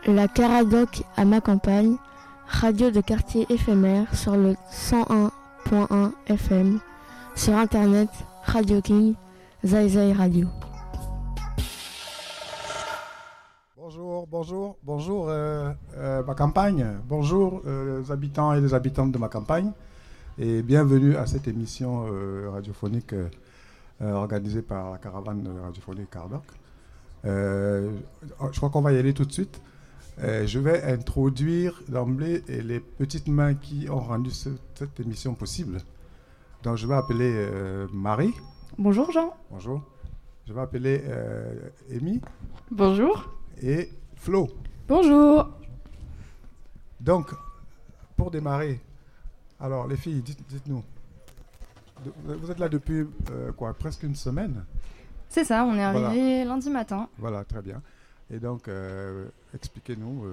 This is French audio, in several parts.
La Caradoc à ma campagne, radio de quartier éphémère sur le 101.1 FM, sur internet, Radio King, Zai Radio. Bonjour ma campagne, bonjour les habitants et les habitantes de ma campagne et bienvenue à cette émission radiophonique organisée par la caravane radiophonique Caradoc. Je crois qu'on va y aller tout de suite. Je vais introduire d'emblée les petites mains qui ont rendu cette émission possible. Donc je vais appeler Marie. Bonjour Jean. Bonjour. Je vais appeler Amy. Bonjour. Et Flo. Bonjour. Donc, pour démarrer, alors les filles, dites-nous, vous êtes là depuis presque une semaine? C'est ça, on est arrivé lundi matin. Voilà, très bien. Et donc, expliquez-nous,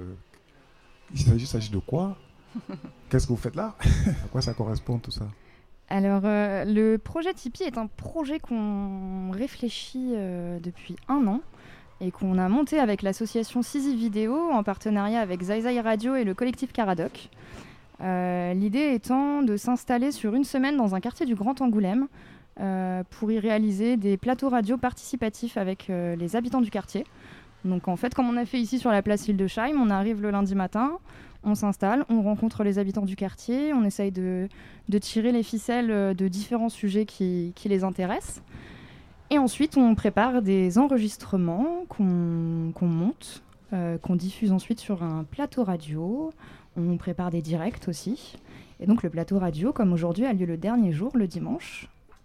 il s'agit de quoi? Qu'est-ce que vous faites là? À quoi ça correspond tout ça? Alors, le projet Tipeee est un projet qu'on réfléchit depuis 1 an et qu'on a monté avec l'association Sisi Vidéo en partenariat avec Zai Radio et le collectif Caradoc. L'idée étant de s'installer sur une semaine dans un quartier du Grand Angoulême pour y réaliser des plateaux radio participatifs avec les habitants du quartier. Donc en fait, comme on a fait ici sur la place Hildesheim, on arrive le lundi matin, on s'installe, on rencontre les habitants du quartier, on essaye de tirer les ficelles de différents sujets qui les intéressent. Et ensuite, on prépare des enregistrements qu'on monte, qu'on diffuse ensuite sur un plateau radio. On prépare des directs aussi. Et donc le plateau radio, comme aujourd'hui, a lieu le dernier jour, le dimanche.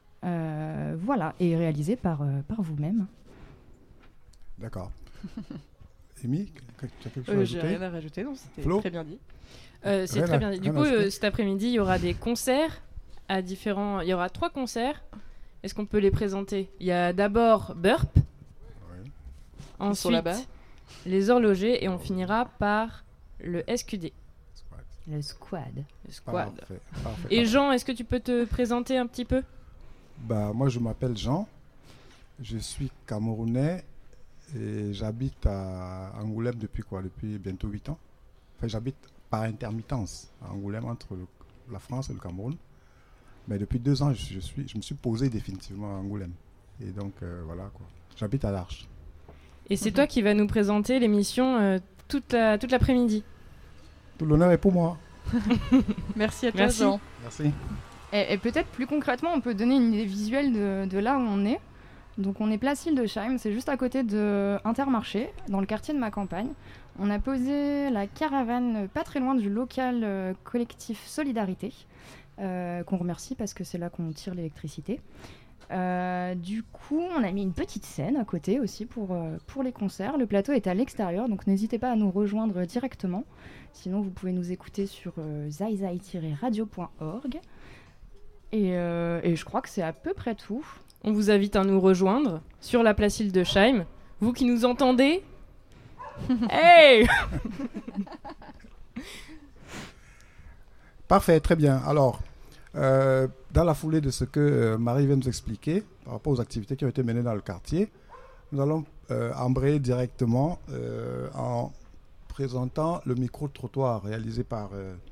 Voilà, et réalisé par vous-même. D'accord. Amy, tu as quelque chose à ajouter? J'ai rien à rajouter, donc c'était Flo très bien dit. C'est très bien dit. Du coup, cet après-midi, il y aura des concerts à différents... Il y aura 3 concerts. Est-ce qu'on peut les présenter? Il y a d'abord Burp, Oui. ensuite les horlogers, et on finira par le SQD. Le squad. Le squad. Parfait. Et Jean, est-ce que tu peux te présenter un petit peu? Moi, je m'appelle Jean. Je suis camerounais et j'habite à Angoulême depuis bientôt 8 ans. Enfin, j'habite par intermittence à Angoulême entre la France et le Cameroun. Mais depuis 2 ans, je me suis posé définitivement à Angoulême. Et donc, voilà quoi. J'habite à l'Arche. Et c'est toi qui vas nous présenter l'émission toute l'après-midi. Tout l'honneur est pour moi. Merci à toi, Jean. Merci. Et peut-être plus concrètement, on peut donner une idée visuelle de là où on est. Donc on est place Hildesheim, c'est juste à côté de Intermarché, dans le quartier de ma campagne. On a posé la caravane pas très loin du local collectif Solidarité, qu'on remercie parce que c'est là qu'on tire l'électricité. Du coup, on a mis une petite scène à côté aussi pour les concerts. Le plateau est à l'extérieur, donc n'hésitez pas à nous rejoindre directement. Sinon, vous pouvez nous écouter sur zaizai-radio.org. Et je crois que c'est à peu près tout. On vous invite à nous rejoindre sur la place Hildesheim. Vous qui nous entendez, hey! Parfait, très bien. Alors, dans la foulée de ce que Marie vient nous expliquer par rapport aux activités qui ont été menées dans le quartier, nous allons embrayer directement en présentant le micro-trottoir réalisé par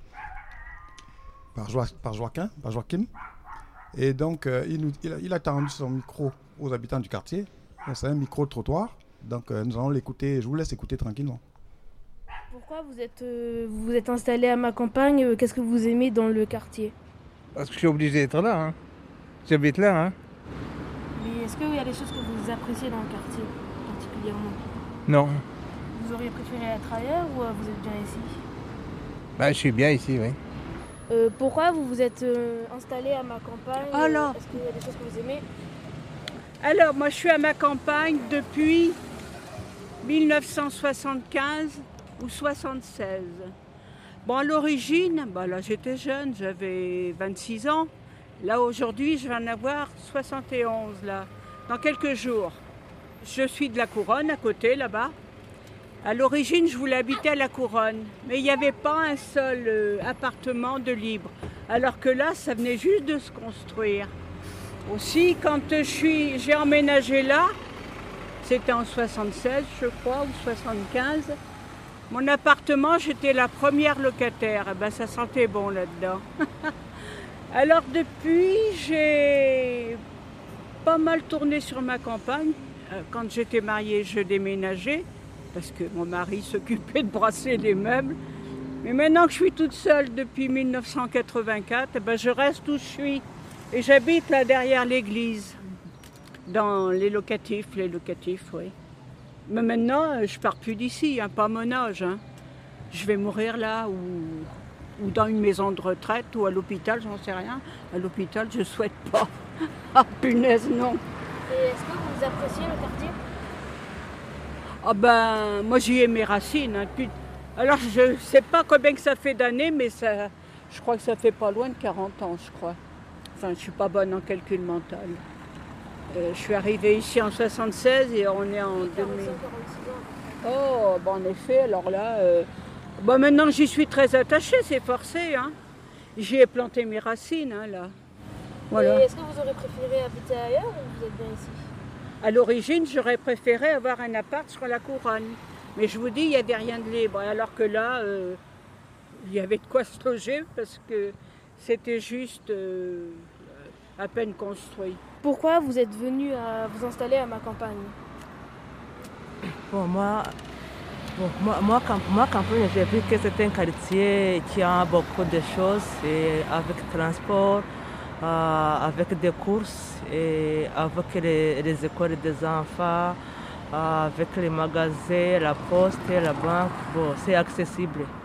Joachim. Et donc, il a tendu son micro aux habitants du quartier. Donc, c'est un micro-trottoir. Donc, nous allons l'écouter. Je vous laisse écouter tranquillement. Pourquoi vous êtes installé à ma campagne? Qu'est-ce que vous aimez dans le quartier? Parce que je suis obligé d'être là. Hein. J'habite là. Hein. Mais est-ce qu'il y a des choses que vous appréciez dans le quartier particulièrement? Non. Vous auriez préféré être ailleurs ou vous êtes bien ici? Je suis bien ici, oui. Pourquoi vous vous êtes installé à ma campagne? Alors, est-ce qu'il y a des choses que vous aimez? Alors, moi je suis à ma campagne depuis 1975 ou 76. Bon, à l'origine, là j'étais jeune, j'avais 26 ans. Là aujourd'hui, je vais en avoir 71 là, dans quelques jours. Je suis de la Couronne, à côté, là-bas. À l'origine, je voulais habiter à la Couronne, mais il n'y avait pas un seul appartement de libre. Alors que là, ça venait juste de se construire. Aussi, quand j'ai emménagé là, c'était en 76, je crois, ou 75, Mon appartement, j'étais la première locataire. Eh ben, ça sentait bon là-dedans. Alors depuis, j'ai pas mal tourné sur ma campagne. Quand j'étais mariée, je déménageais parce que mon mari s'occupait de brasser les meubles. Mais maintenant que je suis toute seule depuis 1984, eh ben, je reste où je suis. Et j'habite là derrière l'église, dans les locatifs, oui. Mais maintenant, je pars plus d'ici, hein, pas à mon âge. Hein. Je vais mourir là ou dans une maison de retraite ou à l'hôpital, j'en sais rien. À l'hôpital, je souhaite pas. Ah punaise, non. Et est-ce que vous appréciez le quartier? Ah ben, moi j'y ai mes racines. Hein. Alors je sais pas combien que ça fait d'années, mais ça, je crois que ça fait pas loin de 40 ans, je crois. Enfin, je suis pas bonne en calcul mental. Je suis arrivée ici en 76 et on est en 2000. Oh, ben en effet, alors là, bon, maintenant j'y suis très attachée, c'est forcé. Hein. J'y ai planté mes racines, hein, là. Voilà. Et est-ce que vous aurez préféré habiter ailleurs ou vous êtes bien ici? À l'origine, j'aurais préféré avoir un appart sur la couronne. Mais je vous dis, il n'y avait rien de libre. Alors que là, il y avait de quoi se loger parce que c'était juste à peine construit. Pourquoi vous êtes venu à vous installer à ma campagne? Bon, moi, campagne, j'ai vu que c'est un quartier qui a beaucoup de choses, et avec transport, avec des courses, et avec les écoles des enfants, avec les magasins, la poste, la banque. Bon, c'est accessible. Donc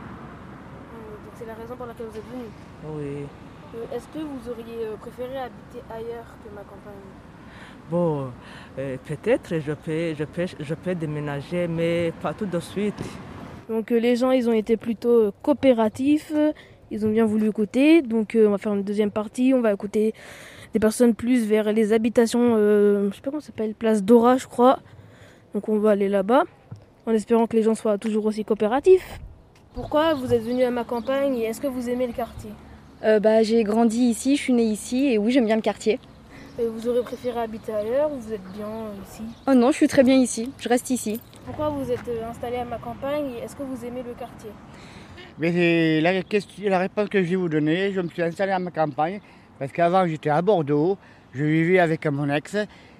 c'est la raison pour laquelle vous êtes venu? Oui. Est-ce que vous auriez préféré habiter ailleurs que ma campagne? Bon, peut-être je peux déménager, mais pas tout de suite. Donc les gens, ils ont été plutôt coopératifs, ils ont bien voulu écouter. Donc on va faire une deuxième partie, on va écouter des personnes plus vers les habitations, je sais pas comment ça s'appelle, place Dora, je crois. Donc on va aller là-bas, en espérant que les gens soient toujours aussi coopératifs. Pourquoi vous êtes venu à ma campagne et est-ce que vous aimez le quartier? J'ai grandi ici, je suis née ici et oui, j'aime bien le quartier. Et vous aurez préféré habiter ailleurs ou vous êtes bien ici? Oh non, je suis très bien ici, je reste ici. Pourquoi vous êtes installé à ma campagne et est-ce que vous aimez le quartier? Mais la réponse que je vais vous donner, je me suis installé à ma campagne parce qu'avant j'étais à Bordeaux, je vivais avec mon ex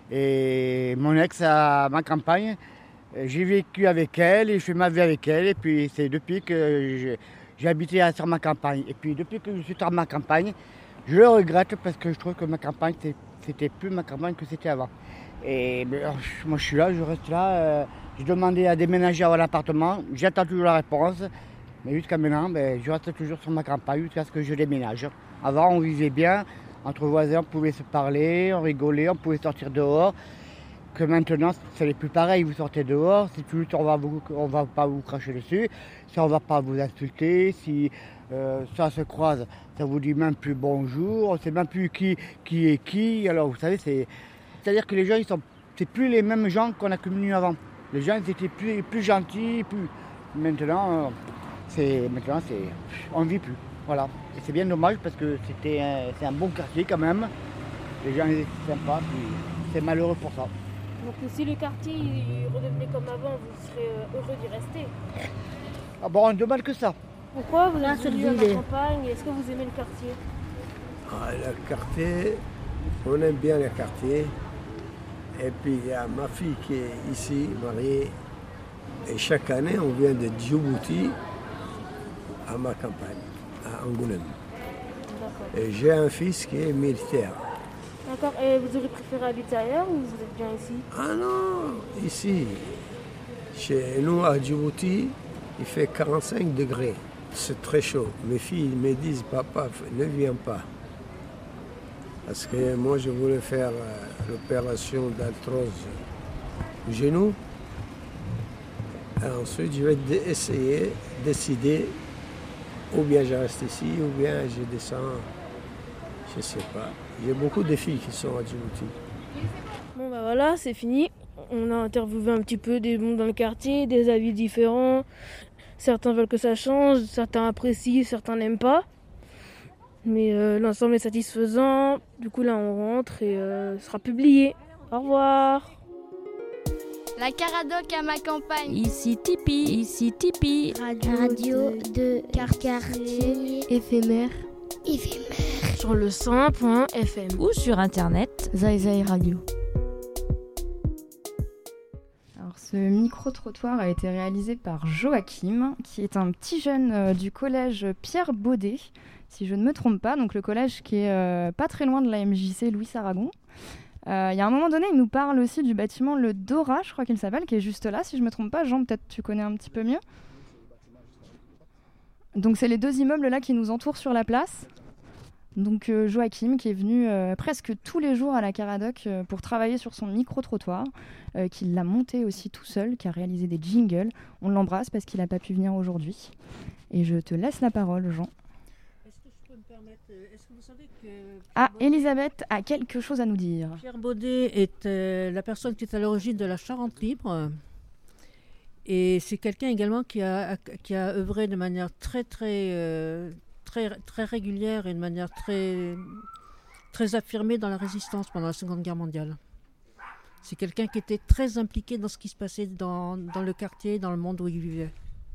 et mon ex à ma campagne, j'ai vécu avec elle et je fais ma vie avec elle et puis c'est depuis que j'ai habité sur ma campagne. Et puis depuis que je suis sur ma campagne, je le regrette parce que je trouve que ma campagne, c'était plus ma campagne que c'était avant. Et moi je suis là, je reste là. J'ai demandé à déménager à l'appartement, j'attends toujours la réponse. Mais jusqu'à maintenant, je reste toujours sur ma campagne jusqu'à ce que je déménage. Avant on vivait bien, entre voisins on pouvait se parler, on rigolait, on pouvait sortir dehors. Que maintenant, ce n'est plus pareil, vous sortez dehors, si plus on va pas vous cracher dessus, si on va pas vous insulter, si ça se croise, ça vous dit même plus bonjour, on ne sait même plus qui est qui. Alors vous savez, c'est-à-dire que les gens, c'est plus les mêmes gens qu'on a connus avant. Les gens ils étaient plus gentils, maintenant, on ne vit plus. Voilà. Et c'est bien dommage parce que c'est un bon quartier quand même. Les gens étaient sympas, puis c'est malheureux pour ça. Donc si le quartier redevenait comme avant, vous serez heureux d'y rester? Ah bon, on ne demande que ça. Pourquoi vous êtes venu à ma campagne? Est-ce que vous aimez le quartier? Le quartier, on aime bien le quartier. Et puis il y a ma fille qui est ici, mariée. Et chaque année, on vient de Djibouti à ma campagne, à Angoulême. Et j'ai un fils qui est militaire. D'accord. Et vous aurez préféré habiter ailleurs ou vous êtes bien ici? Ah non, ici. Chez nous à Djibouti, il fait 45 degrés. C'est très chaud. Mes filles me disent, papa, ne viens pas. Parce que moi, je voulais faire l'opération d'arthrose au genou. Et ensuite, je vais essayer, décider, ou bien je reste ici, ou bien je descends, je ne sais pas. Il y a beaucoup de filles qui sont à Djibouti. Bon bah voilà, c'est fini. On a interviewé un petit peu des mondes dans le quartier, des avis différents. Certains veulent que ça change, certains apprécient, certains n'aiment pas. Mais l'ensemble est satisfaisant. Du coup là on rentre et ce sera publié. Au revoir. La Caradoc à ma campagne. Ici Tipeee. Radio de quartier éphémère. Sur le 101.fm. Ou sur internet. Zai Radio. Alors, ce micro-trottoir a été réalisé par Joachim, qui est un petit jeune du collège Pierre Baudet, si je ne me trompe pas. Donc le collège qui est pas très loin de la MJC Louis Aragon. Il y a un moment donné, il nous parle aussi du bâtiment Le Dora, je crois qu'il s'appelle, qui est juste là, si je ne me trompe pas. Jean, peut-être tu connais un petit peu mieux. Donc c'est les 2 immeubles là qui nous entourent sur la place. Donc Joachim qui est venu presque tous les jours à la Caradoc pour travailler sur son micro-trottoir, qui l'a monté aussi tout seul, qui a réalisé des jingles. On l'embrasse parce qu'il n'a pas pu venir aujourd'hui. Et je te laisse la parole, Jean. Est-ce que vous savez que Elisabeth a quelque chose à nous dire. Pierre Baudet est la personne qui est à l'origine de la Charente libre. Et c'est quelqu'un également qui a œuvré de manière très régulière et de manière très affirmée dans la résistance pendant la Seconde Guerre mondiale. C'est quelqu'un qui était très impliqué dans ce qui se passait dans le quartier, dans le monde où il vivait.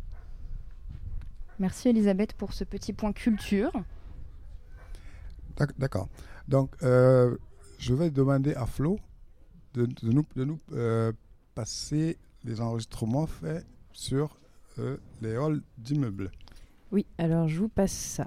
Merci Elisabeth pour ce petit point culture. D'accord. Donc, je vais demander à Flo de nous passer les enregistrements faits sur les halls d'immeubles. Oui, alors je vous passe ça.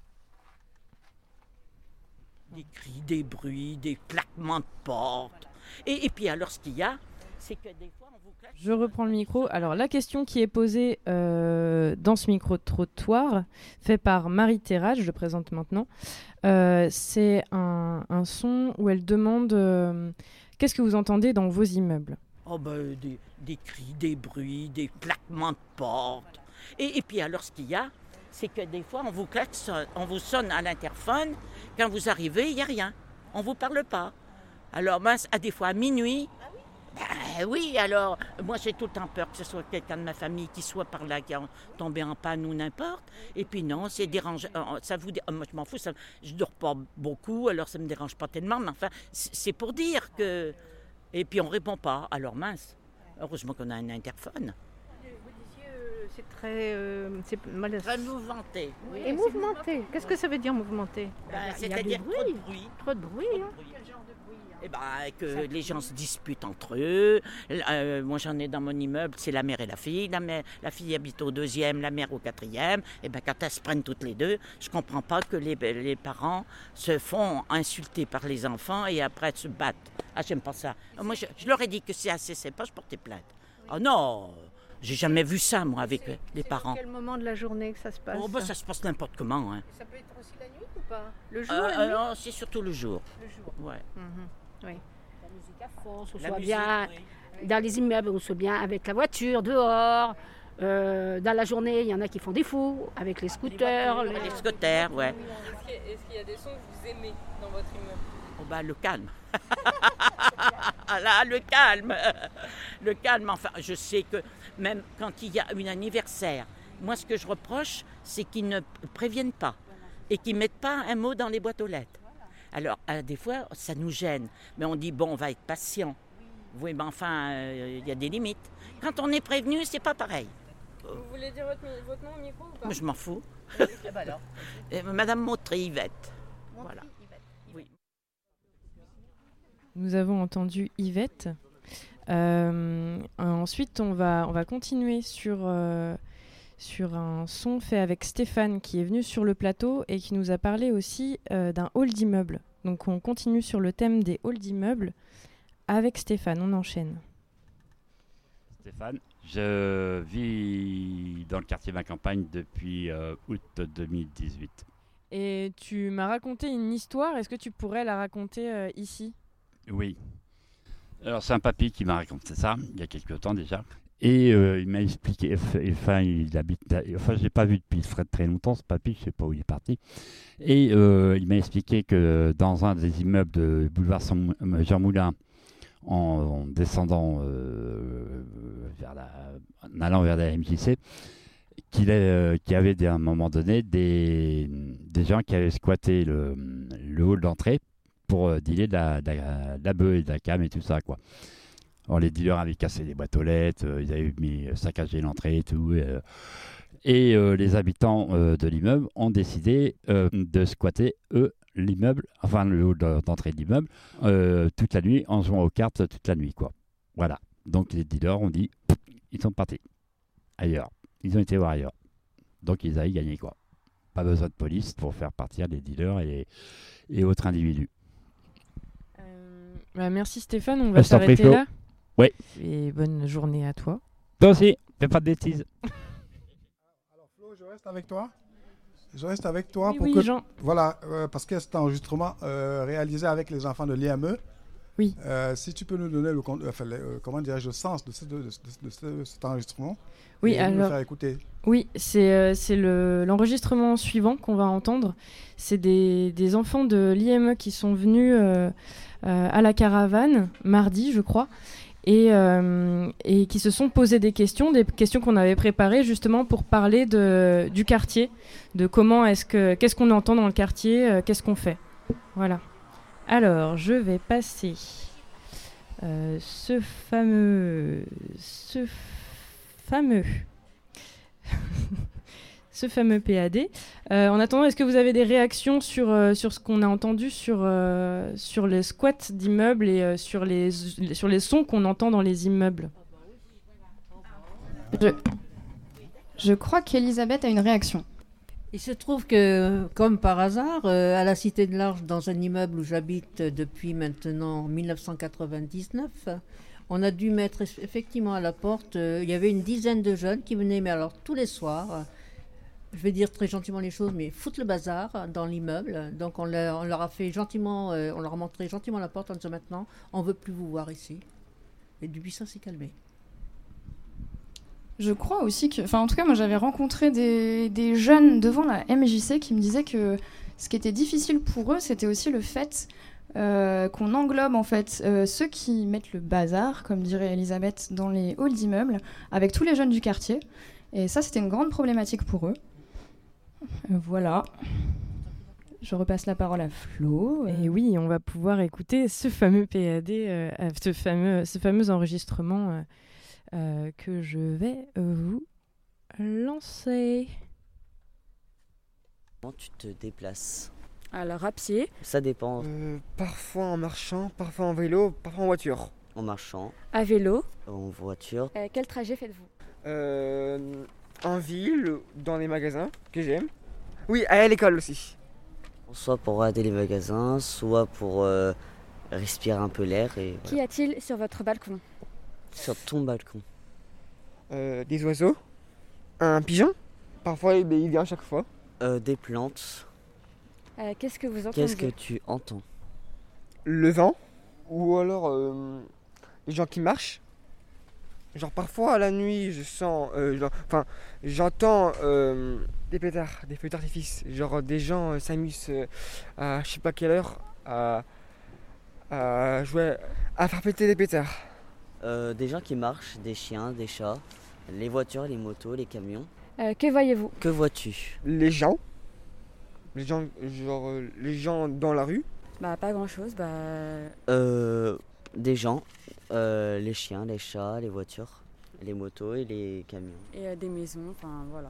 Des cris, des bruits, des claquements de portes. Et puis alors, ce qu'il y a, c'est que des fois, on vous claque... Je reprends le micro. Alors, la question qui est posée dans ce micro-trottoir, fait par Marie Terrage, je le présente maintenant, c'est un son où elle demande qu'est-ce que vous entendez dans vos immeubles ? Oh ben, des cris, des bruits, des claquements de portes. Et puis alors, ce qu'il y a, c'est que des fois, on vous sonne à l'interphone. Quand vous arrivez, il n'y a rien. On ne vous parle pas. Alors, des fois, à minuit... Ben oui, alors, moi j'ai tout le temps peur que ce soit quelqu'un de ma famille qui soit par là, qui est tombé en panne ou n'importe. Et puis non, c'est dérangeant. Ça vous, moi je m'en fous, je ne dors pas beaucoup, alors ça ne me dérange pas tellement. Mais enfin, c'est pour dire que... Et puis on ne répond pas. Alors mince, heureusement qu'on a un interphone. C'est très très mouvementé. Oui, et mouvementé. Qu'est-ce que ça veut dire mouvementé? C'est-à-dire trop de bruit. Trop de bruit. Quel genre de bruit? Que les gens se disputent entre eux. Moi j'en ai dans mon immeuble, c'est la mère et la fille. La fille habite au 2e, la mère au 4e. Et quand elles se prennent toutes les deux, je ne comprends pas que les parents se font insulter par les enfants et après se battent. Ah, j'aime pas ça. Moi je leur ai dit que c'est assez sympa, je portais plainte. Oh non! J'ai jamais vu ça, moi, avec les parents. À quel moment de la journée que ça se passe? Ça se passe n'importe comment. Hein. Ça peut être aussi la nuit ou pas? Le jour, la nuit? Non, c'est surtout le jour. Le jour. Ouais. Oui. La musique à fond, on La soit musique, bien oui. dans les immeubles, on soit bien avec la voiture, dehors. Dans la journée, il y en a qui font des fous, avec les scooters. Les scooters, ouais. Est-ce qu'il y a des sons que vous aimez dans votre immeuble? Le calme. Là, le calme. Le calme, enfin, je sais que même quand il y a un anniversaire, moi, ce que je reproche, c'est qu'ils ne préviennent pas et qu'ils ne mettent pas un mot dans les boîtes aux lettres. Alors, des fois, ça nous gêne. Mais on dit, on va être patient. Oui, mais enfin, il y a des limites. Quand on est prévenu, c'est pas pareil. Vous voulez dire votre nom au micro ou pas? Je m'en fous. Alors. Madame Mautré Yvette. Voilà. Oui. Nous avons entendu Yvette. Ensuite, on va continuer sur un son fait avec Stéphane qui est venu sur le plateau et qui nous a parlé aussi d'un hall d'immeuble. Donc on continue sur le thème des halls d'immeubles avec Stéphane. On enchaîne. Stéphane, je vis dans le quartier Ma Campagne depuis août 2018. Et tu m'as raconté une histoire. Est-ce que tu pourrais la raconter ici ? Oui. Alors c'est un papy qui m'a raconté ça il y a quelques temps déjà. Et il m'a expliqué, il habite, je l'ai pas vu depuis très longtemps ce papy, je sais pas où il est parti. Et il m'a expliqué que dans un des immeubles de boulevard Jean Moulin, en descendant en allant vers la MJC, qu'il y avait à un moment donné des gens qui avaient squatté le hall d'entrée pour dealer de la bœuf et de la cam et tout ça, quoi. Alors, les dealers avaient cassé des boîtes aux lettres, ils avaient saccagé l'entrée et tout. Et les habitants de l'immeuble ont décidé de squatter, l'immeuble, enfin le hall d'entrée de l'immeuble, toute la nuit, en jouant aux cartes toute la nuit, quoi. Voilà. Donc les dealers ont dit, ils sont partis ailleurs. Ils ont été voir ailleurs. Donc ils avaient gagné, quoi. Pas besoin de police pour faire partir les dealers et autres individus. Merci Stéphane, on va s'arrêter là. Oui. Et bonne journée à toi. Toi aussi, fais pas de bêtises. Alors Flo, je reste avec toi. Je reste avec toi Oui, pour oui, que... Jean. Voilà, parce que c'est un enregistrement réalisé avec les enfants de l'IME. Oui. Si tu peux nous donner le sens de cet enregistrement. Oui, et alors. nous faire écouter. Oui, c'est l'enregistrement suivant qu'on va entendre. C'est des enfants de l'IME qui sont venus à la caravane mardi, je crois, et qui se sont posés des questions qu'on avait préparées justement pour parler du quartier, de qu'est-ce qu'on entend dans le quartier, qu'est-ce qu'on fait. Voilà. Alors, je vais passer ce fameux PAD. En attendant, est-ce que vous avez des réactions sur ce qu'on a entendu sur les squats d'immeubles et sur les sons qu'on entend dans les immeubles? Je crois qu'Elisabeth a une réaction. Il se trouve que, comme par hasard, à la Cité de l'Arche, dans un immeuble où j'habite depuis maintenant 1999, on a dû mettre effectivement à la porte, il y avait une dizaine de jeunes qui venaient, mais alors tous les soirs, je vais dire très gentiment les choses, mais foutre le bazar dans l'immeuble. Donc on leur a fait gentiment, on leur a montré gentiment la porte en disant maintenant, on ne veut plus vous voir ici. Et depuis ça, c'est calmé. Je crois aussi que... Enfin, en tout cas, moi, j'avais rencontré des jeunes devant la MJC qui me disaient que ce qui était difficile pour eux, c'était aussi le fait qu'on englobe, en fait, ceux qui mettent le bazar, comme dirait Elisabeth, dans les halls d'immeubles, avec tous les jeunes du quartier. Et ça, c'était une grande problématique pour eux. Voilà. Je repasse la parole à Flo. Et oui, on va pouvoir écouter ce fameux PAD, ce fameux enregistrement que je vais vous lancer. Comment tu te déplaces? Alors à pied. Ça dépend. Parfois en marchant, parfois en vélo, parfois en voiture. En marchant. À vélo. En voiture. Quel trajet faites-vous? En ville, dans les magasins que j'aime. Oui, à l'école aussi. Soit pour regarder les magasins, soit pour respirer un peu l'air. Et Qu'y a-t-il sur votre balcon? Sur ton balcon. Des oiseaux, un pigeon, parfois il vient à chaque fois. Des plantes. Qu'est-ce que vous entendez? Qu'est-ce que tu entends? Le vent, ou alors les gens qui marchent. Genre parfois à la nuit je sens, j'entends des pétards, des feux d'artifice. Genre des gens s'amusent à je sais pas quelle heure à jouer, à faire péter des pétards. Des gens qui marchent, des chiens, des chats, les voitures, les motos, les camions. Que voyez-vous? Que vois-tu? Les gens, les gens dans la rue. Bah pas grand-chose, des gens, les chiens, les chats, les voitures, les motos et les camions. Et des maisons, enfin voilà.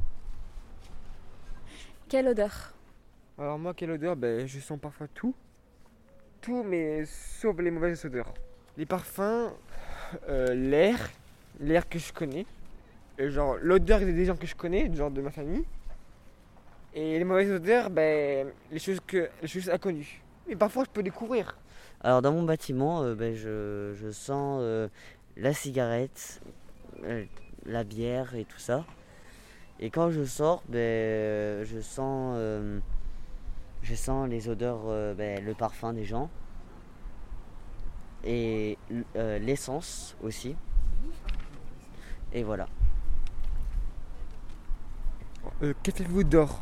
Quelle odeur? Alors moi, quelle odeur? Je sens parfois tout, mais sauf les mauvaises odeurs. Les parfums, l'air que je connais, genre l'odeur des gens que je connais, genre de ma famille. Et les mauvaises odeurs, les choses inconnues. Mais parfois je peux découvrir. Alors dans mon bâtiment, je sens la cigarette, la bière et tout ça. Et quand je sors, je sens les odeurs, le parfum des gens. Et l'essence aussi. Et voilà. Que faites-vous dehors?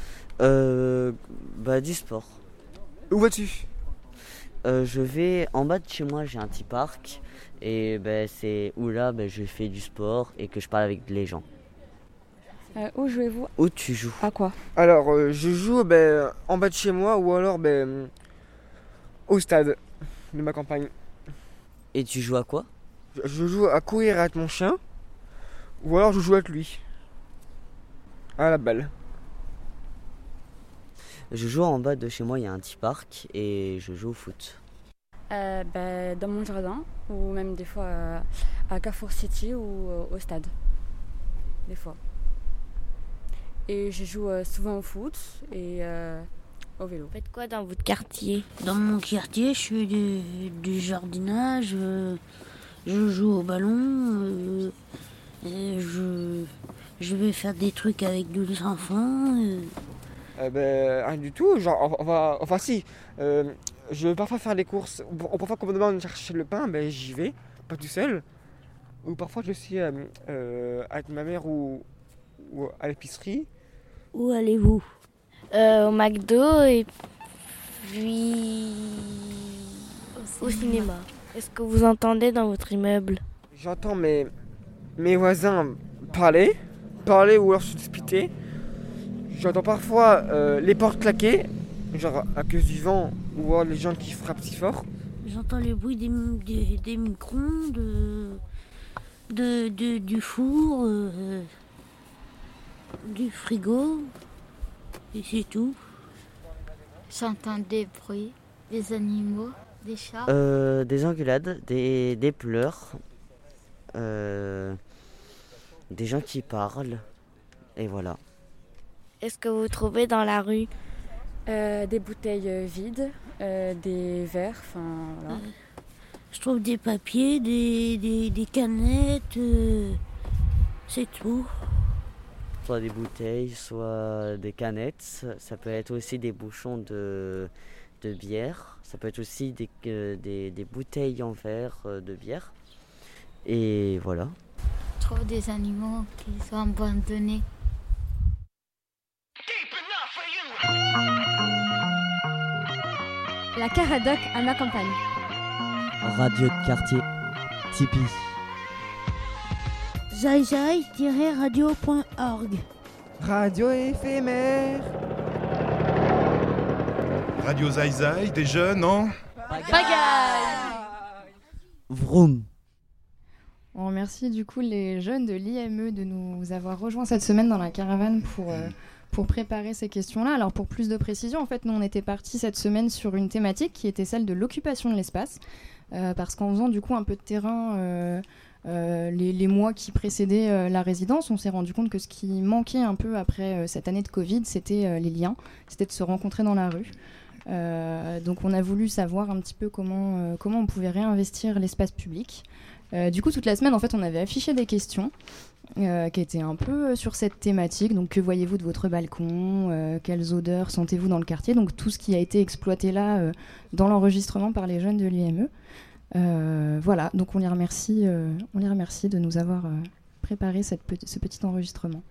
Du sport. Où vas-tu? Je vais en bas de chez moi, j'ai un petit parc. Et c'est où là je fais du sport et que je parle avec les gens. Où jouez-vous? Où tu joues? À quoi? Alors je joue en bas de chez moi ou alors au stade de ma campagne. Et tu joues à quoi? Je joue à courir avec mon chien, ou alors je joue avec lui, à la balle. Je joue en bas de chez moi, il y a un petit parc et je joue au foot. Dans mon jardin, ou même des fois à Carrefour City ou au stade. Des fois. Et je joue souvent au foot et au vélo. Vous faites quoi dans votre quartier? Dans mon quartier, je fais du jardinage, je joue au ballon, et je vais faire des trucs avec d'autres enfants. Rien du tout, genre, si, je vais parfois faire les courses, ou parfois quand on me demande de chercher le pain, j'y vais, pas tout seul. Ou parfois je suis avec ma mère ou à l'épicerie. Où allez-vous? Au McDo et puis au cinéma. Est-ce que vous entendez dans votre immeuble? J'entends mes voisins parler ou alors se disputer. J'entends parfois les portes claquer, genre à cause du vent ou alors les gens qui frappent si fort. J'entends le bruit des micro-ondes, du four, du frigo, et c'est tout. J'entends des bruits, des animaux, des chats. Des engueulades, des pleurs, des gens qui parlent, et voilà. Est-ce que vous trouvez dans la rue? Des bouteilles vides, des verres, voilà. Je trouve des papiers, des canettes, c'est tout. Soit des bouteilles, soit des canettes. Ça peut être aussi des bouchons de bière. Ça peut être aussi des bouteilles en verre de bière. Et voilà. Je trouve des animaux qui sont abandonnés. La Caradoc à ma campagne. Radio de quartier, Tipeee. Zaizai-radio.org. Radio éphémère. Radio Zaizai, des jeunes, non? Vroom. On remercie du coup les jeunes de l'IME de nous avoir rejoints cette semaine dans la caravane pour préparer ces questions-là. Alors pour plus de précision, en fait, nous on était partis cette semaine sur une thématique qui était celle de l'occupation de l'espace, parce qu'en faisant du coup un peu de terrain les mois qui précédaient la résidence, on s'est rendu compte que ce qui manquait un peu après cette année de Covid, c'était les liens, c'était de se rencontrer dans la rue. Donc on a voulu savoir un petit peu comment on pouvait réinvestir l'espace public. Du coup, toute la semaine, en fait, on avait affiché des questions qui étaient un peu sur cette thématique. Donc, que voyez-vous de votre balcon? Quelles odeurs sentez-vous dans le quartier? Donc, tout ce qui a été exploité là dans l'enregistrement par les jeunes de l'IME. Voilà, donc on les remercie de nous avoir préparé ce petit enregistrement.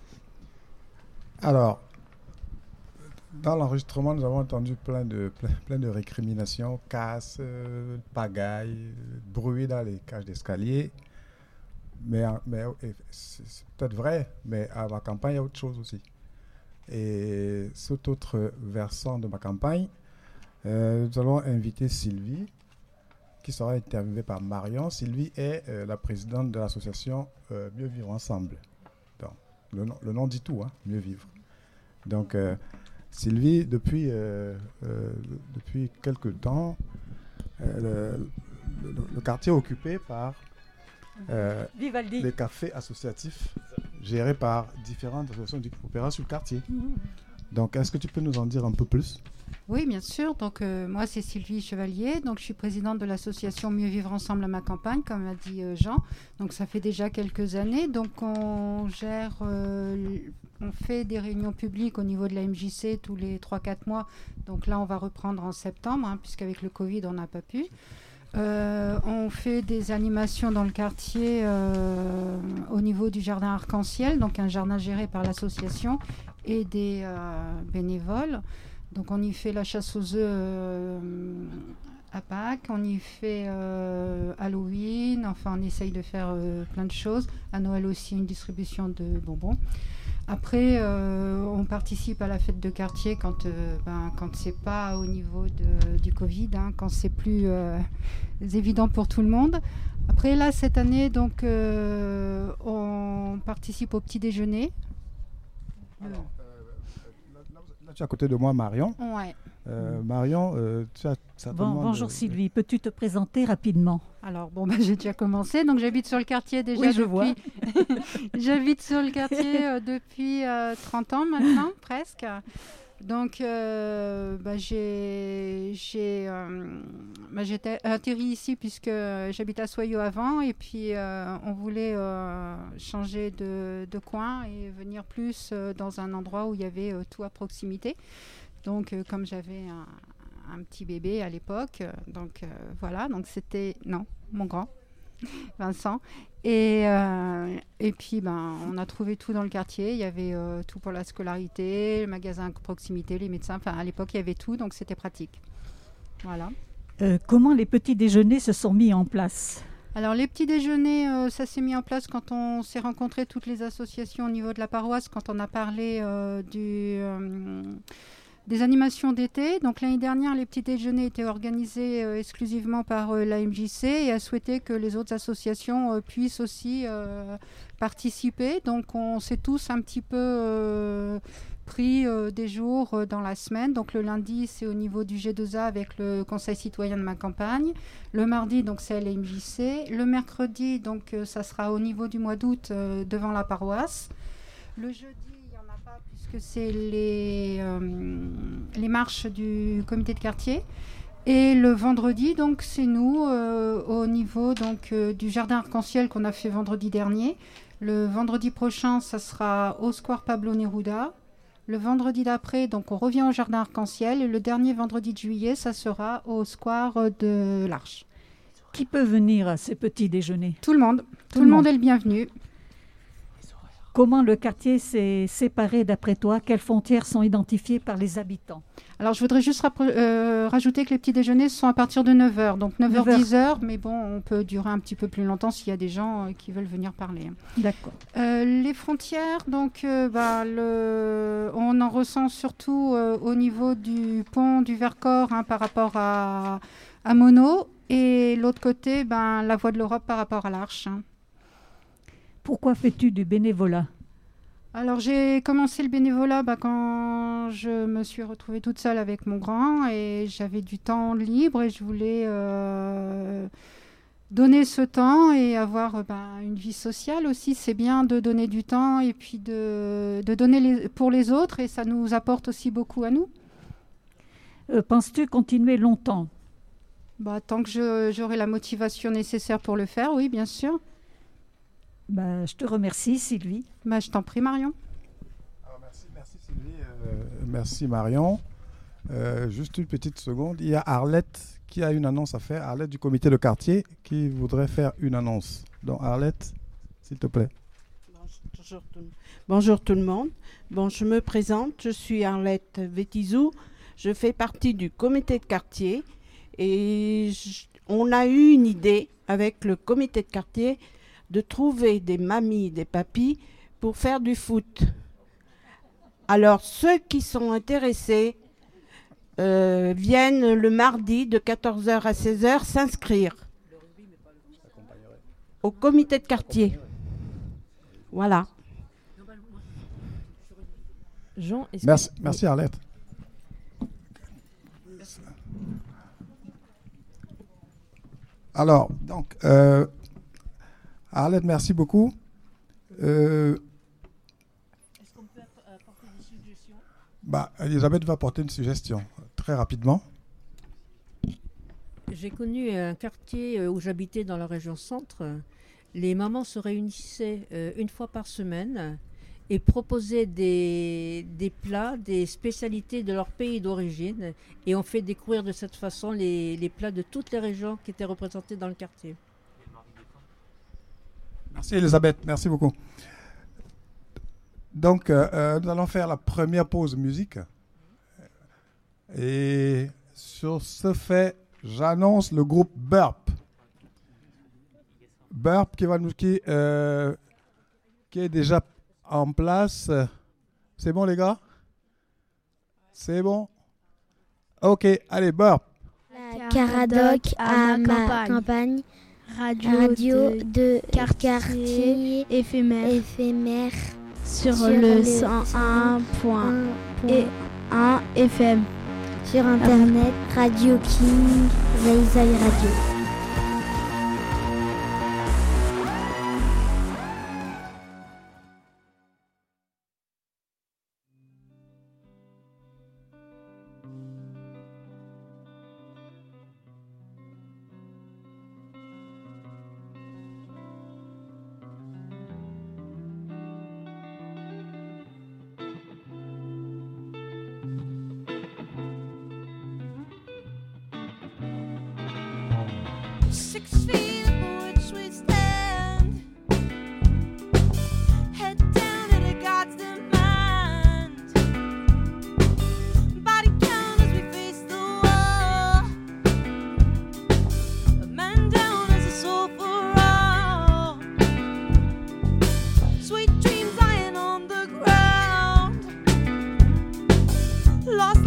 Alors, dans l'enregistrement, nous avons entendu plein de récriminations, casses, pagailles, bruit dans les cages d'escalier. Mais c'est peut-être vrai, mais à ma campagne, il y a autre chose aussi. Et cet autre versant de ma campagne, nous allons inviter Sylvie, qui sera interviewée par Marion. Sylvie est la présidente de l'association Mieux Vivre Ensemble. Donc, le nom dit tout, hein, Mieux Vivre. Donc, Sylvie, depuis quelques temps, le quartier est occupé par les cafés associatifs gérés par différentes associations qui opèrent sur le quartier. Donc, est-ce que tu peux nous en dire un peu plus? Oui, bien sûr. Donc, moi, c'est Sylvie Chevalier. Donc, je suis présidente de l'association Mieux Vivre Ensemble à ma campagne, comme a dit Jean. Donc, ça fait déjà quelques années. Donc, on gère, on fait des réunions publiques au niveau de la MJC tous les 3-4 mois. Donc là, on va reprendre en septembre, hein, puisqu'avec le Covid, on n'a pas pu. On fait des animations dans le quartier au niveau du jardin arc-en-ciel, donc un jardin géré par l'association et des bénévoles. Donc on y fait la chasse aux œufs à Pâques, on y fait Halloween, enfin on essaye de faire plein de choses. À Noël aussi, une distribution de bonbons. Après, on participe à la fête de quartier quand c'est pas au niveau du Covid, hein, quand c'est plus évident pour tout le monde. Après, là, cette année, donc, on participe au petit déjeuner. Alors, là, tu es à côté de moi, Marion. Ouais. Marion, tu as certainement... Bonjour Sylvie, peux-tu te présenter rapidement? Alors, j'ai déjà commencé. Donc, j'habite sur le quartier déjà oui, je vois. J'habite sur le quartier depuis 30 ans maintenant, presque. Donc, j'ai atterri ici puisque j'habite à Soyaux avant. Et puis, on voulait changer de coin et venir plus dans un endroit où il y avait tout à proximité. Donc, comme j'avais un petit bébé à l'époque, voilà, donc c'était, mon grand, Vincent. Et puis, on a trouvé tout dans le quartier. Il y avait tout pour la scolarité, le magasin à proximité, les médecins. Enfin, à l'époque, il y avait tout, donc c'était pratique. Voilà. Comment les petits déjeuners se sont mis en place? Alors, les petits déjeuners, ça s'est mis en place quand on s'est rencontrés, toutes les associations au niveau de la paroisse, quand on a parlé des animations d'été. Donc l'année dernière, les petits déjeuners étaient organisés exclusivement par la MJC et a souhaité que les autres associations puissent aussi participer. Donc on s'est tous un petit peu pris des jours dans la semaine. Donc le lundi, c'est au niveau du G2A avec le Conseil citoyen de ma campagne. Le mardi, donc c'est à la MJC. Le mercredi, donc ça sera au niveau du mois d'août devant la paroisse. Le jeudi, que c'est les marches du comité de quartier. Et le vendredi, donc, c'est nous, au niveau donc, du jardin arc-en-ciel qu'on a fait vendredi dernier. Le vendredi prochain, ça sera au square Pablo Neruda. Le vendredi d'après, donc, on revient au jardin arc-en-ciel. Et le dernier vendredi de juillet, ça sera au square de l'Arche. Qui peut venir à ces petits déjeuners? Tout le monde. Tout le monde est le bienvenu. Comment le quartier s'est séparé d'après toi? Quelles frontières sont identifiées par les habitants? Alors, je voudrais juste rajouter que les petits déjeuners sont à partir de 9h. Donc 9h, 10h, mais bon, on peut durer un petit peu plus longtemps s'il y a des gens qui veulent venir parler. D'accord. Les frontières, donc, on en ressent surtout au niveau du pont du Vercors par rapport à Monod. Et l'autre côté, la Voie de l'Europe par rapport à l'Arche. Pourquoi fais-tu du bénévolat? Alors, j'ai commencé le bénévolat quand je me suis retrouvée toute seule avec mon grand et j'avais du temps libre et je voulais donner ce temps et avoir une vie sociale aussi. C'est bien de donner du temps et puis de donner pour les autres et ça nous apporte aussi beaucoup à nous. Penses-tu continuer longtemps? Tant que j'aurai la motivation nécessaire pour le faire, oui, bien sûr. Je te remercie, Sylvie. Je t'en prie, Marion. Alors, merci Sylvie. Merci, Marion. Juste une petite seconde. Il y a Arlette qui a une annonce à faire. Arlette du comité de quartier qui voudrait faire une annonce. Donc, Arlette, s'il te plaît. Bonjour tout le monde. Je me présente. Je suis Arlette Vétizou. Je fais partie du comité de quartier. Et on a eu une idée avec le comité de quartier de trouver des mamies, des papis pour faire du foot. Alors, ceux qui sont intéressés viennent le mardi de 14h à 16h s'inscrire au comité de quartier. Voilà. Jean, merci Arlette. Alors, donc... Arlette, merci beaucoup. Est-ce qu'on peut apporter des suggestions? Elisabeth va apporter une suggestion, très rapidement. J'ai connu un quartier où j'habitais dans la région centre. Les mamans se réunissaient une fois par semaine et proposaient des plats, des spécialités de leur pays d'origine. Et on fait découvrir de cette façon les plats de toutes les régions qui étaient représentées dans le quartier. Merci Elisabeth, merci beaucoup. Donc, nous allons faire la première pause musique. Et sur ce fait, j'annonce le groupe Burp. Burp qui est déjà en place. C'est bon, les gars? C'est bon? Ok, allez, burp. La Caradoc à ma campagne. Radio de quartier éphémère sur le 101.1 FM. Sur internet, Radio King, Zai Radio.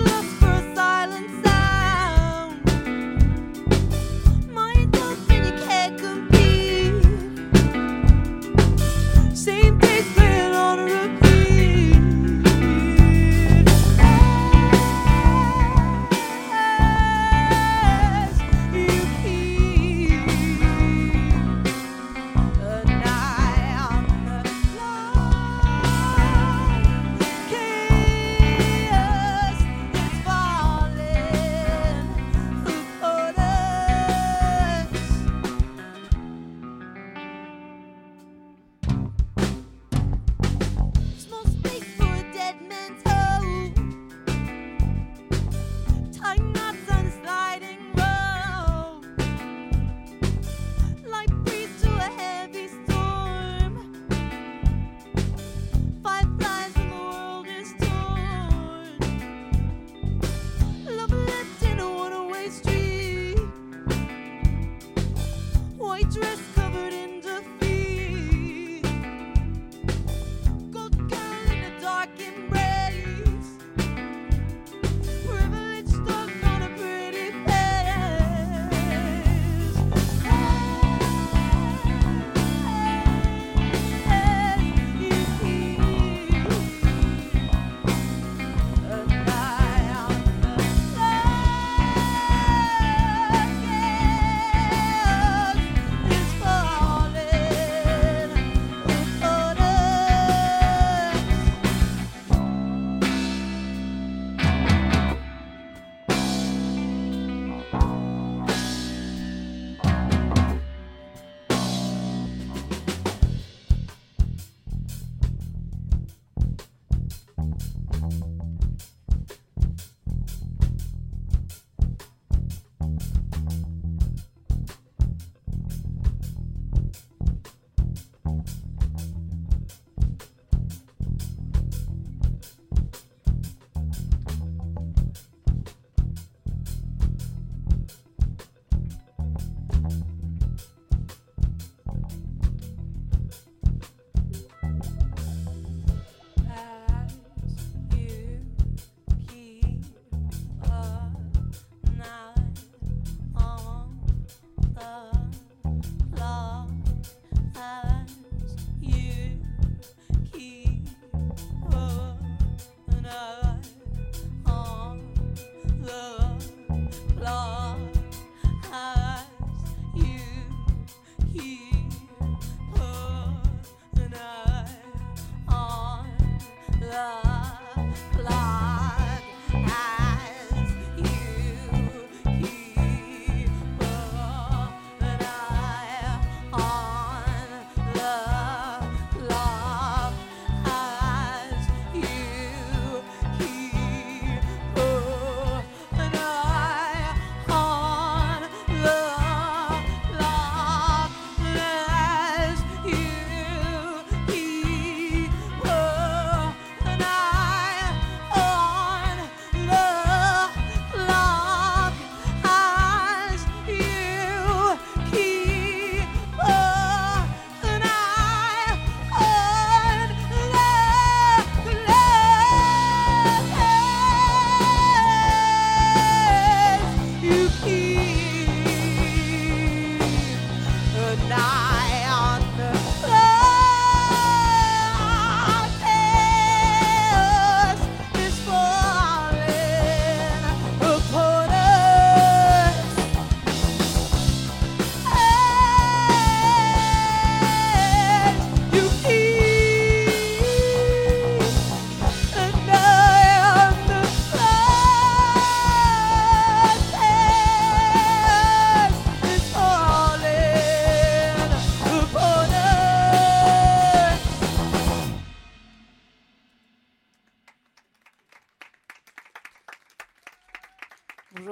Lost for a silent sound. My endorphin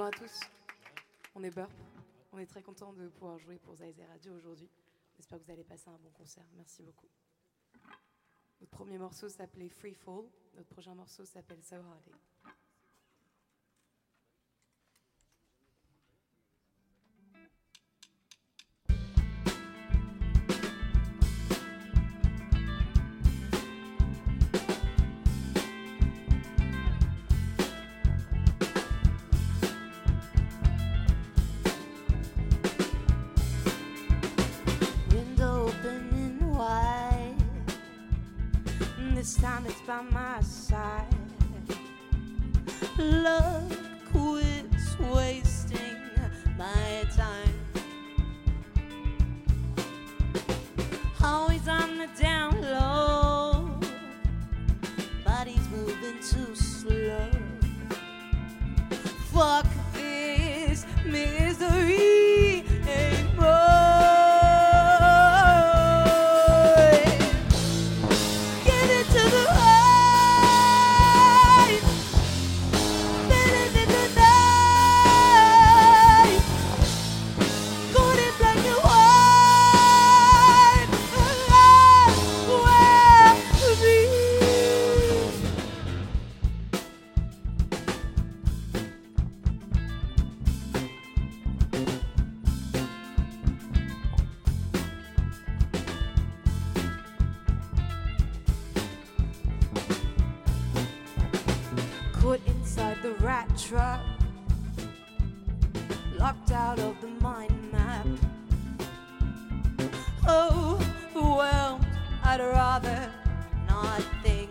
Bonjour à tous, on est Burp, on est très content de pouvoir jouer pour Zai Radio aujourd'hui. J'espère que vous allez passer un bon concert, merci beaucoup. Notre premier morceau s'appelait Free Fall, notre prochain morceau s'appelle So Hardy. This time it's by my side. Look who is wasting my time. Always on the down low, body's moving too slow. Fuck this misery anymore. Trap, locked out of the mind map. Overwhelmed, I'd rather not think.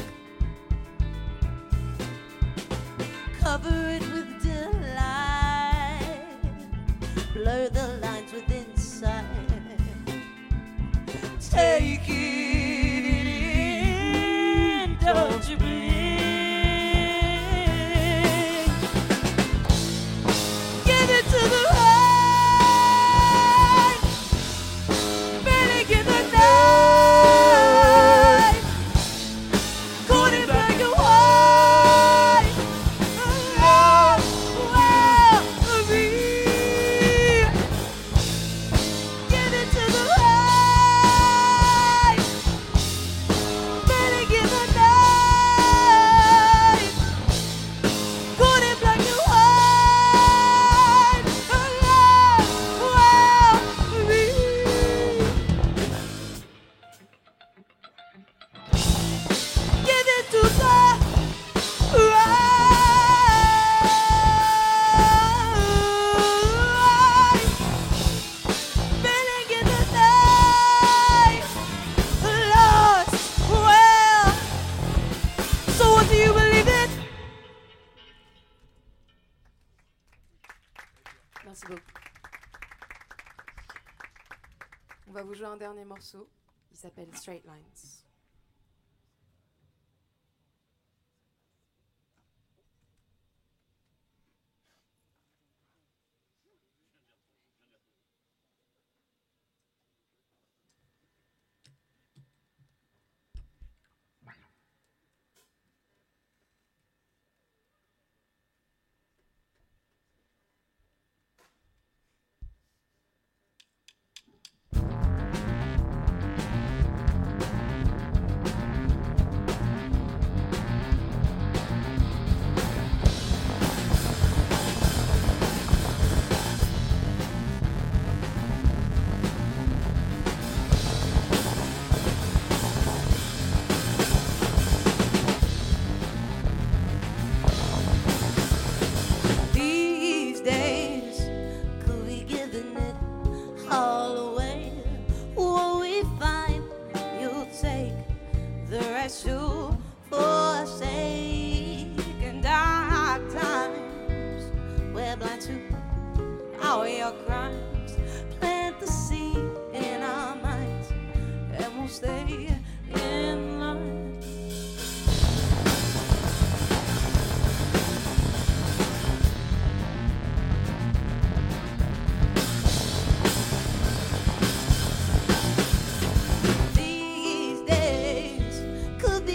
Cover it with delight, blur the lines with insight. Take it in, don't you blink. Merci beaucoup. On va vous jouer un dernier morceau. Il s'appelle Straight Lines.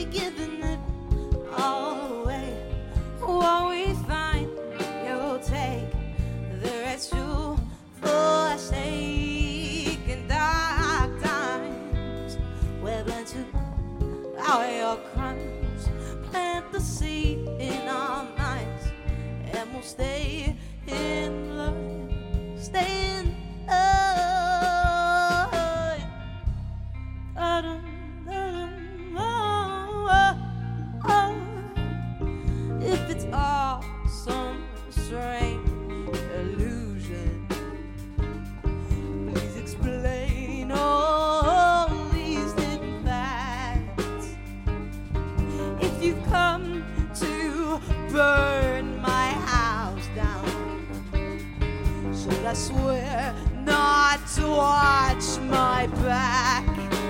What we find, you'll take. together to our your crimes. Plant the seed in our minds, and we'll stay in line. Stay in line. If it's all some strange illusion, please explain all these hidden facts. If you come to burn my house down, should I swear not to watch my back?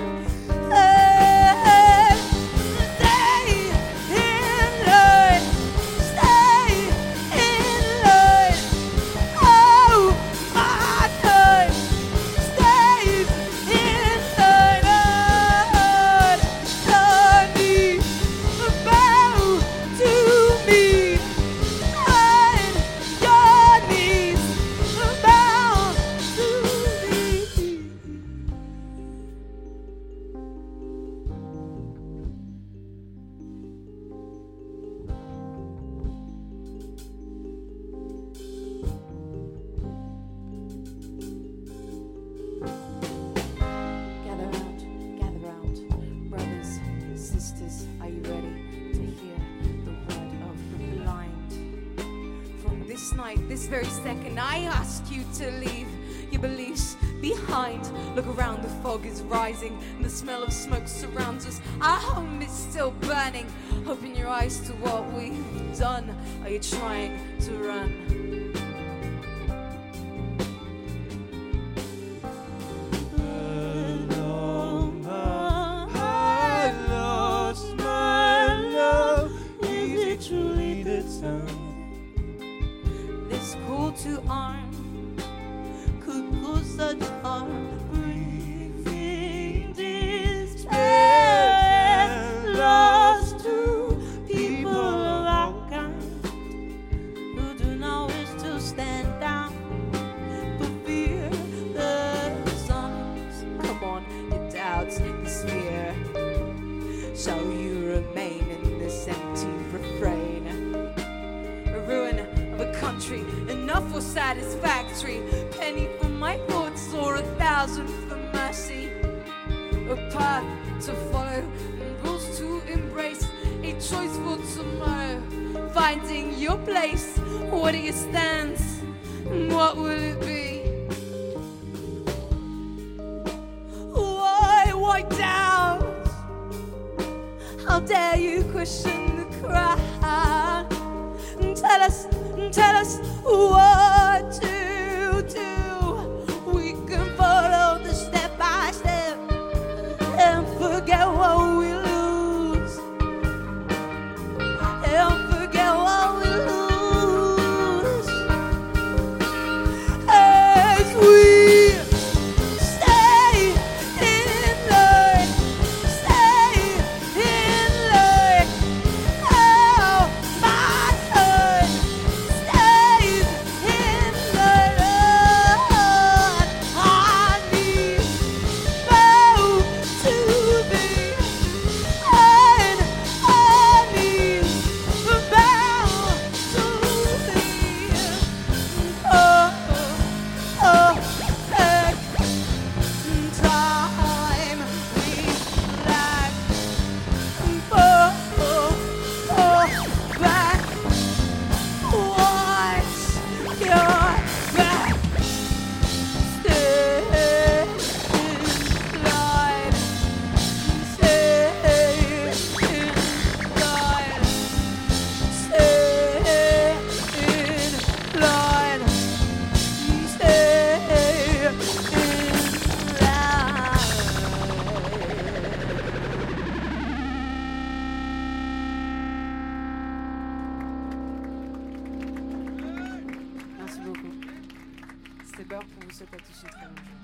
This very second I ask you to leave your beliefs behind. Look around, the fog is rising and the smell of smoke surrounds us. Our home is still burning. Open your eyes to what we've done. Are you trying to run? I lost my love. Is it truly the time? This call to arm could cause such harm. Breathing despair, lost to people of our kind who do not wish to stand down, but fear the suns. Come on, your doubts, this fear. Shall you remain in this empty refrain? A ruin of a country, enough for satisfactory. Penny for my thoughts or 1,000 for mercy. A path to follow, rules to embrace. A choice for tomorrow, finding your place. What are your stands? What will it be? Why doubt? How dare you question the crowd? Tell us what to do. We can follow the step by step and forget what we lose. And forget what we lose. As we stay in line, stay in line. Oh, my son stays in line. Our knees bow to thee, and our knees bow to thee. Oh, take time we lack. Back. Watch your back. Stay in line. Stay in line. Stay in line. Stay in Merci beaucoup. C'était Beurre pour vous souhaiter à tous une très bonne journée.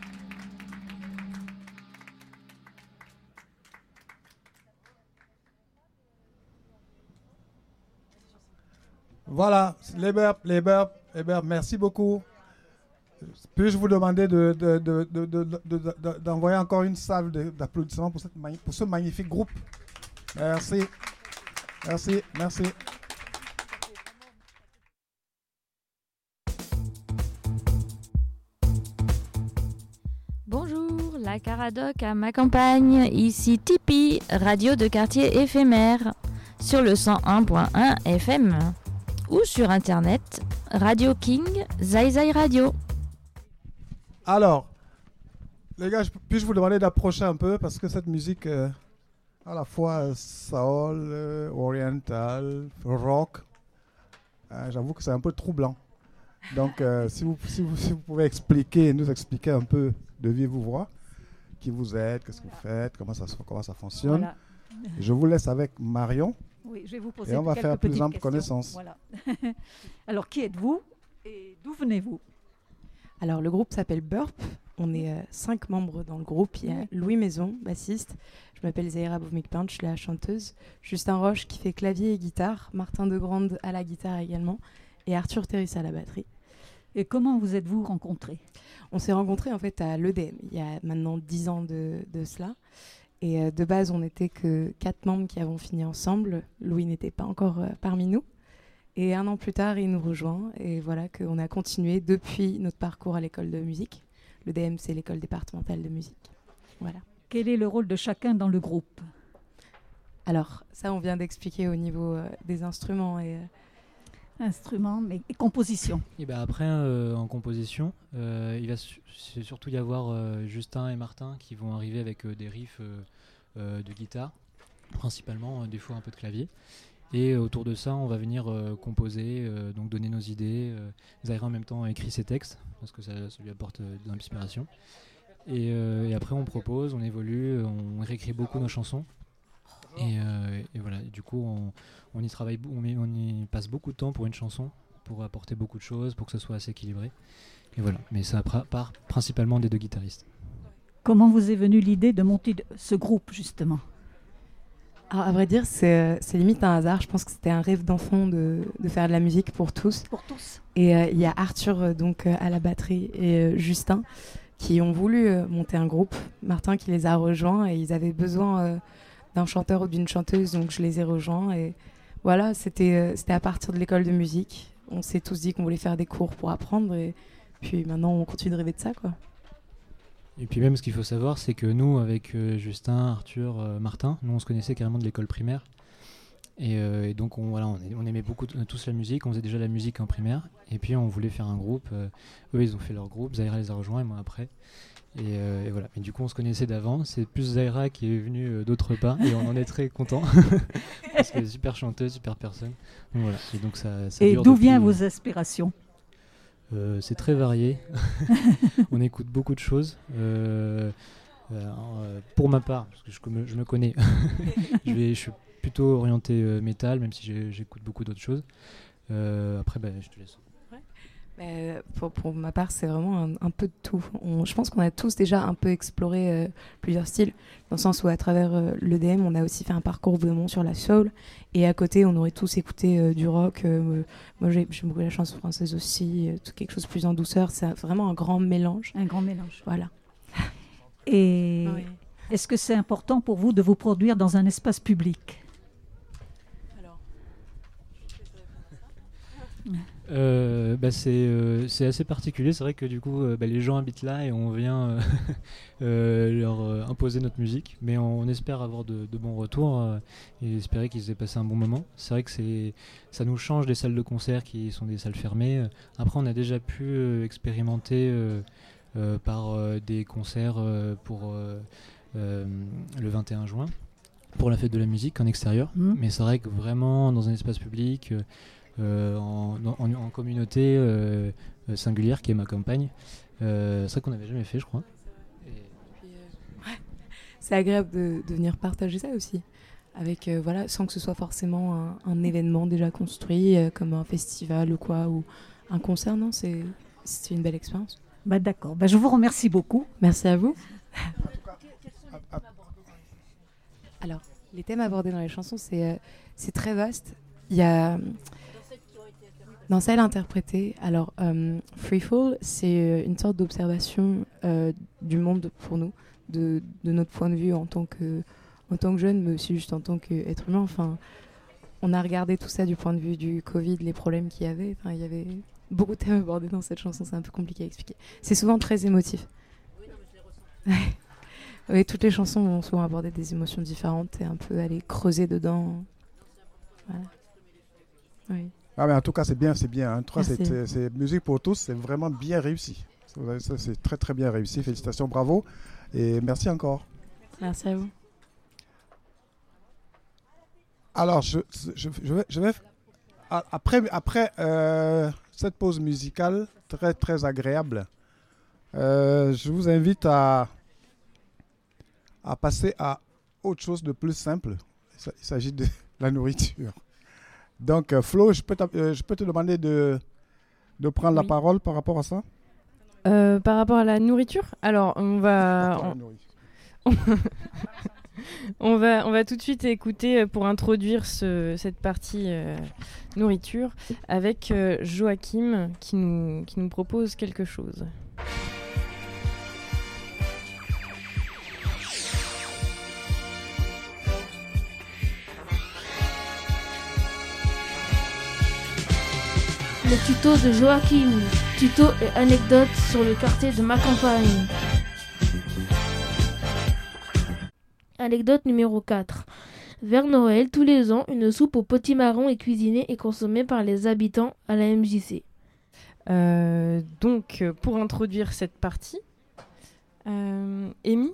Voilà, les burps, merci beaucoup. Puis-je vous demander d'envoyer encore une salve d'applaudissements pour ce magnifique groupe. Merci. Merci. Merci. Bonjour, la Caradoc à ma campagne, ici Tipeee, radio de quartier éphémère, sur le 101.1 FM, ou sur internet, Radio King, Zai Radio. Alors, les gars, puis-je vous demander d'approcher un peu, parce que cette musique, à la fois soul, oriental, rock, j'avoue que c'est un peu troublant. Donc, si vous pouvez nous expliquer un peu de vive voix, qui vous êtes, qu'est-ce que vous faites, comment ça fonctionne. Voilà. Je vous laisse avec Marion. Oui, je vais vous poser et on va faire plus ample questions. Connaissance. Voilà. Alors, qui êtes-vous et d'où venez-vous? Alors, le groupe s'appelle Burp. On est 5 membres dans le groupe. Il y a Louis Maison, bassiste. Je m'appelle Zaira Bouvmikpint, je suis la chanteuse. Justin Roche qui fait clavier et guitare. Martin Degrande à la guitare également. Et Arthur Terissa à la batterie. Et comment vous êtes-vous rencontrés? On s'est rencontrés en fait à l'EDM, il y a maintenant 10 ans de cela. Et de base, on n'était que 4 membres qui avons fini ensemble. Louis n'était pas encore parmi nous. Et 1 an plus tard, il nous rejoint. Et voilà qu'on a continué depuis notre parcours à l'école de musique. L'EDM, c'est l'école départementale de musique. Voilà. Quel est le rôle de chacun dans le groupe? Alors, ça, on vient d'expliquer au niveau des instruments et... Instruments, mais et composition. Et ben après, en composition, il va surtout y avoir Justin et Martin qui vont arriver avec des riffs de guitare, principalement, des fois un peu de clavier. Et autour de ça, on va venir composer, donc donner nos idées. Zaira en même temps écrit ses textes, parce que ça lui apporte de l'inspiration. Et après, on propose, on évolue, on réécrit beaucoup nos chansons. Et voilà, du coup, on y travaille, on y passe beaucoup de temps pour une chanson, pour apporter beaucoup de choses, pour que ce soit assez équilibré. Et voilà, mais ça part principalement des 2 guitaristes. Comment vous est venue l'idée de monter ce groupe, justement? Alors, à vrai dire, c'est limite un hasard. Je pense que c'était un rêve d'enfant de faire de la musique pour tous. Pour tous. Et il y a Arthur donc, à la batterie et Justin qui ont voulu monter un groupe. Martin qui les a rejoints et ils avaient besoin... d'un chanteur ou d'une chanteuse, donc je les ai rejoints et voilà, c'était à partir de l'école de musique. On s'est tous dit qu'on voulait faire des cours pour apprendre et puis maintenant on continue de rêver de ça, quoi. Et puis même ce qu'il faut savoir, c'est que nous avec Justin, Arthur, Martin, nous on se connaissait carrément de l'école primaire et donc on aimait beaucoup tous la musique, on faisait déjà la musique en primaire et puis on voulait faire un groupe. Eux ils ont fait leur groupe, Zaira les a rejoints et moi après. Et voilà. Et du coup, on se connaissait d'avant. C'est plus Zaira qui est venue d'autre part et on en est très content parce qu'elle est super chanteuse, super personne. Donc voilà. Et donc ça et d'où viennent vos aspirations? C'est très varié. On écoute beaucoup de choses. Pour ma part, parce que je me connais, je suis plutôt orienté métal, même si j'écoute beaucoup d'autres choses. Après, je te laisse. Pour ma part, c'est vraiment un peu de tout. Je pense qu'on a tous déjà un peu exploré plusieurs styles, dans le sens où à travers l'EDM, on a aussi fait un parcours vraiment sur la soul, et à côté, on aurait tous écouté du rock. Moi, j'aime beaucoup la chanson française aussi, quelque chose plus en douceur. C'est vraiment un grand mélange. Un grand mélange. Voilà. Et oui. Est-ce que c'est important pour vous de vous produire dans un espace public? C'est assez particulier. C'est vrai que du coup les gens habitent là et on vient leur imposer notre musique, mais on espère avoir de bons retours et espérer qu'ils aient passé un bon moment. C'est vrai que ça nous change des salles de concert qui sont des salles fermées. Après on a déjà pu expérimenter par des concerts pour le 21 juin pour la fête de la musique en extérieur, mais c'est vrai que vraiment dans un espace public, en communauté singulière qui est ma campagne, c'est vrai qu'on n'avait jamais fait, je crois. C'est agréable de venir partager ça aussi, avec sans que ce soit forcément un événement déjà construit comme un festival ou quoi, ou un concert. Non, c'est une belle expérience. D'accord, je vous remercie beaucoup. Merci à vous. Alors, les thèmes abordés dans les chansons, c'est très vaste. Il y a... Dans celle interprétée, alors Free Fall, c'est une sorte d'observation du monde pour nous, de notre point de vue en tant que jeune, mais aussi juste en tant qu'être humain. Enfin, on a regardé tout ça du point de vue du Covid, les problèmes qu'il y avait. Enfin, il y avait beaucoup de thèmes abordés dans cette chanson, c'est un peu compliqué à expliquer. C'est souvent très émotif. Oui, toutes les chansons vont souvent aborder des émotions différentes et un peu aller creuser dedans. Voilà. Oui. Ah mais en tout cas c'est bien. Hein. Merci. C'est Musique pour tous, c'est vraiment bien réussi. Ça, c'est très très bien réussi. Félicitations, bravo et merci encore. Merci à vous. Alors je vais après cette pause musicale très très agréable, je vous invite à passer à autre chose de plus simple. Il s'agit de la nourriture. Donc, Flo, je peux te demander de prendre la parole par rapport à ça. Par rapport à la nourriture, alors on va tout de suite écouter pour introduire cette partie nourriture avec Joachim qui nous propose quelque chose. Le tuto de Joachim, tuto et anecdotes sur le quartier de ma campagne. Anecdote numéro 4. Vers Noël, tous les ans, une soupe au potimarron est cuisinée et consommée par les habitants à la MJC. Donc, pour introduire cette partie, Amy ?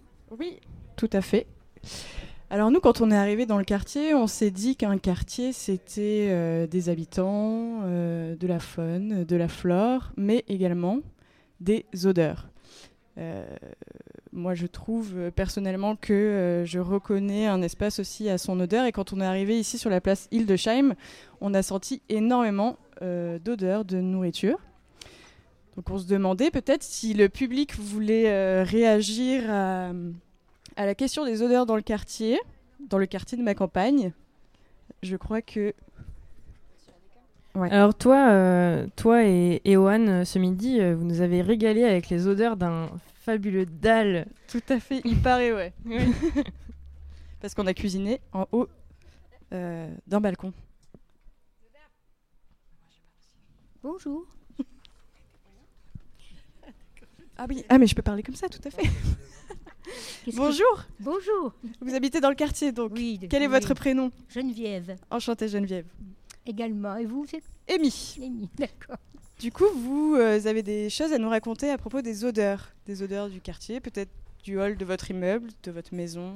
Oui, tout à fait. Alors nous, quand on est arrivé dans le quartier, on s'est dit qu'un quartier, c'était des habitants, de la faune, de la flore, mais également des odeurs. Moi, je trouve personnellement que je reconnais un espace aussi à son odeur. Et quand on est arrivé ici sur la place Hildesheim, on a senti énormément d'odeurs de nourriture. Donc on se demandait peut-être si le public voulait réagir à la question des odeurs dans le quartier de ma campagne. Je crois que... Ouais. Alors toi et Ohan, ce midi, vous nous avez régalé avec les odeurs d'un fabuleux dalle. Tout à fait, il paraît, ouais. Oui. Parce qu'on a cuisiné en haut d'un balcon. Bonjour. Ah oui, mais je peux parler comme ça, tout à fait. Bonjour. Bonjour. Vous habitez dans le quartier, donc. Oui. Quel est votre prénom ? Geneviève. Enchantée, Geneviève. Également. Et vous, c'est Amy. Amy, d'accord. Du coup, vous avez des choses à nous raconter à propos des odeurs du quartier, peut-être du hall de votre immeuble, de votre maison.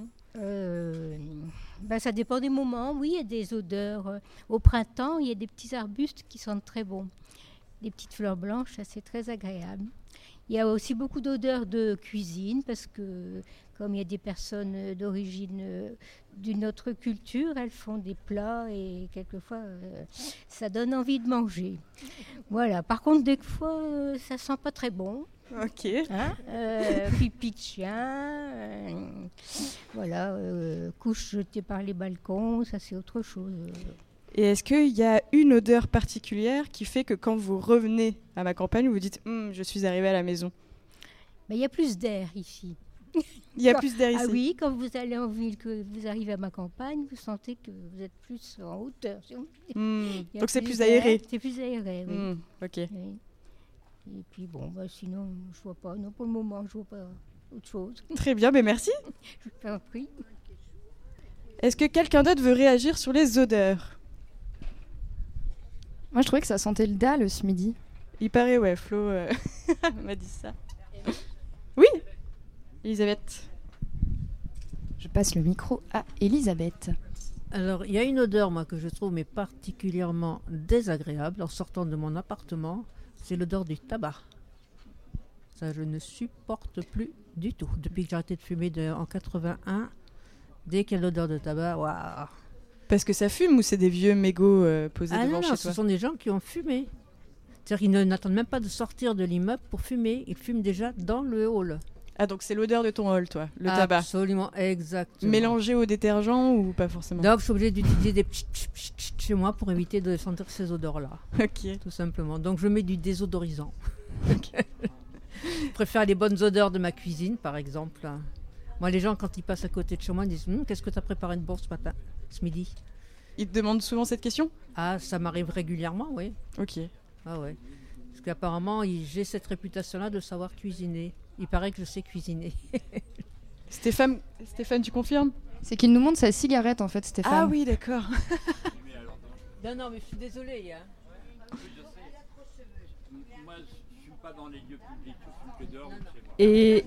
Ça dépend des moments. Oui, il y a des odeurs. Au printemps, il y a des petits arbustes qui sentent très bon. Des petites fleurs blanches, ça c'est très agréable. Il y a aussi beaucoup d'odeurs de cuisine parce que comme il y a des personnes d'origine d'une autre culture, elles font des plats et quelquefois ça donne envie de manger. Voilà. Par contre, des fois, ça sent pas très bon. Ok. Hein, pipi de chien, voilà, couches jetées par les balcons, ça c'est autre chose. Et est-ce qu'il y a une odeur particulière qui fait que quand vous revenez à ma campagne, vous vous dites je suis arrivée à la maison ? Il y a plus d'air ici. Il y a plus d'air ici. Ah oui, quand vous allez en ville, que vous arrivez à ma campagne, vous sentez que vous êtes plus en hauteur. Donc c'est plus aéré. C'est plus aéré, oui. Ok. Oui. Et puis sinon, je vois pas. Non, pour le moment, je vois pas autre chose. Très bien, mais merci. Je vous en prie. Est-ce que quelqu'un d'autre veut réagir sur les odeurs ? Moi, je trouvais que ça sentait le dalle ce midi. Il paraît, ouais, Flo m'a dit ça. Oui, Elisabeth. Je passe le micro à Elisabeth. Alors, il y a une odeur, moi, que je trouve mais particulièrement désagréable en sortant de mon appartement, c'est l'odeur du tabac. Ça, je ne supporte plus du tout. Depuis que j'ai arrêté de fumer en 81, dès qu'il y a l'odeur de tabac, waouh. Parce que ça fume ou c'est des vieux mégots posés devant chez toi ? Ce sont des gens qui ont fumé. C'est-à-dire qu'ils n'attendent même pas de sortir de l'immeuble pour fumer. Ils fument déjà dans le hall. Ah, donc c'est l'odeur de ton hall, toi, le tabac. Absolument, exactement. Mélangé au détergent ou pas forcément ? Donc je suis obligée d'utiliser des chez moi pour éviter de sentir ces odeurs-là. Ok. Tout simplement. Donc je mets du désodorisant. Je préfère les bonnes odeurs de ma cuisine, par exemple. Moi, les gens, quand ils passent à côté de chez moi, ils disent qu'est-ce que tu as préparé de bon ce midi? Ils te demandent souvent cette question? Ah, ça m'arrive régulièrement, oui. Ok. Ah ouais. Parce qu'apparemment, j'ai cette réputation-là de savoir cuisiner. Il paraît que je sais cuisiner. Stéphane, tu confirmes? C'est qu'il nous montre sa cigarette en fait, Stéphane. Ah oui, d'accord. Non, mais je suis désolée. Moi, je suis pas dans les lieux publics, je suis que dehors ou chez moi. Et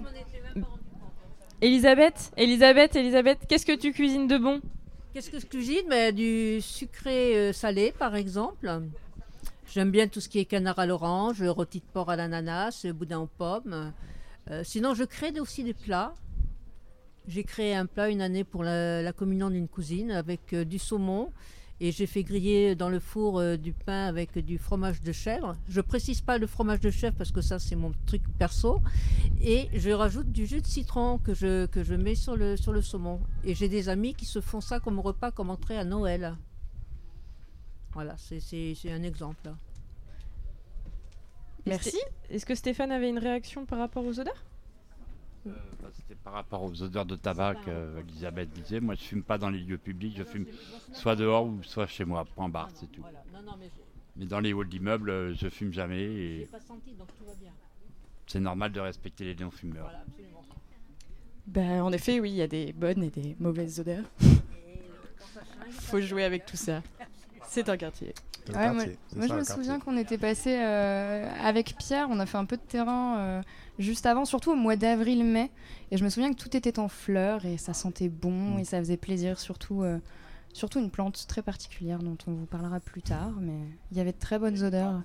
Elisabeth, qu'est-ce que tu cuisines de bon? Qu'est-ce que je cuisine? Du sucré salé, par exemple. J'aime bien tout ce qui est canard à l'orange, rôti de porc à l'ananas, boudin aux pommes. Sinon, je crée aussi des plats. J'ai créé un plat une année pour la communion d'une cousine avec du saumon. Et j'ai fait griller dans le four du pain avec du fromage de chèvre. Je précise pas le fromage de chèvre parce que ça, c'est mon truc perso. Et je rajoute du jus de citron que je mets sur le saumon. Et j'ai des amis qui se font ça comme repas, comme entrée à Noël. Voilà, c'est un exemple. Merci. Est-ce que Stéphane avait une réaction par rapport aux odeurs? C'était par rapport aux odeurs de tabac qu'Elisabeth disait. Moi, je fume pas dans les lieux publics, je fume soit dehors ou soit chez moi, point barre, c'est tout. Voilà. Non, mais dans les halls d'immeubles, je fume jamais. J'ai Et pas senti, donc tout va bien. c'est normal de respecter les non-fumeurs. Voilà, absolument. Ben, en effet, oui, il y a des bonnes et des mauvaises odeurs. Faut jouer avec tout ça. C'est un quartier. Ouais, moi je me souviens qu'on était passé avec Pierre, on a fait un peu de terrain juste avant, surtout au mois d'avril-mai, et je me souviens que tout était en fleurs et ça sentait bon et ça faisait plaisir, surtout une plante très particulière dont on vous parlera plus tard, mais il y avait de très bonnes odeurs.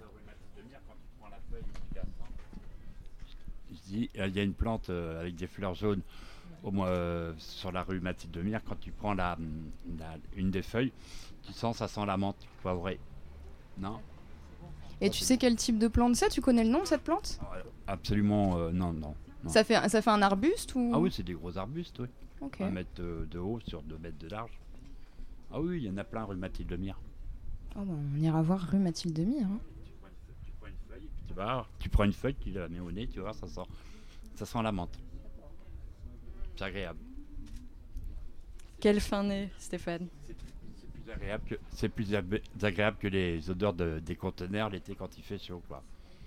Il y a une plante avec des fleurs jaunes sur la rue Mathilde de Mire. Quand tu prends une des feuilles, ça sent la menthe poivrée. Non? Et tu sais quel type de plante c'est? Tu connais le nom de cette plante? Absolument non. Ça fait un arbuste ou? Ah oui, c'est des gros arbustes, oui. Ok. 1 mètre de haut sur 2 mètres de large. Ah oui, il y en a plein rue Mathilde de Mire. Oh bah, on ira voir rue Mathilde de Mire. Hein. Tu prends une feuille, tu prends une feuille, tu la mets au nez, tu vas voir, ça sent la menthe. C'est agréable. Quel fin nez, Stéphane? C'est plus agréable que les odeurs des conteneurs l'été quand il fait chaud, quoi.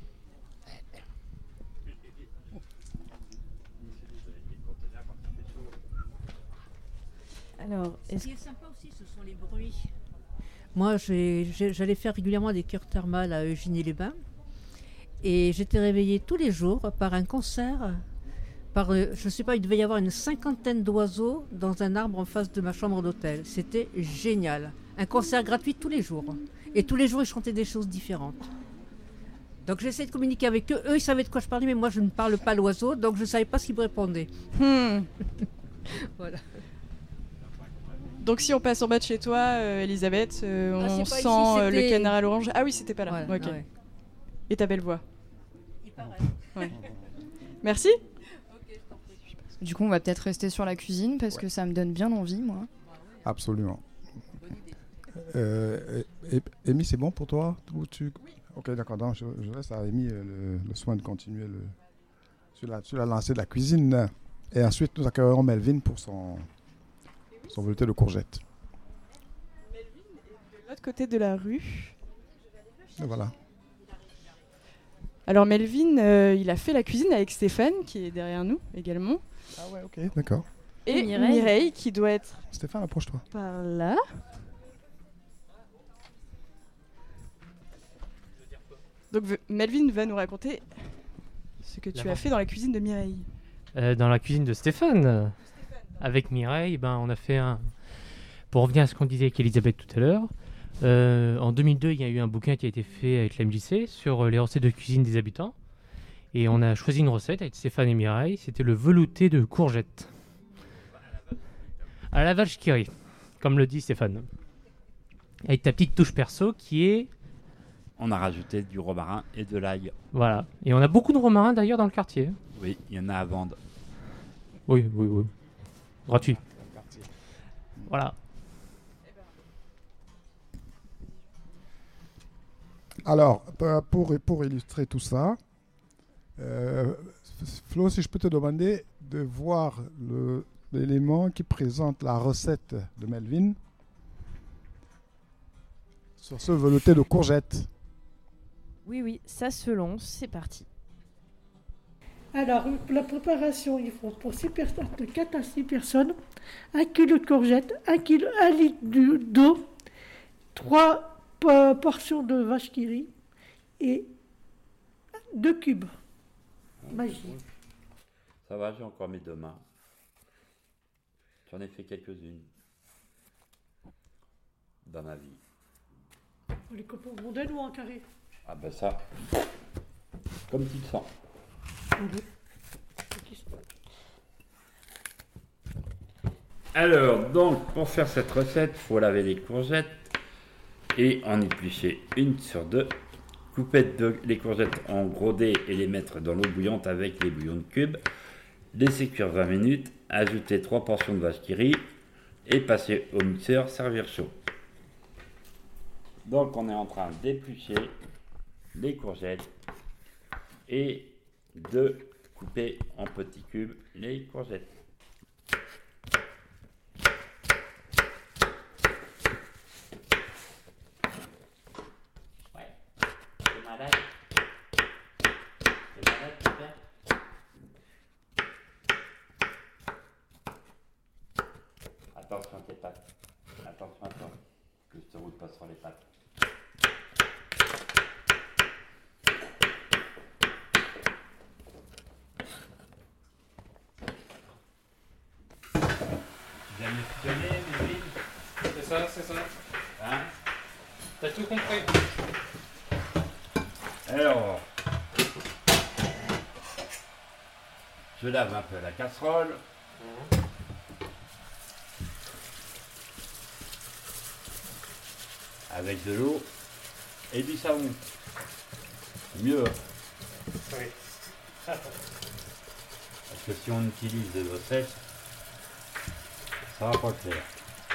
Alors, ce qui est sympa aussi, ce sont les bruits. Moi, j'allais faire régulièrement des cures thermales à Eugénie-les-Bains. Et j'étais réveillée tous les jours par un concert. Je sais pas, il devait y avoir une 50aine d'oiseaux dans un arbre en face de ma chambre d'hôtel. C'était génial. Un concert gratuit tous les jours. Et tous les jours, ils chantaient des choses différentes. Donc j'essayais de communiquer avec eux. Eux, ils savaient de quoi je parlais, mais moi, je ne parle pas l'oiseau, donc je ne savais pas ce qu'ils me répondaient. Voilà. Donc si on passe en bas de chez toi, Elisabeth, on sent le canard à l'orange. Ah oui, c'était pas là. Voilà, ok. ouais. Et ta belle voix. Il paraît. Ouais. Merci. Du coup, on va peut-être rester sur la cuisine parce que ça me donne bien envie, moi. Absolument. Amy, c'est bon pour toi? Oui. Ok, d'accord. Donc, je laisse à Amy le soin de continuer sur la lancée de la cuisine. Et ensuite, nous accueillerons Melvin pour son velouté de courgettes. Melvin est de l'autre côté de la rue. Et voilà. Alors Melvin, il a fait la cuisine avec Stéphane, qui est derrière nous également. Ah ouais, ok, d'accord. Et Mireille, qui doit être... Stéphane, approche-toi. Par là. Donc Melvin va nous raconter ce que tu as fait dans la cuisine de Mireille. Dans la cuisine de Stéphane. Avec Mireille, on a fait pour revenir à ce qu'on disait avec Elisabeth tout à l'heure, en 2002, il y a eu un bouquin qui a été fait avec la MJC sur les recettes de cuisine des habitants. Et on a choisi une recette avec Stéphane et Mireille, c'était le velouté de courgettes. À la vache qui rit, comme le dit Stéphane. Avec ta petite touche perso qui est... On a rajouté du romarin et de l'ail. Voilà. Et on a beaucoup de romarin d'ailleurs dans le quartier. Oui, il y en a à vendre. Oui. Gratuit. Voilà. Alors, pour illustrer tout ça, Flo, si je peux te demander de voir l'élément qui présente la recette de Melvin sur ce velouté de courgettes. Oui, ça se lance, c'est parti. Alors, pour la préparation, il faut pour 6 personnes, de 4 à 6 personnes, 1 kg de courgettes, 1 litre d'eau, 3 portions de vache qui rit et 2 cubes. Magie. Ça va, j'ai encore mes 2 mains. J'en ai fait quelques-unes dans ma vie. On les coupe en rondelles ou en carré? Ah ben ça, comme tu le sens. Alors, donc, pour faire cette recette, il faut laver les courgettes et en éplucher une sur 2. Couper les courgettes en gros dés et les mettre dans l'eau bouillante avec les bouillons de cubes. Laisser cuire 20 minutes, ajouter 3 portions de vache qui rit et passer au mixeur, servir chaud. Donc, on est en train d'éplucher les courgettes et de couper en petits cubes les courgettes. Ouais, t'es malade? T'es malade, super? Attention à tes pattes. Attention à toi, que je te roule pas sur les pattes. C'est ça. Hein? T'as tout compris. Alors, je lave un peu la casserole. Avec de l'eau et du savon. Mieux. Oui. Parce que si on utilise de l'eau sèche, ça va pas le faire.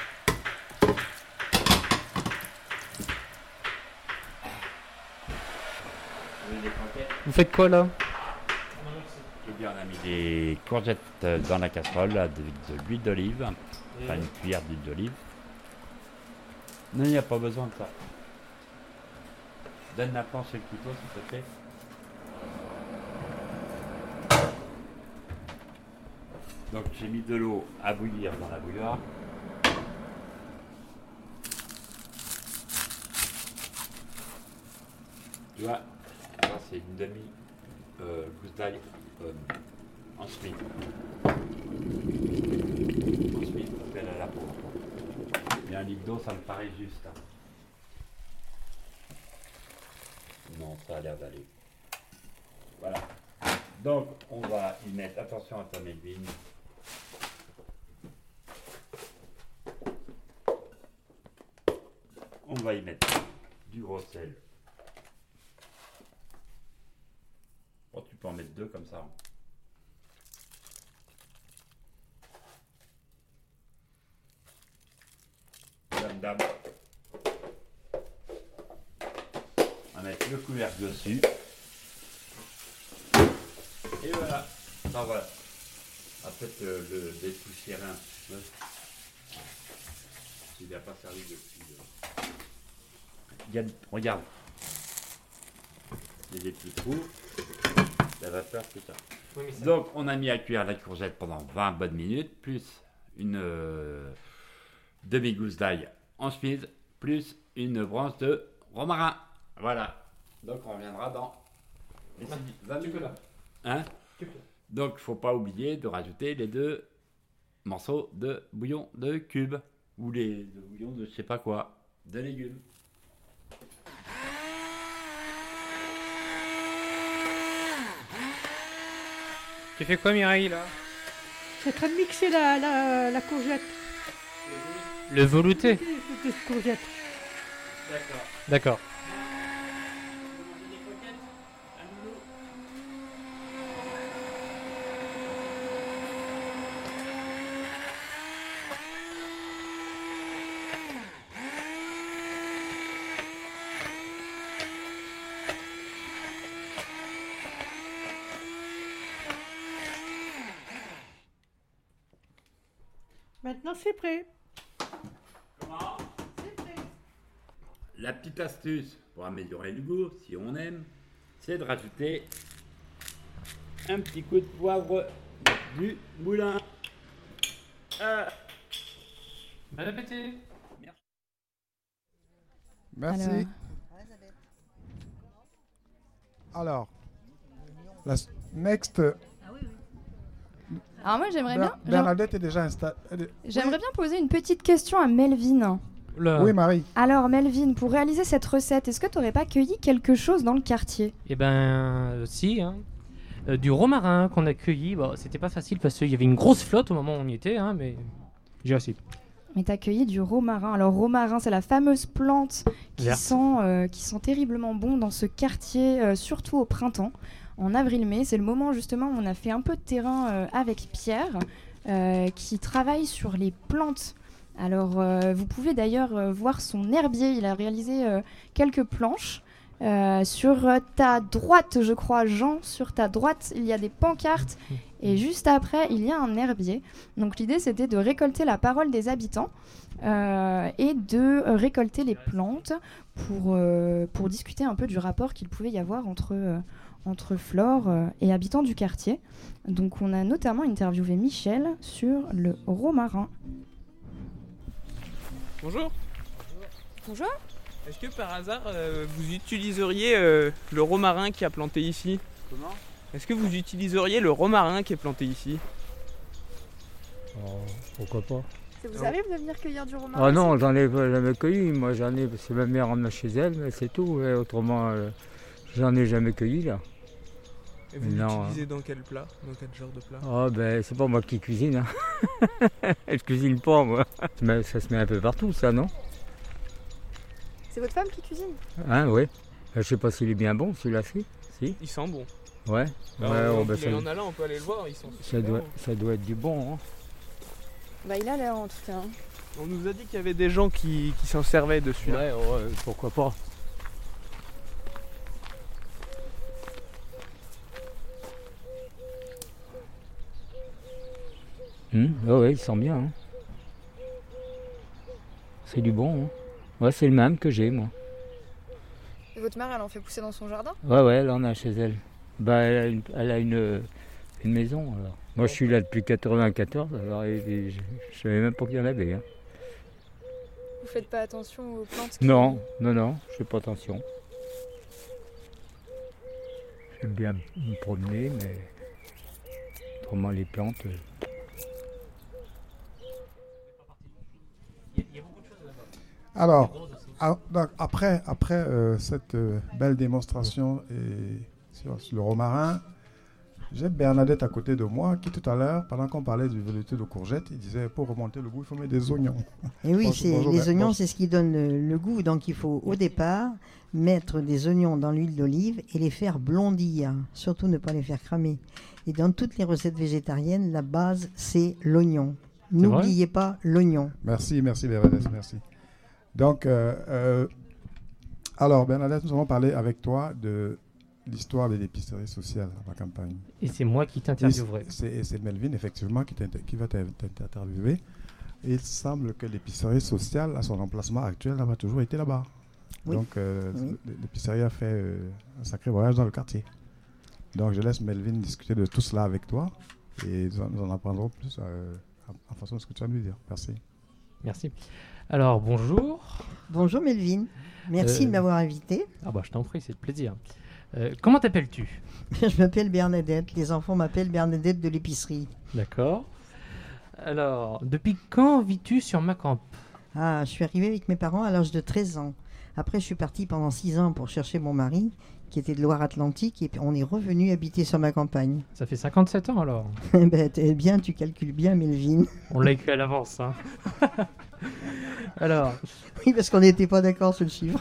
Vous faites quoi là? Eh bien, on a mis des courgettes dans la casserole avec de l'huile d'olive, enfin une cuillère d'huile d'olive. Non, il n'y a pas besoin de ça. Donne la planche et le couteau, s'il te plaît. Donc, j'ai mis de l'eau à bouillir dans la bouilloire. Tu vois, ça c'est une demi gousse d'ail en schmitt. En schmitt, ça s'appelle à la peau. Et un litre d'eau, ça me paraît juste. Hein. Non, ça a l'air d'aller. Voilà. Donc, on va y mettre, attention à ta Melvin. On va y mettre du gros sel. Bon, tu peux en mettre 2 comme ça. Dame. On va mettre le couvercle dessus. Et voilà. Non, voilà. Après, le dépoussiérer un petit peu. Il n'a pas servi depuis. Regarde. Il y a des petits trous. La vapeur, tout ça. Oui, donc, on a mis à cuire la courgette pendant 20 bonnes minutes, plus une demi-gousse d'ail en schmid, plus une branche de romarin. Voilà. Donc, on reviendra dans les 20 minutes. Hein? Donc, il ne faut pas oublier de rajouter les 2 morceaux de bouillon de cube. Ou de bouillon de je sais pas quoi. De légumes. Tu fais quoi, Mireille, là? Je suis en train de mixer la courgette. Le velouté? De courgette. D'accord. Alors c'est prêt. La petite astuce pour améliorer le goût, si on aime, c'est de rajouter un petit coup de poivre du moulin. Bon appétit. Merci. Alors, la next. Alors moi j'aimerais bien. Bernadette est déjà installée. J'aimerais bien poser une petite question à Melvin. Oui, Marie. Alors Melvin, pour réaliser cette recette, est-ce que tu n'aurais pas cueilli quelque chose dans le quartier? Eh ben, si, hein. Du romarin qu'on a cueilli. Bon, c'était pas facile parce qu'il y avait une grosse flotte au moment où on y était, hein, mais j'ai assez. Mais tu as cueilli du romarin. Alors romarin, c'est la fameuse plante qui Verte. sent terriblement bon dans ce quartier, surtout au printemps. En avril-mai, c'est le moment justement où on a fait un peu de terrain avec Pierre, qui travaille sur les plantes. Alors, vous pouvez d'ailleurs voir son herbier. Il a réalisé quelques planches. Sur ta droite, je crois, Jean, sur ta droite, il y a des pancartes. Et juste après, il y a un herbier. Donc, l'idée, c'était de récolter la parole des habitants et de récolter les plantes pour discuter un peu du rapport qu'il pouvait y avoir entre Flore et habitants du quartier. Donc, on a notamment interviewé Michel sur le romarin. Bonjour. Bonjour. Est-ce que par hasard vous utiliseriez le romarin qui a planté ici? Comment? Est-ce que vous utiliseriez le romarin qui est planté ici? Pourquoi pas? Ça vous arrive de venir cueillir du romarin? Ah non, j'en ai jamais cueilli. Moi j'en ai, c'est ma mère en a chez elle, mais c'est tout. Et autrement, j'en ai jamais cueilli là. Et vous l'utilisez dans quel plat? Dans quel genre de plat? Ah ben c'est pas moi qui cuisine. Hein. Je cuisine pas moi. Mais ça se met un peu partout ça, non? C'est votre femme qui cuisine? Hein, oui. Je sais pas s'il est bien bon celui-là, si. Il sent bon. Ouais. Il y en a là, on peut aller le voir, ils sont super bons. Ça doit être du bon. Hein. Bah il a l'air en tout cas. On nous a dit qu'il y avait des gens qui s'en servaient de celui-là. Ouais, pourquoi pas. Ouais, il sent bien. Hein. C'est du bon. Hein. Ouais, c'est le même que j'ai, moi. Et votre mère, elle en fait pousser dans son jardin? Ouais, elle en a chez elle. Bah, elle a une maison. Alors. Moi, je suis là depuis 94, alors je savais même pas qu'il y en avait. Hein. Vous faites pas attention aux plantes? Non, je fais pas attention. J'aime bien me promener, mais autrement les plantes... Alors, donc après cette belle démonstration sur le romarin, j'ai Bernadette à côté de moi qui tout à l'heure, pendant qu'on parlait du velouté de courgettes, il disait pour remonter le goût, il faut mettre des oignons. Et oui, les oignons, c'est ce qui donne le goût. Donc il faut au départ mettre des oignons dans l'huile d'olive et les faire blondir, surtout ne pas les faire cramer. Et dans toutes les recettes végétariennes, la base, c'est l'oignon. N'oubliez pas l'oignon. Merci Bernadette, merci. Donc, alors Bernadette, nous allons parler avec toi de l'histoire de l'épicerie sociale à la campagne. Et c'est moi qui t'interviewerai. C'est Melvin, effectivement, qui va t'interviewer. Il semble que l'épicerie sociale, à son emplacement actuel, n'a pas toujours été là-bas. Oui. Donc, l'épicerie a fait un sacré voyage dans le quartier. Donc, je laisse Melvin discuter de tout cela avec toi et nous en apprendrons plus en fonction de ce que tu vas nous dire. Merci. Merci. Alors, bonjour. Bonjour Melvin. Merci de m'avoir invité. Ah bah je t'en prie, c'est le plaisir. Comment t'appelles-tu? Je m'appelle Bernadette. Les enfants m'appellent Bernadette de l'épicerie. D'accord. Alors, depuis quand vis-tu sur Macamp? Je suis arrivée avec mes parents à l'âge de 13 ans. Après, je suis partie pendant 6 ans pour chercher mon mari, qui était de Loire-Atlantique, et on est revenu habiter sur ma campagne. Ça fait 57 ans alors. Bien, tu calcules bien, Melvin. On l'a écrit à l'avance. Hein. Alors. Oui, parce qu'on n'était pas d'accord sur le chiffre.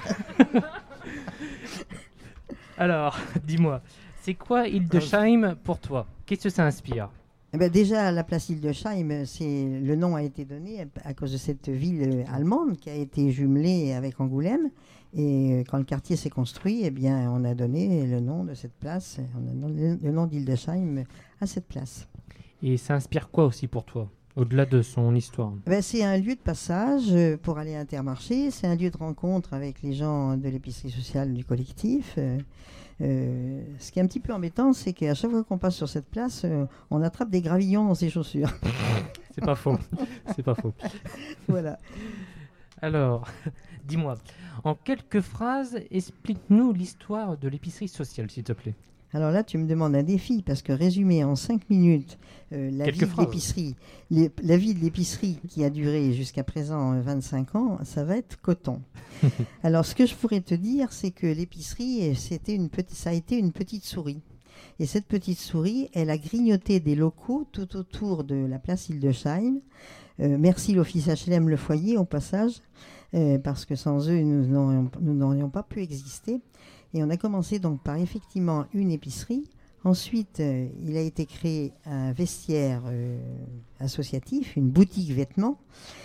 Alors, dis-moi, c'est quoi Hildesheim pour toi? Qu'est-ce que ça inspire? Déjà, la place Hildesheim, le nom a été donné à cause de cette ville allemande qui a été jumelée avec Angoulême. Et quand le quartier s'est construit, on a donné le nom de cette place, on a donné le nom d'Hildesheim à cette place. Et ça inspire quoi aussi pour toi? Au-delà de son histoire. C'est un lieu de passage pour aller à Intermarché, c'est un lieu de rencontre avec les gens de l'épicerie sociale du collectif. Ce qui est un petit peu embêtant, c'est qu'à chaque fois qu'on passe sur cette place, on attrape des gravillons dans ses chaussures. C'est pas faux. C'est pas faux. Voilà. Alors, dis-moi, en quelques phrases, explique-nous l'histoire de l'épicerie sociale, s'il te plaît. Alors là, tu me demandes un défi, parce que résumer en 5 minutes la vie de l'épicerie qui a duré jusqu'à présent 25 ans, ça va être coton. Alors, ce que je pourrais te dire, c'est que l'épicerie, ça a été une petite souris. Et cette petite souris, elle a grignoté des locaux tout autour de la place Hildesheim. Merci l'Office HLM Le Foyer, au passage, parce que sans eux, nous n'aurions pas pu exister. Et on a commencé donc par effectivement une épicerie. Ensuite, il a été créé un vestiaire associatif, une boutique vêtements.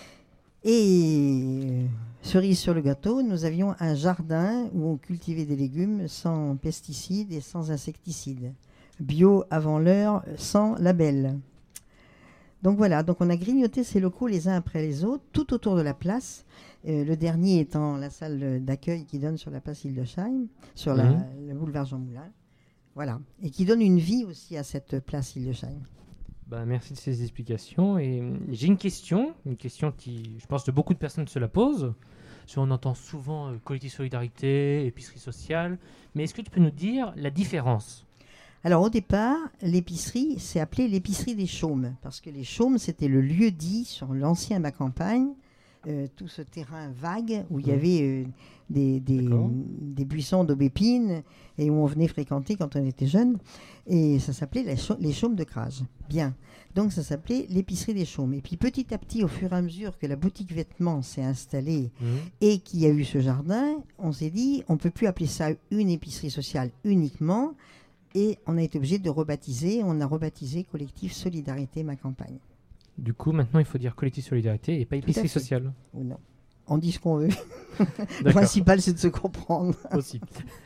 Et cerise sur le gâteau, nous avions un jardin où on cultivait des légumes sans pesticides et sans insecticides. Bio avant l'heure, sans label. Donc voilà, donc on a grignoté ces locaux les uns après les autres, tout autour de la place. Le dernier étant la salle d'accueil qui donne sur la place Hildesheim, sur le boulevard Jean Moulin. Voilà, et qui donne une vie aussi à cette place Hildesheim. Merci de ces explications. Et j'ai une question qui, je pense que beaucoup de personnes se la posent. On entend souvent collectif solidarité, épicerie sociale, mais est-ce que tu peux nous dire la différence ? Alors au départ, l'épicerie s'est appelée l'épicerie des Chaumes, parce que les Chaumes, c'était le lieu dit sur l'ancien Macampagne, tout ce terrain vague où il y avait des buissons d'aubépines et où on venait fréquenter quand on était jeune. Et ça s'appelait les Chaumes de Crage. Bien. Donc ça s'appelait l'épicerie des Chaumes. Et puis petit à petit, au fur et à mesure que la boutique vêtements s'est installée et qu'il y a eu ce jardin, on s'est dit, on ne peut plus appeler ça une épicerie sociale uniquement. Et on a été obligé de rebaptiser. On a rebaptisé Collectif Solidarité Macampagne. Du coup, maintenant, il faut dire collectif solidarité et pas épicerie sociale. Ou non. On dit ce qu'on veut. Le principal, c'est de se comprendre. Aussi.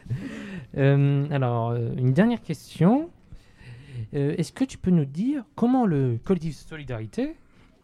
Alors, une dernière question. Est-ce que tu peux nous dire comment le collectif solidarité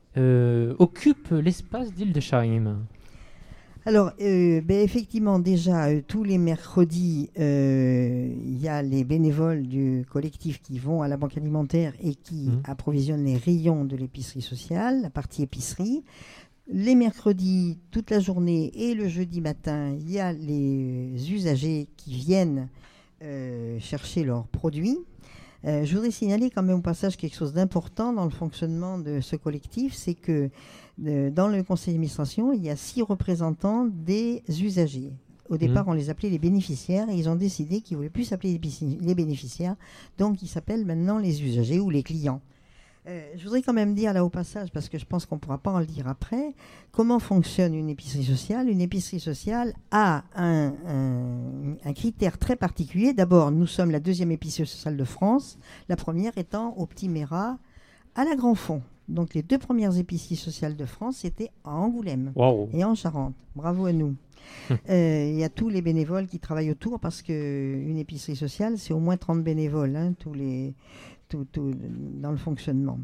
occupe l'espace d'Hildesheim ? Alors, effectivement, déjà, tous les mercredis, il y a les bénévoles du collectif qui vont à la banque alimentaire et qui approvisionnent les rayons de l'épicerie sociale, la partie épicerie. Les mercredis, toute la journée et le jeudi matin, il y a les usagers qui viennent chercher leurs produits. Je voudrais signaler quand même au passage quelque chose d'important dans le fonctionnement de ce collectif, c'est que dans le conseil d'administration, il y a 6 représentants des usagers. Au départ, on les appelait les bénéficiaires et ils ont décidé qu'ils ne voulaient plus s'appeler les bénéficiaires, donc ils s'appellent maintenant les usagers ou les clients. Je voudrais quand même dire là au passage, parce que je pense qu'on ne pourra pas en le dire après, comment fonctionne une épicerie sociale. Une épicerie sociale a un critère très particulier. D'abord, nous sommes la 2e épicerie sociale de France, la première étant au Petit Mérat à la Grand Fond. Donc les 2 premières épiceries sociales de France, c'était à Angoulême et en Charente. Bravo à nous. Il y a tous les bénévoles qui travaillent autour, parce qu'une épicerie sociale, c'est au moins 30 bénévoles, tout dans le fonctionnement.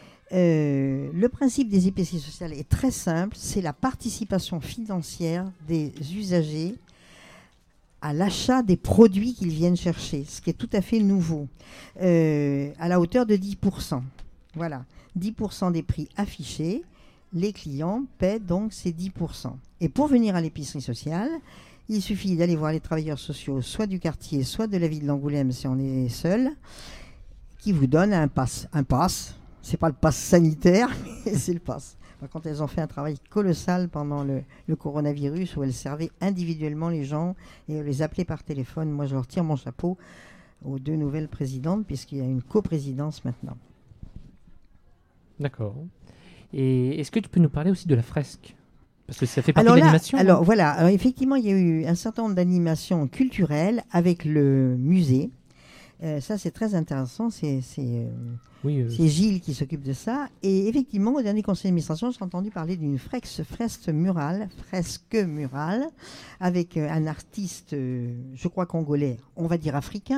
Le principe des épiceries sociales est très simple, c'est la participation financière des usagers à l'achat des produits qu'ils viennent chercher, ce qui est tout à fait nouveau, à la hauteur de 10%. Voilà, 10% des prix affichés, les clients paient donc ces 10%. Et pour venir à l'épicerie sociale, il suffit d'aller voir les travailleurs sociaux, soit du quartier, soit de la ville d'Angoulême si on est seul, qui vous donnent un pass. Un pass, c'est pas le pass sanitaire, mais c'est le pass. Par contre, elles ont fait un travail colossal pendant le coronavirus, où elles servaient individuellement les gens et elles les appelaient par téléphone. Moi, je leur tire mon chapeau aux 2 nouvelles présidentes, puisqu'il y a une coprésidence maintenant. D'accord. Et est-ce que tu peux nous parler aussi de la fresque ? Parce que ça fait partie de l'animation. Alors voilà, alors, effectivement, il y a eu un certain nombre d'animations culturelles avec le musée. Ça, c'est très intéressant. C'est Gilles qui s'occupe de ça. Et effectivement, au dernier conseil d'administration, j'ai entendu parler d'une fresque murale, avec un artiste, je crois congolais, on va dire africain,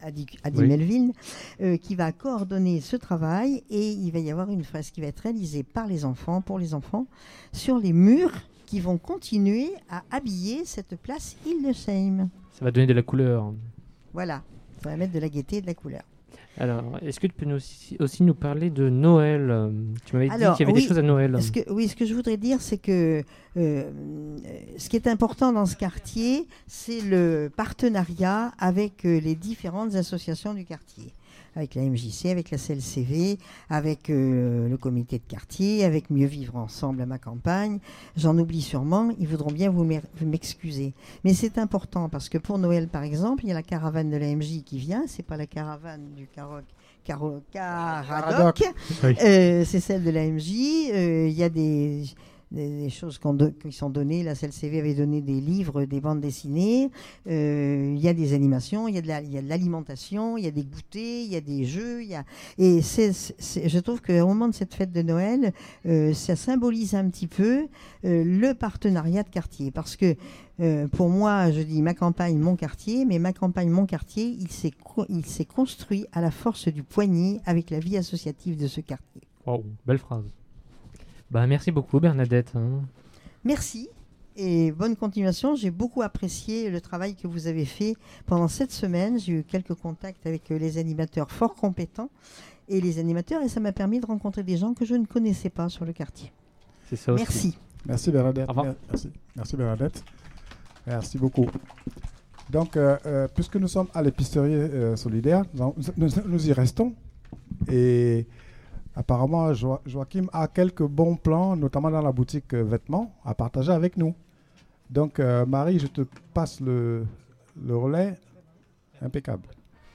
Adi Melville, qui va coordonner ce travail, et il va y avoir une fresque qui va être réalisée par les enfants, pour les enfants, sur les murs qui vont continuer à habiller cette place Hildesheim. Ça va donner de la couleur. Voilà, ça va mettre de la gaieté et de la couleur. Alors, est-ce que tu peux aussi nous parler de Noël? Tu m'avais dit qu'il y avait des choses à Noël. Ce que je voudrais dire, c'est que ce qui est important dans ce quartier, c'est le partenariat avec les différentes associations du quartier. Avec la MJC, avec la CLCV, avec le comité de quartier, avec Mieux Vivre Ensemble à ma campagne. J'en oublie sûrement, ils voudront bien vous m'excuser. Mais c'est important parce que pour Noël, par exemple, il y a la caravane de la MJ qui vient. C'est pas la caravane du Caradoc, oui. C'est celle de la MJ. Il y a des choses qui sont données. La CLCV avait donné des livres, des bandes dessinées. Il y a des animations, il y a de l'alimentation, il y a des goûters, il y a des jeux. Et je trouve qu'au moment de cette fête de Noël, ça symbolise un petit peu le partenariat de quartier. Parce que pour moi, je dis ma campagne, mon quartier, mais ma campagne, mon quartier, il s'est construit à la force du poignet avec la vie associative de ce quartier. Wow, belle phrase. Merci beaucoup Bernadette. Merci et bonne continuation. J'ai beaucoup apprécié le travail que vous avez fait pendant cette semaine. J'ai eu quelques contacts avec les animateurs fort compétents et ça m'a permis de rencontrer des gens que je ne connaissais pas sur le quartier. C'est ça aussi. Merci. Merci Bernadette. Merci Bernadette. Merci beaucoup. Donc, puisque nous sommes à l'épicerie solidaire, nous y restons. Et apparemment, Joachim a quelques bons plans, notamment dans la boutique vêtements, à partager avec nous. Donc, Marie, je te passe le relais. Impeccable.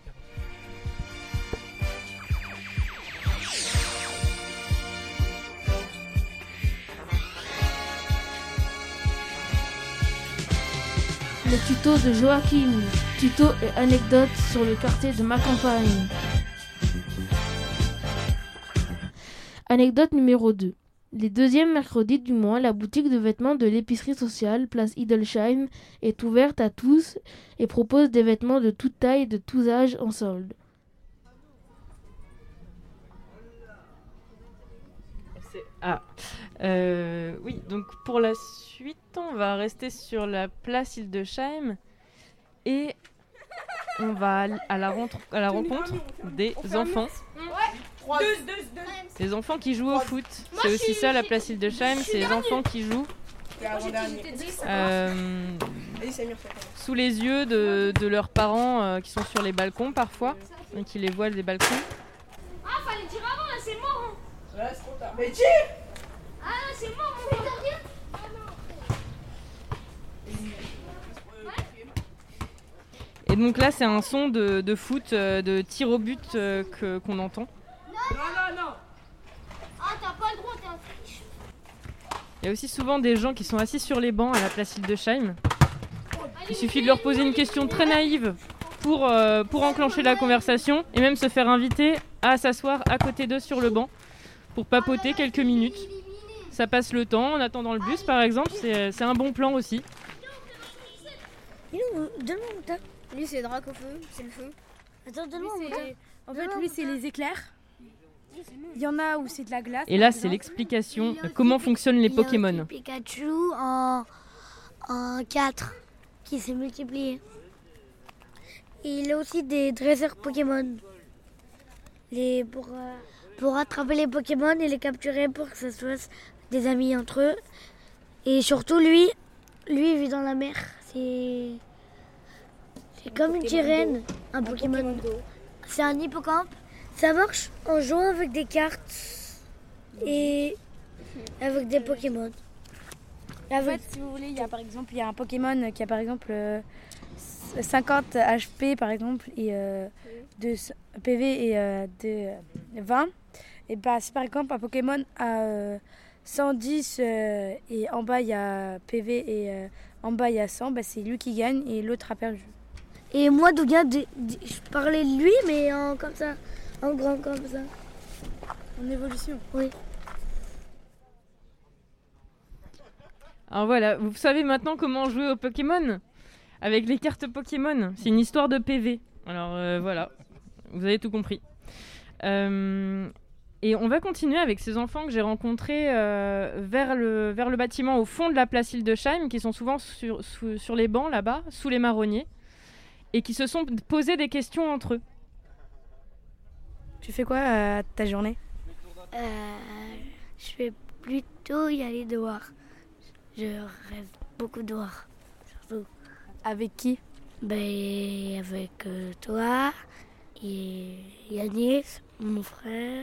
Le tuto de Joachim. Tuto et anecdotes sur le quartier de ma campagne. Anecdote numéro 2. Les deuxièmes mercredis du mois, la boutique de vêtements de l'épicerie sociale, place Hildesheim, est ouverte à tous et propose des vêtements de toute taille et de tous âges en solde. Oui, donc pour la suite, on va rester sur la place Hildesheim et on va à la rencontre des enfants. Les enfants qui jouent au foot. C'est aussi ça la place Hildesheim, c'est les enfants qui jouent sous les yeux de leurs parents qui sont sur les balcons parfois, et qui les voient des balcons. Ah, fallait dire avant, là c'est mort. Ouais, c'est trop tard. Mais tire. Ah, là c'est mort, mon putain. Et donc là, c'est un son de foot, de tir au but qu'on entend. Non. Ah, t'as pas le droit, t'es un friche. Il y a aussi souvent des gens qui sont assis sur les bancs à la place Hildesheim. Il suffit de leur poser une question très naïve pour enclencher la conversation et même se faire inviter à s'asseoir à côté d'eux sur le banc pour papoter quelques minutes. Ça passe le temps en attendant le bus, par exemple. C'est un bon plan aussi. Donne-moi. Lui, c'est Dracofeu, c'est le feu. Attends, donne-moi. En fait, lui, c'est les éclairs. Il y en a où c'est de la glace. Et là, c'est l'explication de comment fonctionnent les Pokémon. Il y a un Pikachu en 4 qui s'est multiplié. Et il a aussi des dresseurs Pokémon. Pour attraper les Pokémon et les capturer pour que ça soit des amis entre eux. Et surtout, lui il vit dans la mer. C'est comme une sirène, un Pokémon. C'est un hippocampe. Ça marche en jouant avec des cartes et avec des Pokémon. En fait, si vous voulez, il y a un Pokémon qui a par exemple 50 HP par exemple et 2 PV et 20. Et bah, si par exemple un Pokémon a 110 et en bas il y a PV et en bas il y a 100, bah, c'est lui qui gagne et l'autre a perdu. Et moi, Douga, je parlais de lui, mais comme ça, en grand comme ça. En évolution. Oui. Alors voilà, vous savez maintenant comment jouer au Pokémon avec les cartes Pokémon. C'est une histoire de PV. Alors voilà, vous avez tout compris. Et on va continuer avec ces enfants que j'ai rencontrés vers le bâtiment au fond de la place Hildesheim, qui sont souvent sur les bancs là-bas, sous les marronniers, et qui se sont posés des questions entre eux. Tu fais quoi ta journée? Je vais plutôt y aller dehors. Je reste beaucoup dehors, surtout. Avec qui? Avec toi et Yanis, mon frère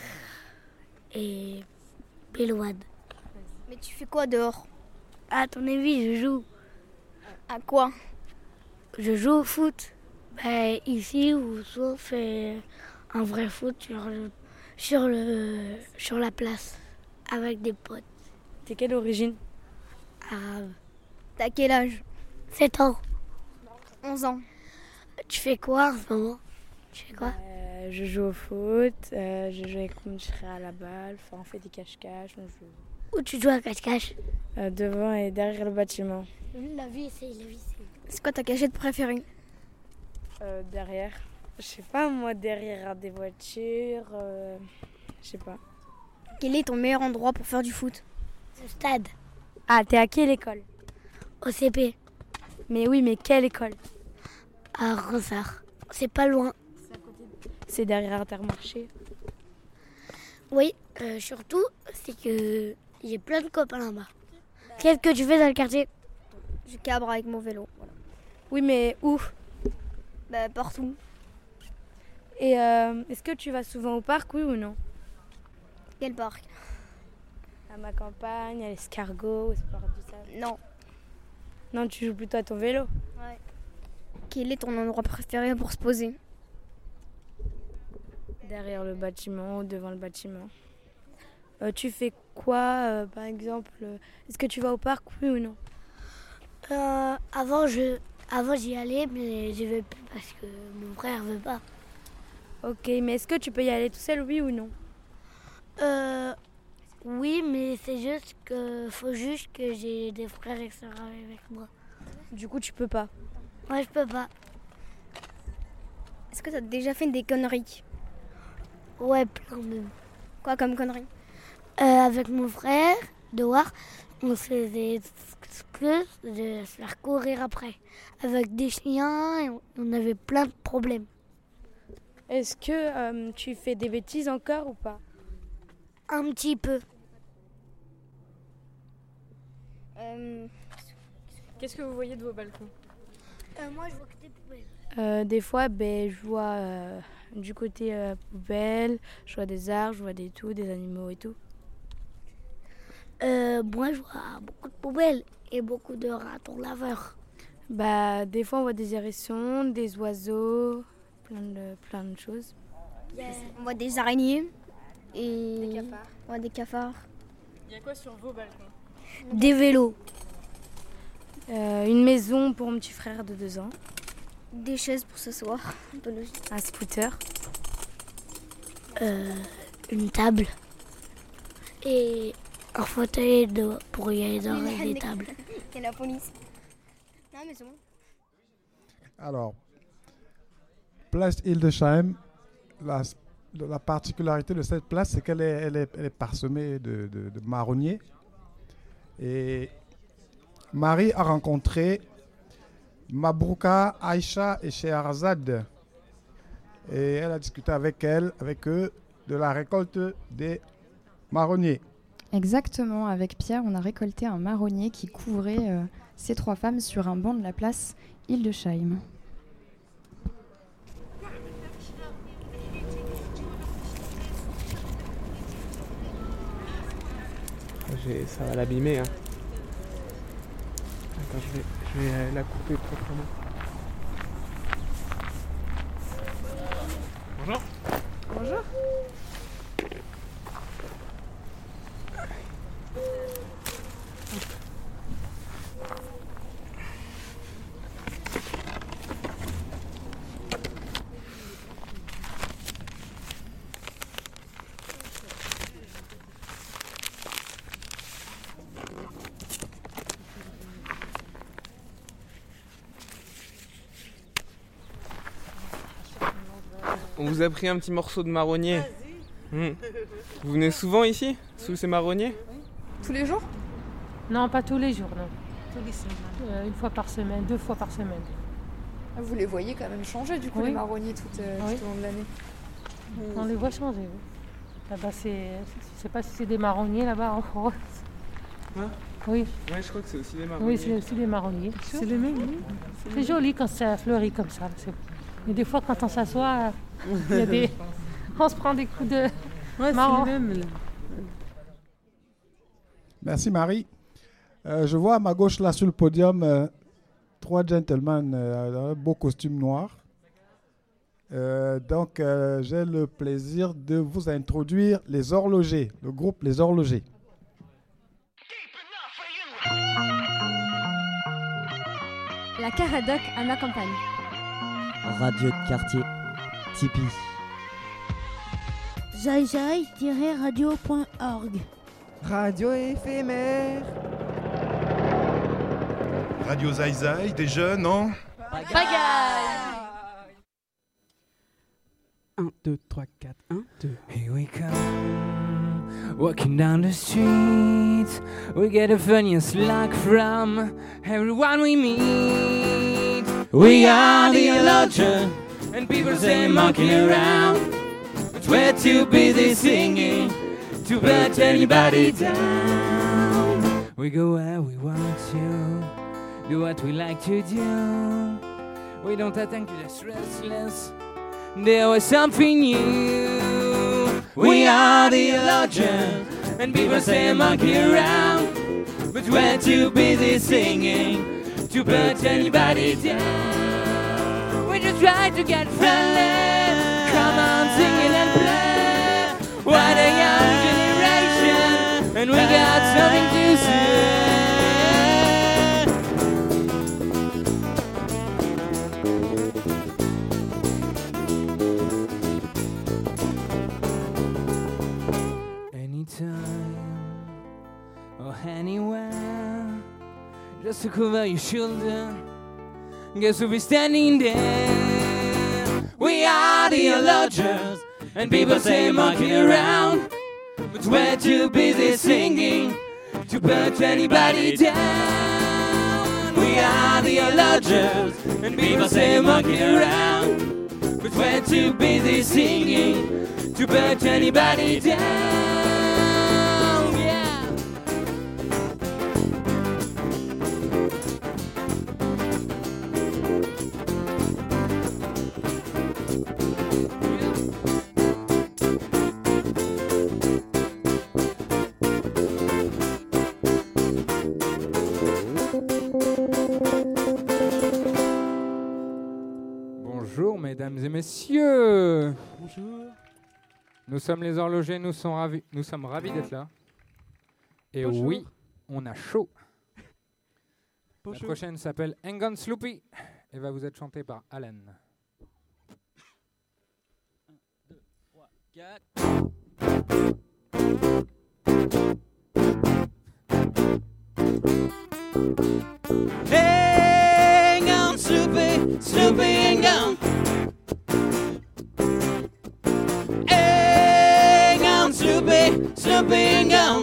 et Belouane. Mais tu fais quoi dehors? À ton avis, je joue. À quoi? Je joue au foot. Ici, ou sauf un vrai foot sur la place avec des potes. T'es quelle origine? Arabe. T'as quel âge? 7 ans. 11 ans. Tu fais quoi en ce moment? Tu fais quoi? Je joue au foot, je joue avec mon frère à la balle, on fait des cache-cache. Où tu joues à cache-cache? Devant et derrière le bâtiment. La vie, c'est. C'est quoi ta cachette préférée? Derrière. Je sais pas moi, derrière des voitures. Je sais pas. Quel est ton meilleur endroit pour faire du foot? Le stade. Ah, t'es à quelle école? Au CP. Mais oui, mais quelle école? À Ronsard. C'est pas loin. C'est derrière Intermarché. Oui, surtout, c'est que j'ai plein de copains là-bas. Qu'est-ce que tu fais dans le quartier? Je cabre avec mon vélo. Voilà. Oui, mais où? Partout. Et est-ce que tu vas souvent au parc, oui ou non? Quel parc? À ma campagne, à l'escargot, au sport du sable. Non. Non, tu joues plutôt à ton vélo? Ouais. Quel est ton endroit préféré pour se poser? Derrière le bâtiment ou devant le bâtiment. Tu fais quoi, par exemple? Est-ce que tu vas au parc, oui ou non? Avant j'y allais, mais je vais plus parce que mon frère veut pas. Ok, mais est-ce que tu peux y aller tout seul, oui ou non? Oui, mais c'est juste que faut juste que j'ai des frères et sœurs avec moi. Du coup, tu peux pas? Ouais, je peux pas. Est-ce que tu as déjà fait des conneries? Ouais, plein même. Quoi comme conneries? Avec mon frère, dehors, on se faisait que de se faire courir après. Avec des chiens, et on avait plein de problèmes. Est-ce que tu fais des bêtises encore ou pas? Un petit peu. Qu'est-ce que vous voyez de vos balcons? Moi, je vois que des poubelles. Des fois, je vois du côté poubelle, je vois des arbres, je vois des animaux et tout. Moi, je vois beaucoup de poubelles et beaucoup de ratons laveurs. Des fois, on voit des hérissons, des oiseaux, plein de choses. On voit des araignées et des cafards. Ouais, des cafards. Il y a quoi sur vos balcons? Des vélos. Une maison pour mon petit frère de 2 ans. Des chaises pour s'asseoir. Un scooter. Une table. Et un fauteuil pour y aller dans les tables. Et la police. Non, mais c'est bon. Alors, place Hildesheim, la particularité de cette place, c'est qu'elle est parsemée de marronniers. Et Marie a rencontré Mabrouka, Aïcha et Scheherazade. Et elle a discuté avec eux, de la récolte des marronniers. Exactement, avec Pierre, on a récolté un marronnier qui couvrait ces 3 femmes sur un banc de la place Hildesheim. Ça va l'abîmer. Hein. Attends, je vais la couper proprement. Bonjour. Bonjour. On vous a pris un petit morceau de marronnier. Vous venez souvent ici, sous ces marronniers? Tous les jours? Non, pas tous les jours, non. Tous les semaines. Une fois par semaine, 2 fois par semaine. Vous les voyez quand même changer, du coup, Oui. les marronniers tout au long de l'année. On les voit changer, oui. Là-bas, je sais pas si c'est des marronniers là-bas en France. Hein? Oui. Ouais, je crois que c'est aussi des marronniers. Oui, c'est aussi des marronniers. C'est les mêmes, oui. C'est joli quand ça fleurit comme ça. Mais des fois, quand on s'assoit, il y a des... on se prend des coups de marron. C'est les mêmes, là. Merci Marie. Je vois à ma gauche là sur le podium 3 gentlemen dans un beau costume noir. Donc j'ai le plaisir de vous introduire les horlogers, le groupe Les Horlogers. La Caradoc à ma campagne. Radio de quartier, Tipeee. Zaizai-radio.org. Radio éphémère. Radio Zaizai, des jeunes, non? Bagaille. 1, 2, 3, 4, 1, 2. Here we come, walking down the street. We get the funniest look from everyone we meet. We are the illusion, and people say monkey around. But we're too busy singing to put anybody down. We go where we want to, do what we like to do. We don't attend to the restless. There was something new. We are the illusion, and people say monkey around. But we're too busy singing to put anybody down. We just try to get friendly. Come on, sing it and play. What a young generation, and we got something to say. Or anywhere, just to cover your shoulder. Guess we'll be standing there. We are the illusions, and people say monkey around. But we're too busy singing to put anybody down. We are the illusions, and people say monkey around. But we're too busy singing to put anybody down. Bonjour mesdames et messieurs. Bonjour. Nous sommes les horlogers, nous sommes ravis d'être là. Et Bonjour. oui, on a chaud. Bonjour. La prochaine s'appelle Hang On Sloopy et va vous être chantée par Alan. 1, 2, 3, 4. Hang on, Sloopy, Sloopy, hang on. Hang on, Sloopy, Sloopy, hang on.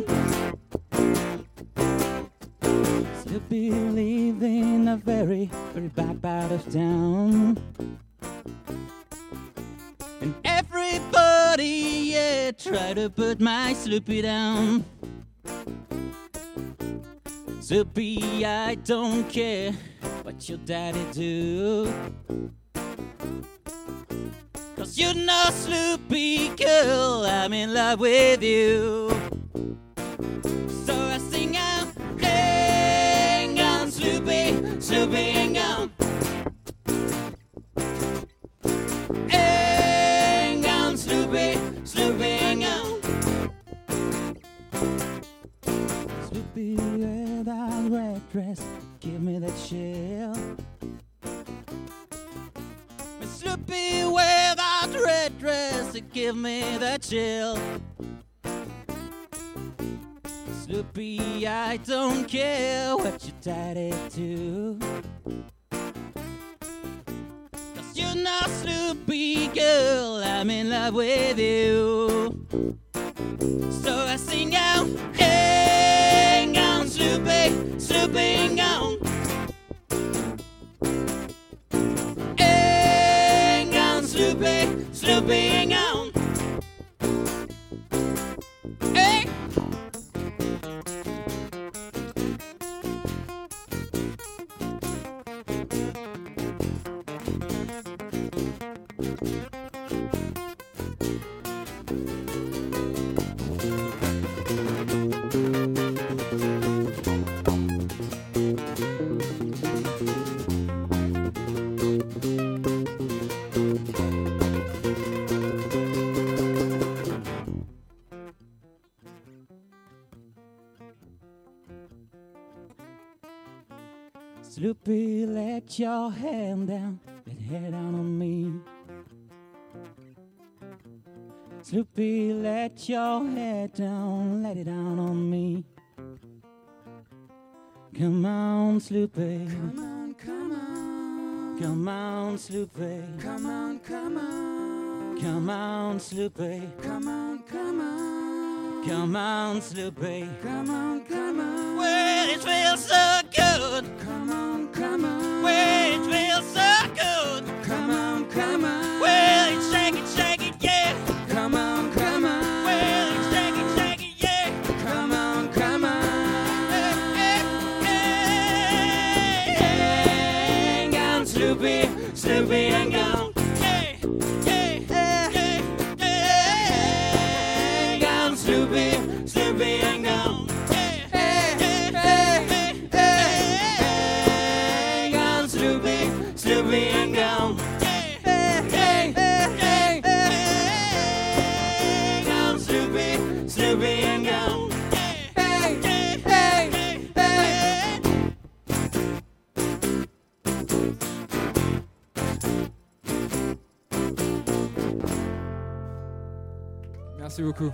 Sloopy lives in a very, very bad part of town. And everybody, yeah, try to put my Sloopy down. Sloopy, I don't care what your daddy do. 'Cause you know, Sloopy, girl, I'm in love with you. So I sing out, hang on, Sloopy, Sloopy, hang on. Hang on, Sloopy, Sloopy, hang on. Sloopy, wear that red dress, give me that chill. Miss Sloopy, wear that red dress, give me that chill. Sloopy, I don't care what your daddy do. 'Cause you now, Sloopy girl, I'm in love with you. So I sing out, hang on, Sloopy, Sloopy, hang on. Hang on, Sloopy, Sloopy, hang on. Hey! Sloopy, let your hand down, let head down on me. Sloopy, let your head down, let it down on me. Come on, Sloopy. Come on, come on. Come on, Sloopy. Come on, come on. Come on, Sloopy. Come on, come on. Come on, Sloopy. Come on, come on. Well, it feels so good. Come on, come on. Well, it feels so good. Come on, come on. Well, it's shake it, yeah. Come on, come on. Well, it's shake it, yeah. Come on, come on. Hang on, Sloopy, Sloopy, hang on. Hey, hey, hey, hey. Hang on, Sloopy, Sloopy, hang on. Hey, hey, hey, hey, hey. Hang on, Sloopy, Sloopy, hang on. Hey, hey, hey, hey, hey. Hang on, Sloopy, Sloopy, hang on. Hey, hey, hey, hey, hey. Merci beaucoup.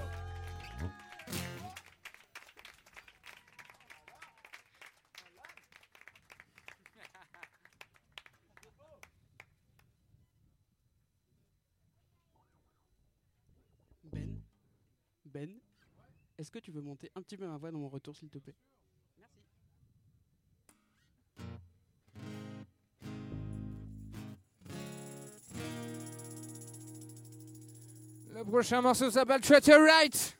Ben, est-ce que tu veux monter un petit peu ma voix dans mon retour, s'il te plaît? Le prochain morceau s'appelle Treat Her Right.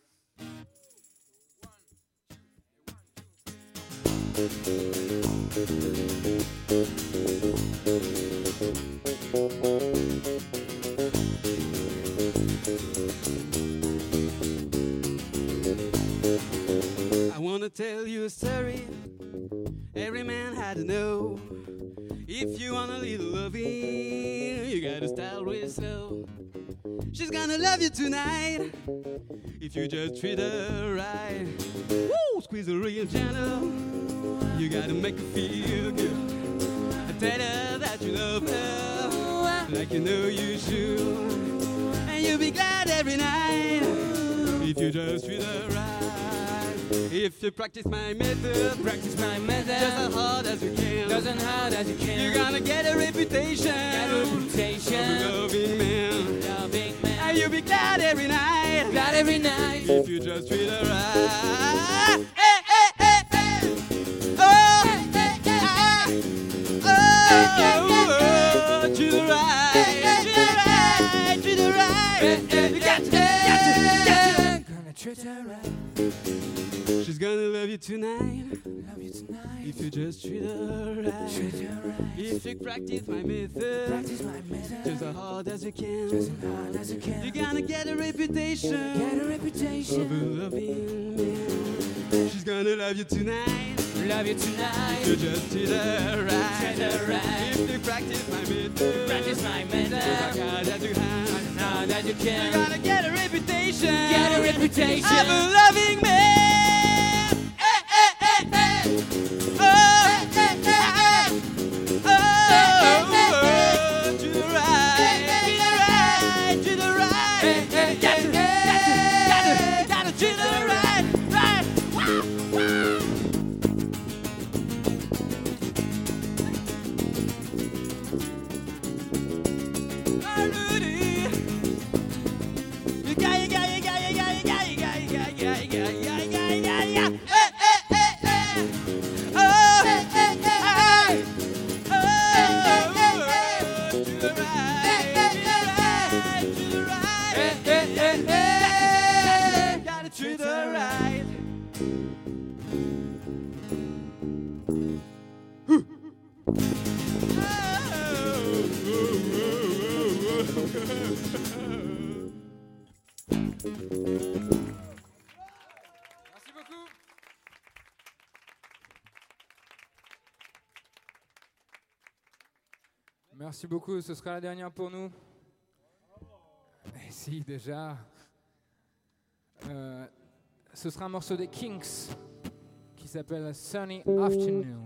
I wanna tell you a story every man had to know. If you want a little loving, you gotta start with slow. She's gonna love you tonight if you just treat her right. Woo! Squeeze her real gentle. You gotta make her feel good. Tell her that you love her like you know you should. And you'll be glad every night if you just treat her right. If you practice my method, just as hard as you can, you're gonna get a reputation, of a loving man. And you'll be glad every night, if you just treat her right. Hey, hey, hey, hey. Oh, hey, hey, hey. Oh, treat her right, treat her right, treat her right. You got to, gonna treat her right. She's gonna love you tonight, if you just treat her right. If you practice my method, just as hard as you can, you're gonna get a reputation, of a loving man. She's gonna love you tonight, if you just treat her right. If you practice my method, just as hard as you can, you're gonna get a reputation, of a loving man. Merci beaucoup, ce sera la dernière pour nous. Et si, déjà. Ce sera un morceau des Kinks qui s'appelle Sunny Afternoon.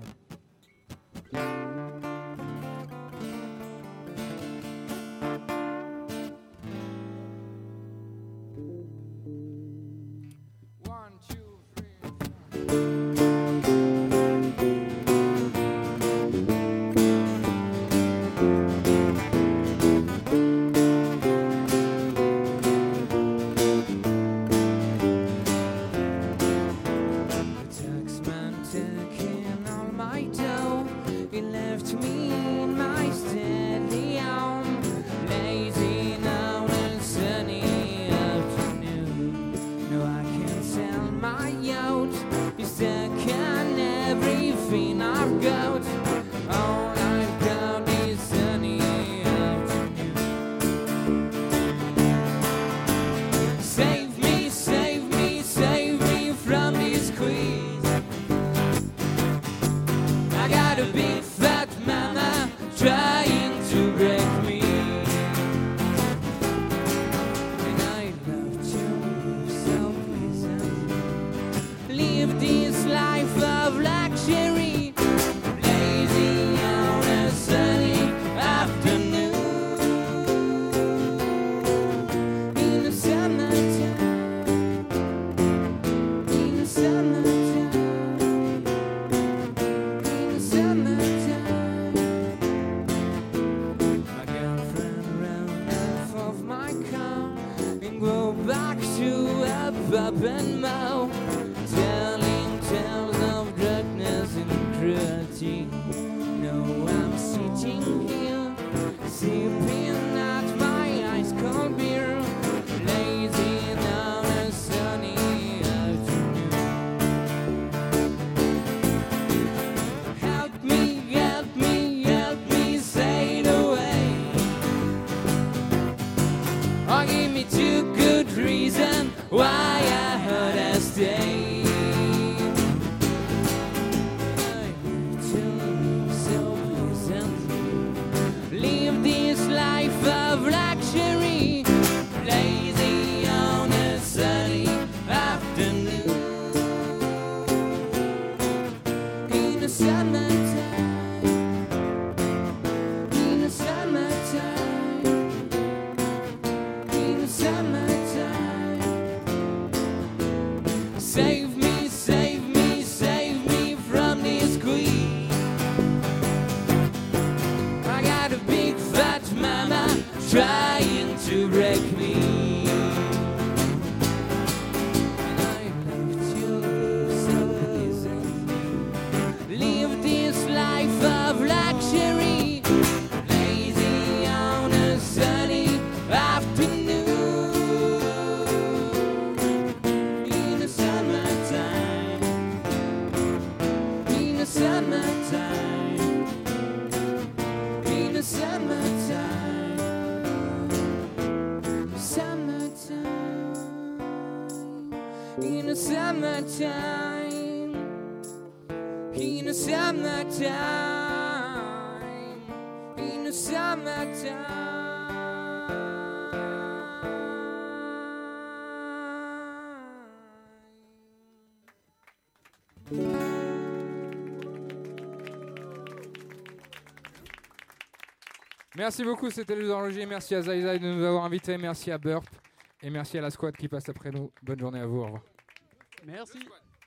Merci beaucoup, c'était les horlogers. Merci à Zai Zai de nous avoir invités. Merci à Burp. Et merci à la squad qui passe après nous. Bonne journée à vous. Au revoir. Merci.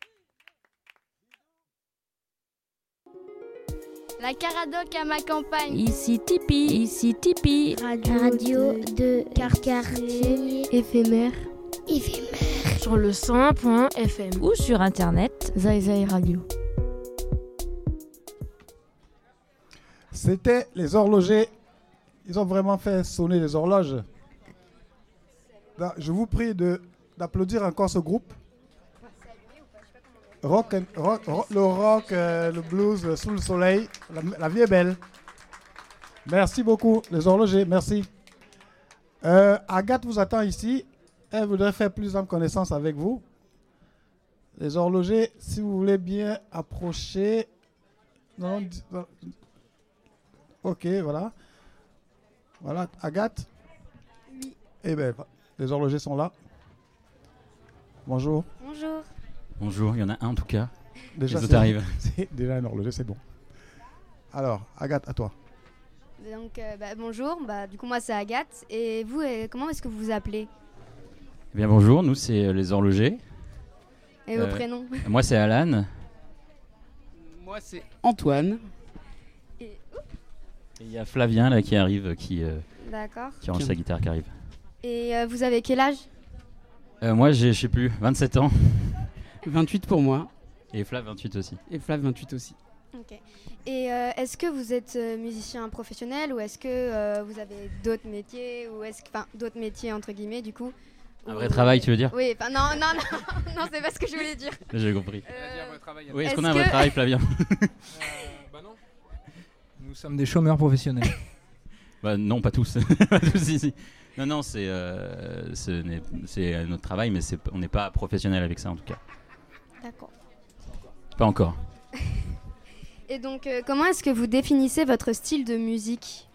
La Caradoc à ma campagne. Ici Tipeee. Radio de quartier éphémère. Sur le 100.fm. Ou sur internet, Zai Zai Radio. C'était les horlogers. Ils ont vraiment fait sonner les horloges. Je vous prie d'applaudir encore ce groupe. Le rock, le blues, sous le soleil, la vie est belle. Merci beaucoup, les horlogers, merci. Agathe vous attend ici. Elle voudrait faire plus en connaissance avec vous. Les horlogers, si vous voulez bien approcher. Non, ok, voilà. Voilà, Agathe? Oui. Eh bien, les horlogers sont là. Bonjour. Bonjour. Bonjour, il y en a un en tout cas. Déjà, les autres arrivent. C'est déjà un horloger, c'est bon. Alors, Agathe, à toi. Donc, bonjour. Du coup, moi, c'est Agathe. Et vous, comment est-ce que vous vous appelez? Eh bien bonjour, nous c'est les horlogers. Et vos prénoms? Moi c'est Alan. Moi c'est Antoine. Et il y a Flavien là qui arrive, D'accord. qui range sa guitare qui arrive. Et vous avez quel âge? Moi j'ai, je sais plus, 27 ans. 28 pour moi. Et Flav 28 aussi. Et Flav 28 aussi. Ok. Et est-ce que vous êtes musicien professionnel ou est-ce que vous avez d'autres métiers ou d'autres métiers entre guillemets du coup? Un vrai travail, tu veux dire? Oui, non, c'est pas ce que je voulais dire. J'ai compris. Oui, est-ce qu'on a un que- vrai travail, Flavien? Non. Nous sommes des chômeurs professionnels. Non, pas tous. Pas tous ici. Non, c'est notre travail, mais on n'est pas professionnel avec ça en tout cas. D'accord. Pas encore. Et donc, comment est-ce que vous définissez votre style de musique?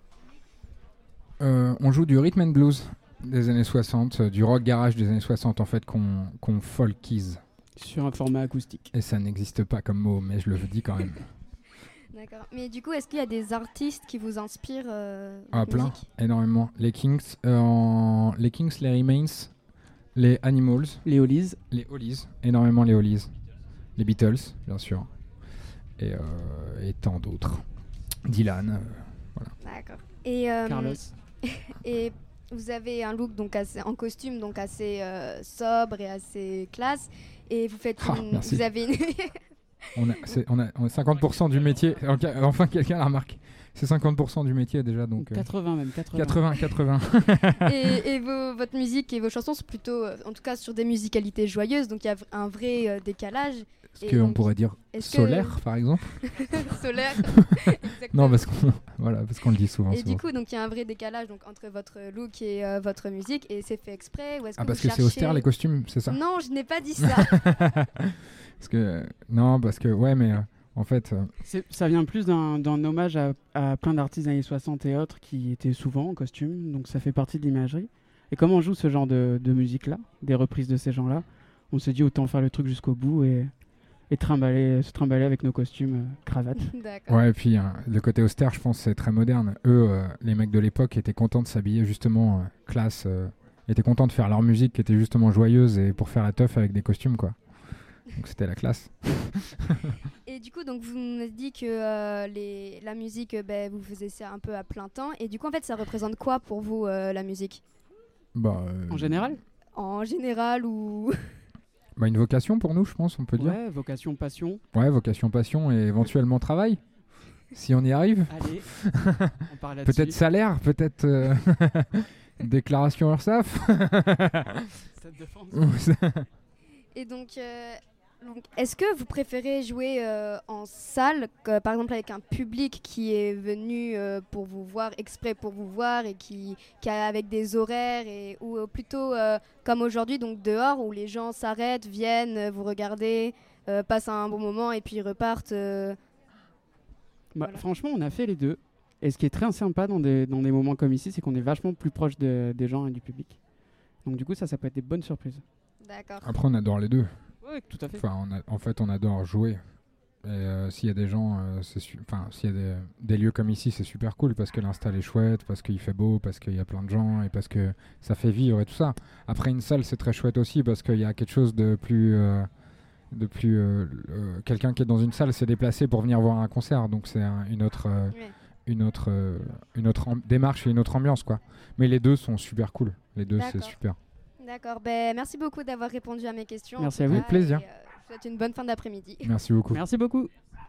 On joue du rhythm and blues des années 60, du rock garage des années 60 en fait qu'on folkise. Sur un format acoustique. Et ça n'existe pas comme mot, mais je le dis quand même. D'accord. Mais du coup, est-ce qu'il y a des artistes qui vous inspirent Ah, votre plein, musique? énormément. Les Kings, les Remains, les Animals, les Hollies, énormément les Hollies, les Beatles, bien sûr, et tant d'autres. Dylan, voilà. D'accord. Et Carlos. Et vous avez un look donc en costume donc assez sobre et assez classe. Et vous faites merci. vous avez une On a 50% du métier. Enfin, quelqu'un l'a remarqué. C'est 50% du métier déjà, donc. 80 même, 80. 80. et votre musique et vos chansons sont plutôt, en tout cas, sur des musicalités joyeuses. Donc il y a un vrai décalage. Est-ce qu'on pourrait dire solaire, par exemple? Solaire. Non, parce qu'on le dit souvent. Et du coup, donc il y a un vrai décalage donc entre votre look et votre musique. Et c'est fait exprès ou est-ce que parce vous que c'est austère les costumes, c'est ça? Non, je n'ai pas dit ça. Ouais, mais en fait. Ça vient plus d'un hommage à plein d'artistes des années 60 et autres qui étaient souvent en costume, donc ça fait partie de l'imagerie. Et comme on joue ce genre de musique-là, des reprises de ces gens-là, on se dit autant faire le truc jusqu'au bout et se trimballer avec nos costumes cravates. Ouais, et puis le côté austère, je pense, c'est très moderne. Eux, les mecs de l'époque, étaient contents de s'habiller justement classe, étaient contents de faire leur musique qui était justement joyeuse et pour faire la teuf avec des costumes, quoi. Donc c'était la classe. Et du coup, donc vous me dites que la musique, vous faisiez ça un peu à plein temps. Et du coup, en fait, ça représente quoi pour vous, la musique? En général? En général ou... Une vocation pour nous, je pense, on peut dire. Ouais, vocation, passion. Ouais, vocation, passion et éventuellement travail, si on y arrive. Allez, on parle là-dessus. Peut-être salaire, peut-être déclaration URSSAF. Stade de France. Et donc, est-ce que vous préférez jouer en salle, par exemple avec un public qui est venu pour vous voir, exprès pour vous voir, et qui a avec des horaires, ou plutôt comme aujourd'hui, donc dehors, où les gens s'arrêtent, viennent vous regarder, passent un bon moment et puis repartent Voilà. Franchement, on a fait les deux. Et ce qui est très sympa dans des moments comme ici, c'est qu'on est vachement plus proche des gens et du public. Donc du coup, ça peut être des bonnes surprises. D'accord. Après, on adore les deux. Oui, tout à fait. Enfin, en fait, on adore jouer. Et s'il y a des gens, s'il y a des lieux comme ici, c'est super cool parce que l'install est chouette, parce qu'il fait beau, parce qu'il y a plein de gens et parce que ça fait vivre et tout ça. Après, une salle, c'est très chouette aussi parce qu'il y a quelque chose de plus... quelqu'un qui est dans une salle s'est déplacé pour venir voir un concert, donc c'est une autre démarche et une autre ambiance, quoi. Mais les deux sont super cool. Les deux, c'est super. D'accord. Merci beaucoup d'avoir répondu à mes questions. Merci à vous. Avec plaisir. Je vous souhaite une bonne fin d'après-midi. Merci beaucoup. Merci beaucoup.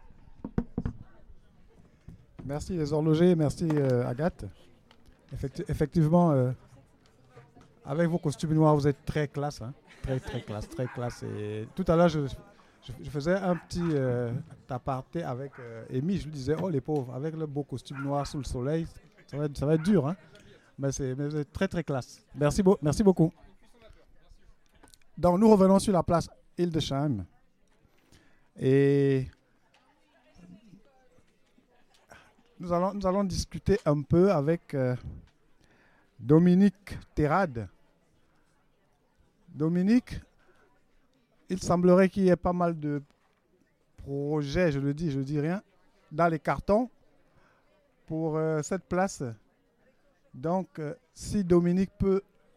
Merci les horlogers, merci Agathe. Effectivement, avec vos costumes noirs, vous êtes très classe. Hein. Très classe. Et tout à l'heure, je faisais un petit aparté avec Amy. Je lui disais, oh les pauvres, avec le beau costume noir sous le soleil, ça va être dur. Hein. Mais c'est très classe. Merci beaucoup. Donc nous revenons sur la place Hildesheim. Et nous allons discuter un peu avec Dominique Terrade. Dominique, il semblerait qu'il y ait pas mal de projets, je dis rien, dans les cartons pour cette place. Donc, si Dominique peut...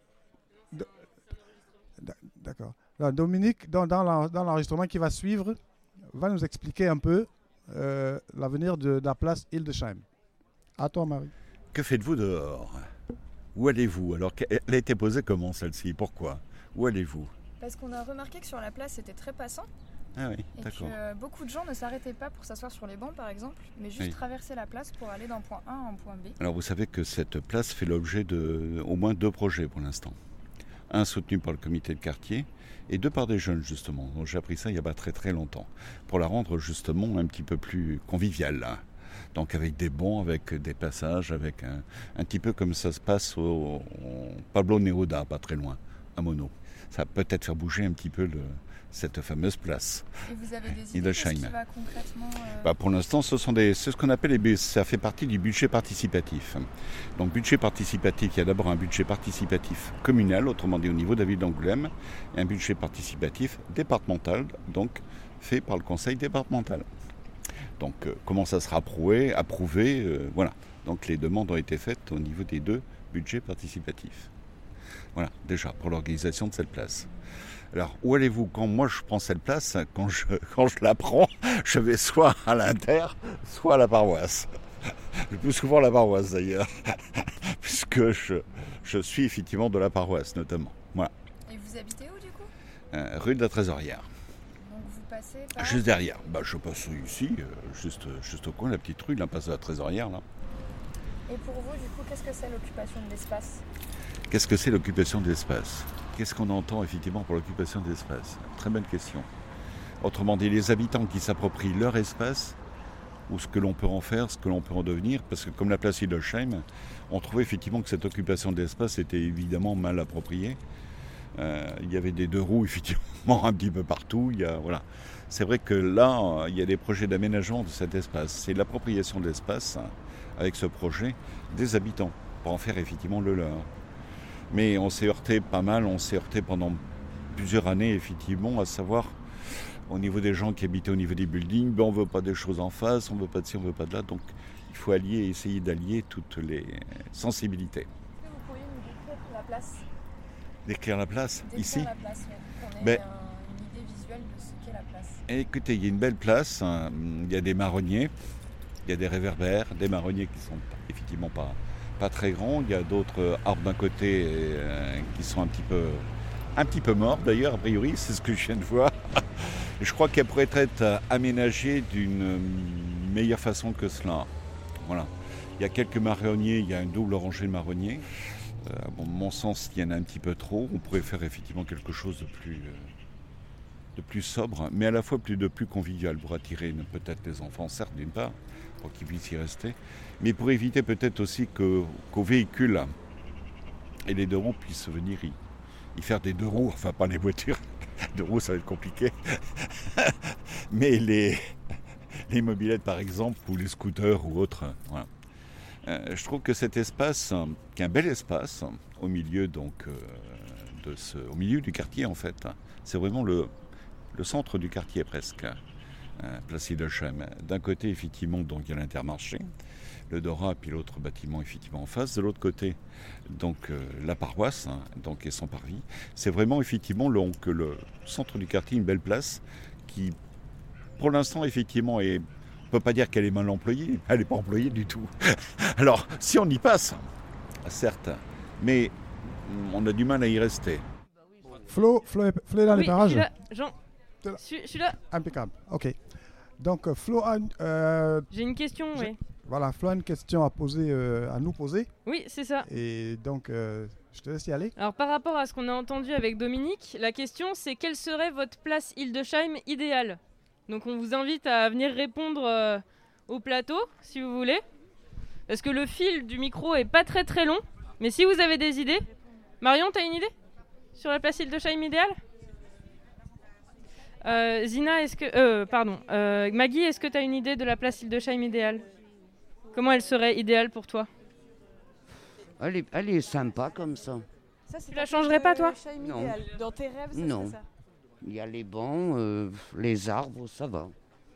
D'accord. Alors, Dominique, dans l'enregistrement qui va suivre, va nous expliquer un peu l'avenir de la place Hildesheim. À toi, Marie. Que faites-vous dehors? Où allez-vous? Alors, elle a été posée comment, celle-ci? Pourquoi? Où allez-vous? Parce qu'on a remarqué que sur la place, c'était très passant. Ah oui, et d'accord. que beaucoup de gens ne s'arrêtaient pas pour s'asseoir sur les bancs, par exemple, mais juste traverser la place pour aller d'un point A à un point B. Alors, vous savez que cette place fait l'objet d'au moins 2 projets pour l'instant. Un soutenu par le comité de quartier et 2 par des jeunes, justement. Donc, j'ai appris ça il n'y a pas très très longtemps. Pour la rendre, justement, un petit peu plus conviviale. Hein. Donc, avec des bancs, avec des passages, avec un petit peu comme ça se passe au Pablo Neruda, pas très loin, à Mono. Ça va peut-être faire bouger un petit peu cette fameuse place. Et vous avez des idées de ce qui va concrètement pour l'instant, c'est ce qu'on appelle ça fait partie du budget participatif. Donc, budget participatif, il y a d'abord un budget participatif communal, autrement dit au niveau de la ville d'Angoulême, et un budget participatif départemental, donc fait par le conseil départemental. Donc, comment ça sera approuvé, voilà. Donc, les demandes ont été faites au niveau des 2 budgets participatifs. Voilà, déjà, pour l'organisation de cette place. Alors, où allez-vous? Quand moi je prends cette place, quand je la prends, je vais soit à l'Inter, soit à la paroisse. Le plus souvent à la paroisse d'ailleurs, puisque je suis effectivement de la paroisse notamment. Voilà. Et vous habitez où du coup? Rue de la Trésorière. Donc vous passez par... Juste derrière. Je passe ici, juste au coin, la petite rue, l'impasse de la Trésorière là. Et pour vous, du coup, qu'est-ce que c'est l'occupation de l'espace? Qu'est-ce que c'est l'occupation de l'espace? Qu'est-ce qu'on entend effectivement pour l'occupation de l'espace? Très bonne question. Autrement dit, les habitants qui s'approprient leur espace, ou ce que l'on peut en faire, ce que l'on peut en devenir, parce que comme la place Hildesheim, on trouvait effectivement que cette occupation de l'espace était évidemment mal appropriée. Il y avait des 2 roues effectivement un petit peu partout. Voilà. C'est vrai que là, il y a des projets d'aménagement de cet espace. C'est l'appropriation de l'espace, avec ce projet, des habitants, pour en faire effectivement le leur. Mais on s'est heurté pas mal, pendant plusieurs années, effectivement, à savoir, au niveau des gens qui habitaient au niveau des buildings, on ne veut pas des choses en face, on ne veut pas de ci, on ne veut pas de là. Donc, il faut essayer d'allier toutes les sensibilités. Est-ce que vous pourriez nous décrire la place? Décrire la place, ici? La place, oui. Qu'on ait une idée visuelle de ce qu'est la place. Écoutez, il y a une belle place, hein. Il y a des marronniers, il y a des réverbères, des marronniers qui sont effectivement pas très grands. Il y a d'autres arbres d'un côté qui sont un petit peu morts d'ailleurs, a priori, c'est ce que je viens de voir. Et je crois qu'elle pourrait être aménagée d'une meilleure façon que cela. Voilà. Il y a quelques marronniers, il y a une double rangée de marronniers. À mon sens, il y en a un petit peu trop. On pourrait faire effectivement quelque chose de plus sobre, mais à la fois de plus convivial pour attirer peut-être les enfants, certes d'une part, pour qu'ils puissent y rester, mais pour éviter peut-être aussi qu'aux véhicules et les 2 roues puissent venir y faire des 2 roues, enfin pas les voitures, 2 roues ça va être compliqué, mais les mobylettes par exemple, ou les scooters ou autres, voilà. Je trouve que cet espace, qui est un bel espace, au milieu au milieu du quartier en fait, c'est vraiment le centre du quartier presque, place Hildesheim. D'un côté effectivement donc il y a l'Intermarché, le Dora, puis l'autre bâtiment effectivement en face. De l'autre côté donc la paroisse, donc et son parvis. C'est vraiment effectivement le centre du quartier, une belle place qui pour l'instant effectivement est... On ne peut pas dire qu'elle est mal employée, elle n'est pas employée du tout. Alors, si on y passe, certes, mais on a du mal à y rester. Flo est dans les parages. Je suis là, Jean. Je suis là. Impeccable, ok. Donc, Flo a... J'ai une question, oui. Voilà, Flo a une question à nous poser. Oui, c'est ça. Et donc, je te laisse y aller. Alors, par rapport à ce qu'on a entendu avec Dominique, la question, c'est quelle serait votre place Hildesheim idéale? Donc on vous invite à venir répondre au plateau, si vous voulez. Parce que le fil du micro est pas très très long. Mais si vous avez des idées... Marion, t'as une idée sur la place Hildesheim idéale? Zina, Maggie, est-ce que t'as une idée de la place Hildesheim idéale? Comment elle serait idéale pour toi? Elle est sympa comme ça. Tu la changerais pas, toi? Non. Dans tes rêves, ça Non. serait ça. Il y a les bancs, les arbres, ça va.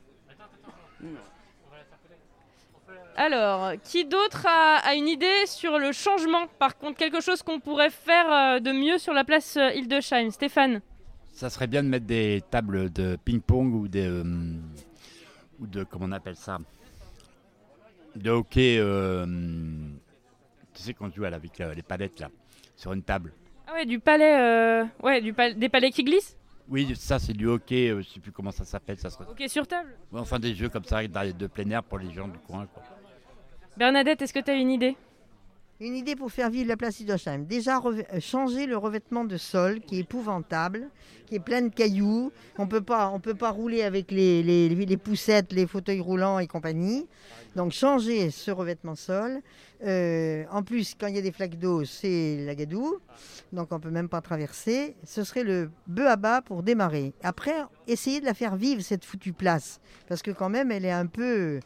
Alors, qui d'autre a une idée sur le changement? Par contre, quelque chose qu'on pourrait faire de mieux sur la place Hildesheim. Stéphane? Ça serait bien de mettre des tables de ping-pong ou de comment on appelle ça, de hockey. Tu sais quand on joue avec les palettes là, sur une table. Ah ouais, du palais, des palais qui glissent. Oui, ça c'est du hockey, je sais plus comment ça s'appelle. Ça serait... Ok, sur table. Ouais, enfin des jeux comme ça de plein air pour les gens du coin, quoi. Bernadette, est-ce que tu as une idée? Une idée pour faire vivre la place Hildesheim. Déjà, changer le revêtement de sol qui est épouvantable, qui est plein de cailloux. On peut pas rouler avec les poussettes, les fauteuils roulants et compagnie. Donc, changer ce revêtement sol. En plus, quand il y a des flaques d'eau, c'est la gadoue. Donc, on ne peut même pas traverser. Ce serait le bœuf à bas pour démarrer. Après, essayer de la faire vivre, cette foutue place. Parce que quand même, elle est un peu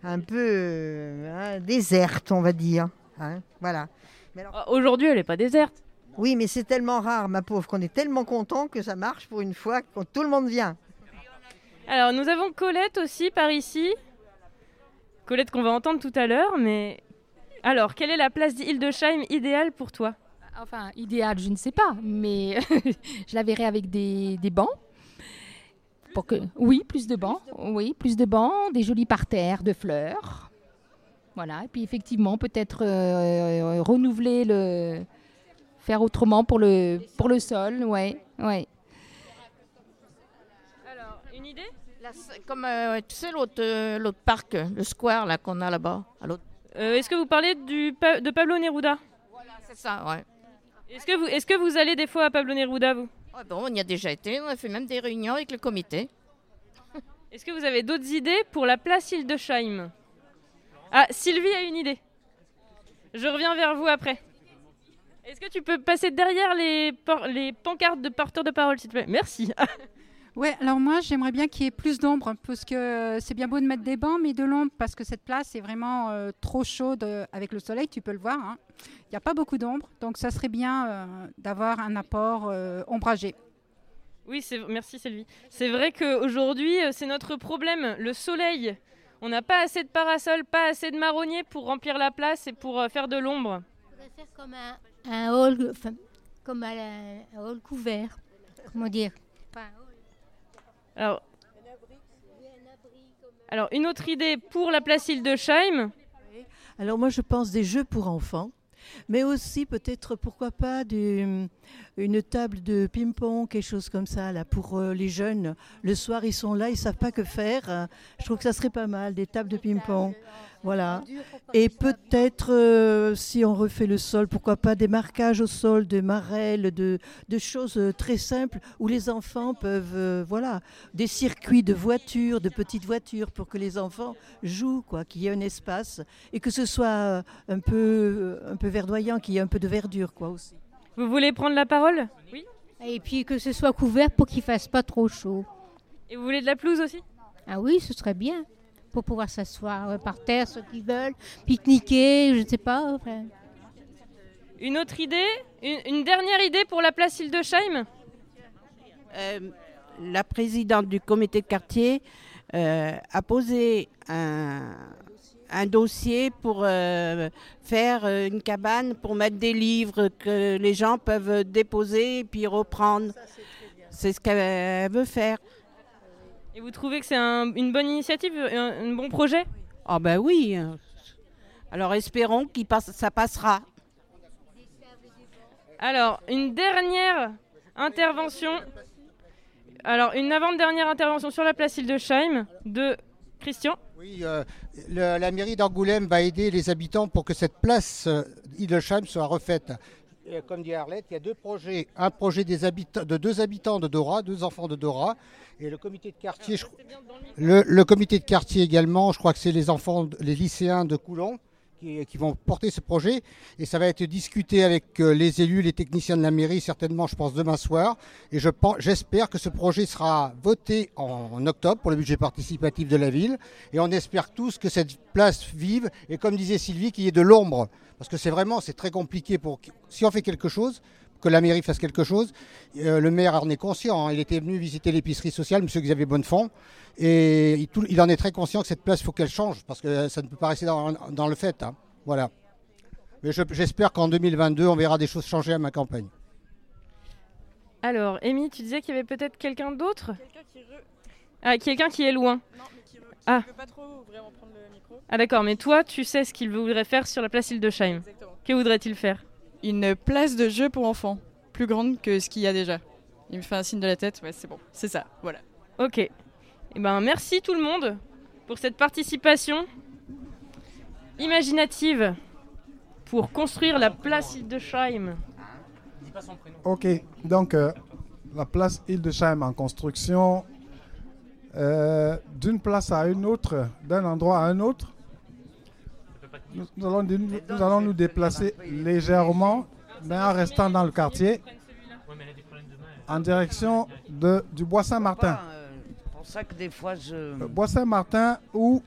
déserte, on va dire. Hein, voilà. Aujourd'hui, elle n'est pas déserte. Oui, mais c'est tellement rare, ma pauvre, qu'on est tellement content que ça marche pour une fois, quand tout le monde vient. Alors, nous avons Colette aussi par ici. Colette qu'on va entendre tout à l'heure, mais... Alors, quelle est la place d'Hildesheim idéale pour toi? Enfin, idéale, je ne sais pas, mais je la verrais avec des bancs. Oui, plus de bancs. Oui, plus de bancs, des jolis parterres de fleurs. Voilà, et puis effectivement, peut-être renouveler faire autrement pour le sol, ouais. Alors, une idée? Comme, tu sais, l'autre parc, le square là qu'on a là-bas. Est-ce que vous parlez de Pablo Neruda? Voilà, c'est ça, ouais. Est-ce que vous allez des fois à Pablo Neruda, vous? Ouais, bon, on y a déjà été, on a fait même des réunions avec le comité. Est-ce que vous avez d'autres idées pour la place Hildesheim? Ah, Sylvie a une idée. Je reviens vers vous après. Est-ce que tu peux passer derrière les pancartes de porteurs de parole, s'il te plaît? Merci. Ouais, alors moi, j'aimerais bien qu'il y ait plus d'ombre, parce que c'est bien beau de mettre des bancs, mais de l'ombre, parce que cette place est vraiment trop chaude avec le soleil, tu peux le voir. Hein. Il n'y a pas beaucoup d'ombre, donc ça serait bien d'avoir un apport ombragé. Oui, merci Sylvie. C'est vrai qu'aujourd'hui, c'est notre problème, le soleil. On n'a pas assez de parasols, pas assez de marronniers pour remplir la place et pour faire de l'ombre. On pourrait faire comme un hall, comme un hall couvert. Comment dire? Alors, une autre idée pour la place Hildesheim. Alors moi, je pense des jeux pour enfants, mais aussi peut-être, pourquoi pas, une table de ping-pong, quelque chose comme ça, là, pour les jeunes. Le soir, ils sont là, ils ne savent pas que faire. Je trouve que ça serait pas mal, des tables de ping-pong. Voilà. Et peut-être, si on refait le sol, pourquoi pas des marquages au sol, de marelles, de choses très simples où les enfants peuvent, des circuits de voitures, de petites voitures pour que les enfants jouent, quoi, qu'il y ait un espace et que ce soit un peu verdoyant, qu'il y ait un peu de verdure, quoi, aussi. Vous voulez prendre la parole? Oui. Et puis que ce soit couvert pour qu'il ne fasse pas trop chaud. Et vous voulez de la pelouse aussi? Ah oui, ce serait bien. Pour pouvoir s'asseoir par terre, ceux qui veulent, pique-niquer, je ne sais pas. Enfin. Une autre idée? Une dernière idée pour la place Hildesheim? La présidente du comité de quartier a posé un dossier pour faire une cabane pour mettre des livres que les gens peuvent déposer et puis reprendre. C'est ce qu'elle veut faire. Et vous trouvez que c'est une bonne initiative, un bon projet? Ah ben oui. Alors espérons ça passera. Alors, une dernière intervention. Alors, une avant-dernière intervention sur la place Hildesheim de Christian. Oui, la mairie d'Angoulême va aider les habitants pour que cette place Hildesheim soit refaite. Et comme dit Arlette, il y a deux projets. Un projet de deux habitants de Dora, deux enfants de Dora. Et le comité de quartier, le comité de quartier également, je crois que c'est les lycéens de Coulon qui vont porter ce projet. Et ça va être discuté avec les élus, les techniciens de la mairie, certainement, je pense, demain soir. Et j'espère que ce projet sera voté en octobre pour le budget participatif de la ville. Et on espère tous que cette place vive. Et comme disait Sylvie, qu'il y ait de l'ombre. Parce que c'est très compliqué si on fait quelque chose, que la mairie fasse quelque chose. Le maire en est conscient. Il était venu visiter l'épicerie sociale, M. Xavier Bonnefond. Et il en est très conscient que cette place, il faut qu'elle change, parce que ça ne peut pas rester dans le fait. Hein. Voilà. Mais j'espère qu'en 2022, on verra des choses changer à ma campagne. Alors, Amy, tu disais qu'il y avait peut-être quelqu'un d'autre ? Quelqu'un qui est loin. Non, mais qui ne veut pas trop vraiment prendre le micro. Ah d'accord, mais toi, tu sais ce qu'il voudrait faire sur la place Hildesheim. Exactement. Que voudrait-il faire ? Une place de jeu pour enfants, plus grande que ce qu'il y a déjà. Il me fait un signe de la tête, ouais, c'est bon, c'est ça, voilà. Ok. Eh ben, merci tout le monde pour cette participation imaginative pour construire la place Hildesheim. Ok, donc la place Hildesheim en construction, d'une place à une autre, d'un endroit à un autre. Nous allons nous déplacer légèrement, mais en restant dans le quartier, en direction du Bois Saint-Martin. C'est pour ça que des fois Bois Saint-Martin, où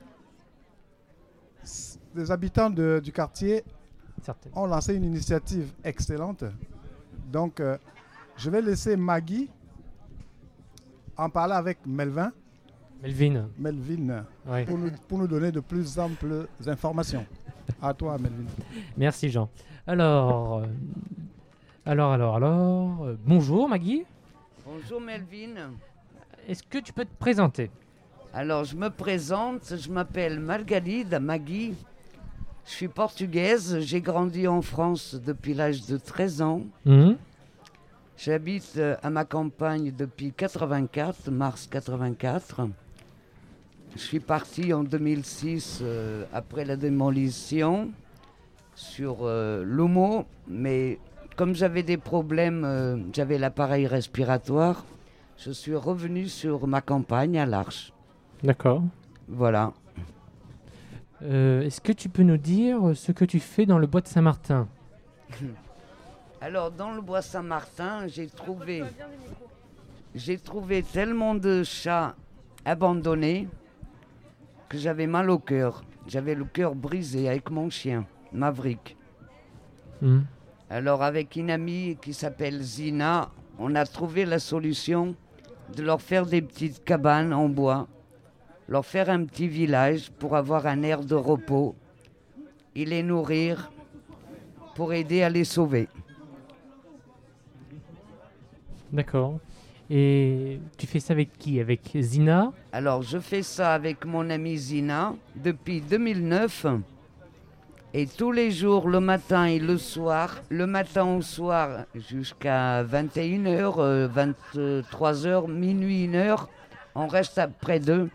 les habitants du quartier ont lancé une initiative excellente. Donc, je vais laisser Maggie en parler avec Melvin. Melvin, Oui. pour nous donner de plus amples informations. À toi, Melvin. Merci, Jean. Alors, bonjour Maggie. Bonjour Melvin. Est-ce que tu peux te présenter ? Alors, je me présente, je m'appelle Margalida Magui. Je suis portugaise, j'ai grandi en France depuis l'âge de 13 ans. J'habite à ma campagne depuis 84, mars 84. Je suis parti en 2006 après la démolition sur Lomo, mais comme j'avais des problèmes, j'avais l'appareil respiratoire, je suis revenu sur ma campagne à l'Arche. D'accord. Voilà. Est-ce que tu peux nous dire ce que tu fais dans le bois de Saint-Martin ? Alors, dans le bois Saint-Martin, j'ai trouvé tellement de chats abandonnés que j'avais mal au cœur. J'avais le cœur brisé avec mon chien, Maverick. Alors, avec une amie qui s'appelle Zina, on a trouvé la solution de leur faire des petites cabanes en bois, leur faire un petit village pour avoir un air de repos et les nourrir pour aider à les sauver. D'accord. Et tu fais ça avec qui ? Avec Zina ? Alors, je fais ça avec mon amie Zina depuis 2009. Et tous les jours, le matin et le soir, le matin au soir jusqu'à 21h, 23h, minuit, 1h, on reste près d'eux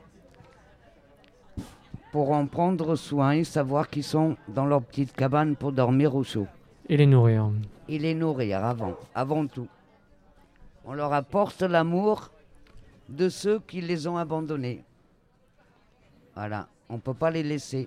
pour en prendre soin et savoir qu'ils sont dans leur petite cabane pour dormir au chaud. Et les nourrir. Et les nourrir avant tout. On leur apporte l'amour de ceux qui les ont abandonnés. Voilà, on ne peut pas les laisser.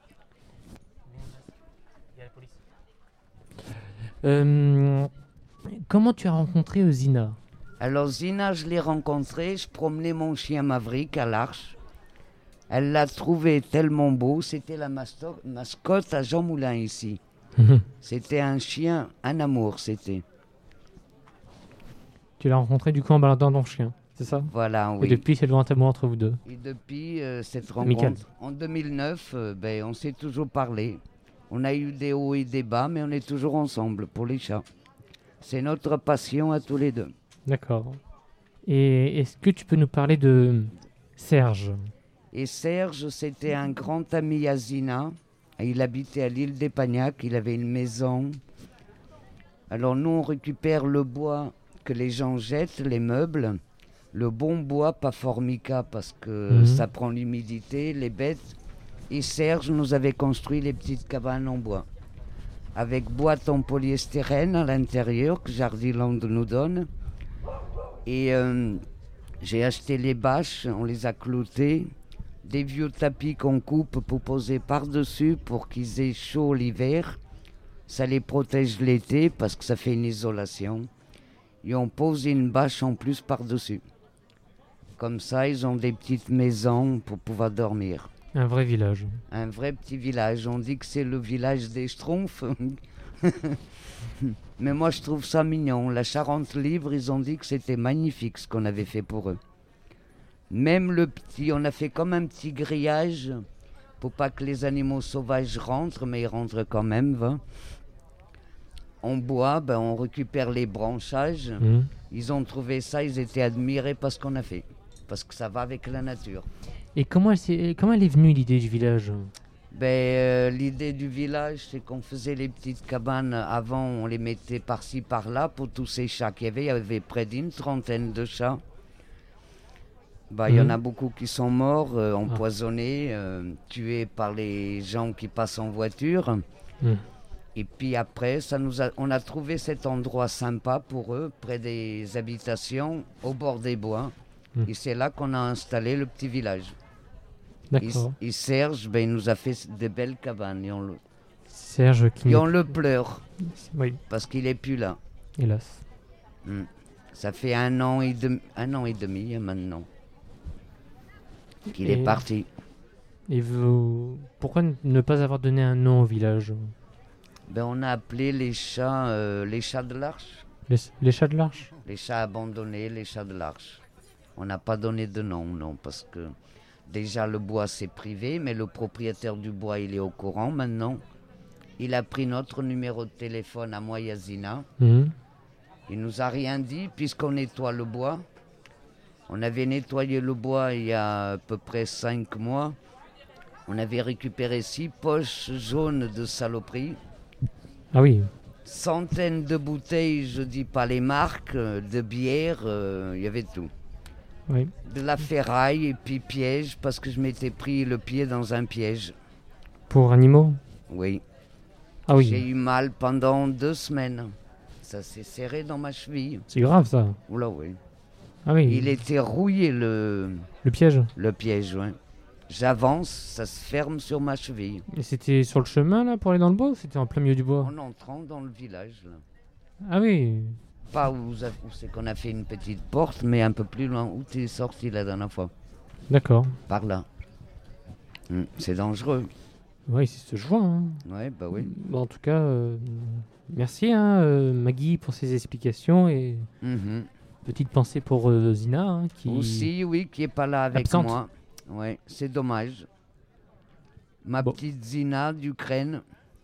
Comment tu as rencontré Zina ? Alors Zina, je l'ai rencontrée, je promenais mon chien Maverick à l'Arche. Elle l'a trouvé tellement beau, c'était la mascotte à Jean Moulin ici. C'était un chien, un amour, c'était. Tu l'as rencontré du coup en baladant ton chien, c'est ça ? Voilà, oui. Et depuis, c'est devant un amour entre vous deux. Et depuis cette Amical. rencontre, en 2009, on s'est toujours parlé. On a eu des hauts et des bas, mais on est toujours ensemble pour les chats. C'est notre passion à tous les deux. D'accord. Et est-ce que tu peux nous parler de Serge ? Et Serge, c'était un grand ami à Zina. Il habitait à l'île d'Épagnac, il avait une maison. Alors nous, on récupère le bois que les gens jettent, les meubles. Le bon bois, pas formica, parce que ça prend l'humidité, les bêtes. Et Serge nous avait construit les petites cabanes en bois. Avec boîte en polyestyrène à l'intérieur, que Jardiland nous donne. Et j'ai acheté les bâches, on les a cloutées. des vieux tapis qu'on coupe pour poser par-dessus pour qu'ils aient chaud l'hiver. Ça les protège l'été parce que ça fait une isolation. Et on pose une bâche en plus par-dessus. Comme ça, ils ont des petites maisons pour pouvoir dormir. Un vrai village. Un vrai petit village. On dit que c'est le village des Schtroumpfs. Mais moi, je trouve ça mignon. La Charente libre, ils ont dit que c'était magnifique ce qu'on avait fait pour eux. Même le petit, on a fait comme un petit grillage pour pas que les animaux sauvages rentrent, mais ils rentrent quand même. Va. On boit, on récupère les branchages. Ils ont trouvé ça, ils étaient admirés par ce qu'on a fait. Parce que ça va avec la nature. Et comment elle est venue l'idée du village ? L'idée du village, c'est qu'on faisait les petites cabanes. Avant, on les mettait par-ci, par-là pour tous ces chats qu'il y avait. Il y avait près d'une trentaine de chats. Il y en a beaucoup qui sont morts, empoisonnés, tués par les gens qui passent en voiture. Et puis après, on a trouvé cet endroit sympa pour eux, près des habitations, au bord des bois. Et c'est là qu'on a installé le petit village. D'accord. Et Serge, il nous a fait des belles cabanes. Serge qui... Et on le pleure. Oui. Parce qu'il n'est plus là. Hélas. Ça fait un an et demi maintenant qu'il est parti. Et pourquoi ne pas avoir donné un nom au village ? On a appelé les chats de l'Arche. Les chats de l'Arche ? Les chats abandonnés, les chats de l'Arche. On n'a pas donné de nom, non, parce que déjà le bois c'est privé, mais le propriétaire du bois il est au courant maintenant. Il a pris notre numéro de téléphone à moi, Yazina. Il nous a rien dit puisqu'on nettoie le bois. On avait nettoyé le bois il y a à peu près 5 mois. On avait récupéré 6 poches jaunes de saloperie. Ah oui. Centaines de bouteilles, je dis pas les marques, de bière, il y avait tout. Oui. De la ferraille et puis piège, parce que je m'étais pris le pied dans un piège. Pour animaux ? Oui. Ah oui. J'ai eu mal pendant 2 semaines. Ça s'est serré dans ma cheville. C'est grave ça. Oula oui. Ah oui. Il était rouillé le piège. Le piège, oui. J'avance, ça se ferme sur ma cheville. Et c'était sur le chemin là pour aller dans le bois ou c'était en plein milieu du bois ? En entrant dans le village là. Ah oui. Pas où c'est qu'on a fait une petite porte, mais un peu plus loin où tu es sorti la dernière fois. D'accord. Par là. C'est dangereux. Oui, c'est ce que je vois. Hein. Ouais, oui. Bon, en tout cas, merci Maggie pour ces explications et petite pensée pour Zina qui aussi, oui, qui est pas là avec absente. moi. Ouais, c'est dommage. Ma petite Zina d'Ukraine,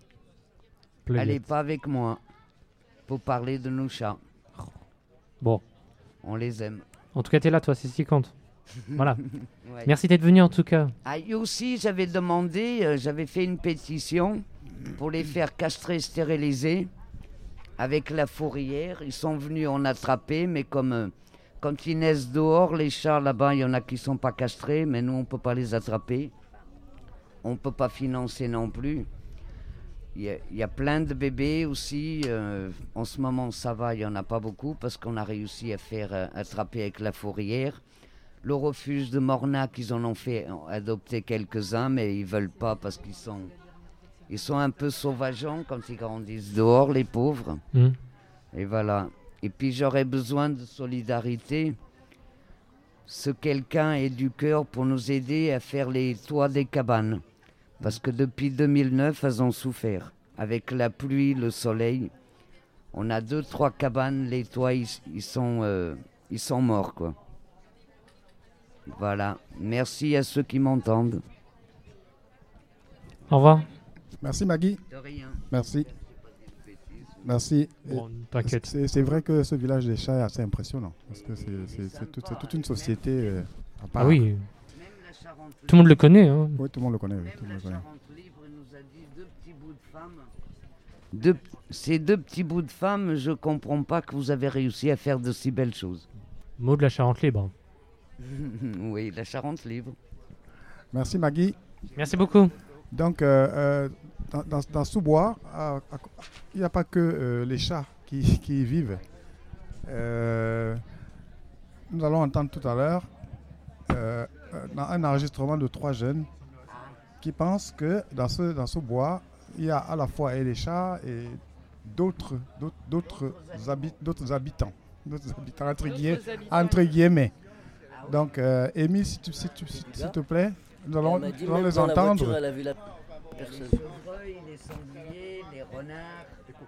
elle n'est pas avec moi pour parler de nos chats. Bon. On les aime. En tout cas, tu es là, toi, c'est ce qui compte. Voilà. Ouais. Merci d'être venu en tout cas. Ah, et aussi, j'avais demandé, j'avais fait une pétition pour les faire castrer, stériliser avec la fourrière. Ils sont venus en attraper, mais comme quand ils naissent dehors, les chats là-bas, il y en a qui ne sont pas castrés, mais nous, on ne peut pas les attraper. On ne peut pas financer non plus. Il y a plein de bébés aussi. En ce moment, ça va, il n'y en a pas beaucoup parce qu'on a réussi à faire attraper avec la fourrière. Le refuge de Mornac, ils en ont fait adopter quelques-uns, mais ils ne veulent pas parce qu'ils sont un peu sauvageants quand ils grandissent dehors, les pauvres. Et voilà. Et puis j'aurais besoin de solidarité. Ce quelqu'un ait du cœur pour nous aider à faire les toits des cabanes. Parce que depuis 2009, elles ont souffert. Avec la pluie, le soleil, on a 2-3 cabanes, les toits, ils sont morts, quoi. Voilà. Merci à ceux qui m'entendent. Au revoir. Merci Maggie. De rien. Merci. Merci. Bon, t'inquiète. C'est vrai que ce village des chats est assez impressionnant. Parce que c'est toute une société à part. Ah oui. Tout le monde le connaît. Hein. Oui, tout le monde le connaît. Oui, tout le monde le connaît. Ces 2 petits bouts de femmes, je comprends pas que vous avez réussi à faire de si belles choses. Mot de la Charente libre. Oui, la Charente libre. Merci Maggie. Merci beaucoup. Donc, dans Sous-Bois, il n'y a pas que les chats qui y vivent. Nous allons entendre tout à l'heure un enregistrement de 3 jeunes qui pensent que dans ce bois, il y a à la fois les chats et d'autres habitants entre guillemets. Donc, Émile, s'il te plaît, nous allons les entendre. Voiture, elle a vu la personne. Les chevreuils, les sangliers, les renards.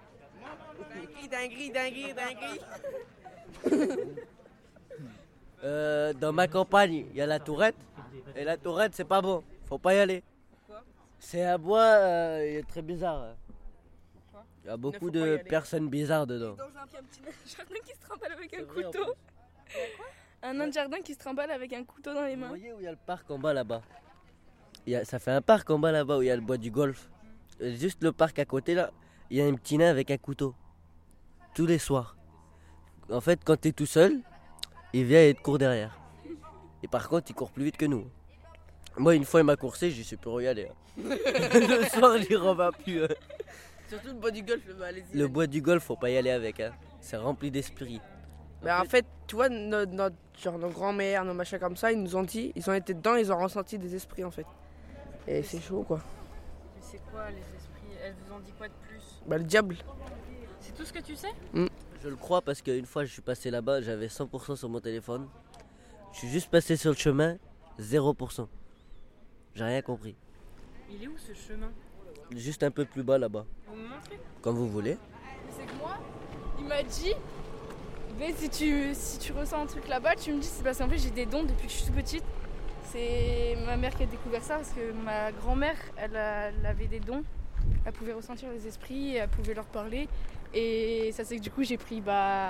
Dinguerie. Dans ma campagne, il y a la tourette. Et la tourette, c'est pas bon. Faut pas y aller. C'est un bois très bizarre. Il y a beaucoup de personnes bizarres dedans. Dans un petit jardin qui se trimballe avec un couteau. Un nain de jardin qui se trimballe avec un couteau dans les mains. Vous voyez où il y a le parc en bas là-bas? Ça fait un parc en bas là-bas où il y a le bois du golf. Juste le parc à côté là, il y a un petit nain avec un couteau. Tous les soirs. En fait, quand tu es tout seul, il vient et te court derrière. Et par contre, il court plus vite que nous. Moi, une fois, il m'a coursé, je suis plus regarder. Le soir, il reviens plus. Surtout le bois du golf, allez-y. Le bois du golf, faut pas y aller avec. C'est rempli d'esprits. Mais en fait, tu vois, nos grands-mères, nos machins comme ça, ils nous ont dit, ils ont été dedans, ils ont ressenti des esprits en fait. Et c'est chaud quoi. Mais c'est quoi les esprits? Elles vous ont dit quoi de plus? Bah le diable. C'est tout ce que tu sais? Je le crois parce qu'une fois je suis passé là-bas, j'avais 100% sur mon téléphone. Je suis juste passé sur le chemin, 0%. J'ai rien compris. Il est où ce chemin? Juste un peu plus bas là-bas. Vous me montrez? Comme vous voulez. C'est que moi, il m'a dit, mais si tu ressens un truc là-bas, tu me dis, c'est parce qu'en fait j'ai des dons depuis que je suis toute petite. C'est ma mère qui a découvert ça parce que ma grand-mère, elle avait des dons. Elle pouvait ressentir les esprits, elle pouvait leur parler. Et ça c'est que du coup j'ai pris,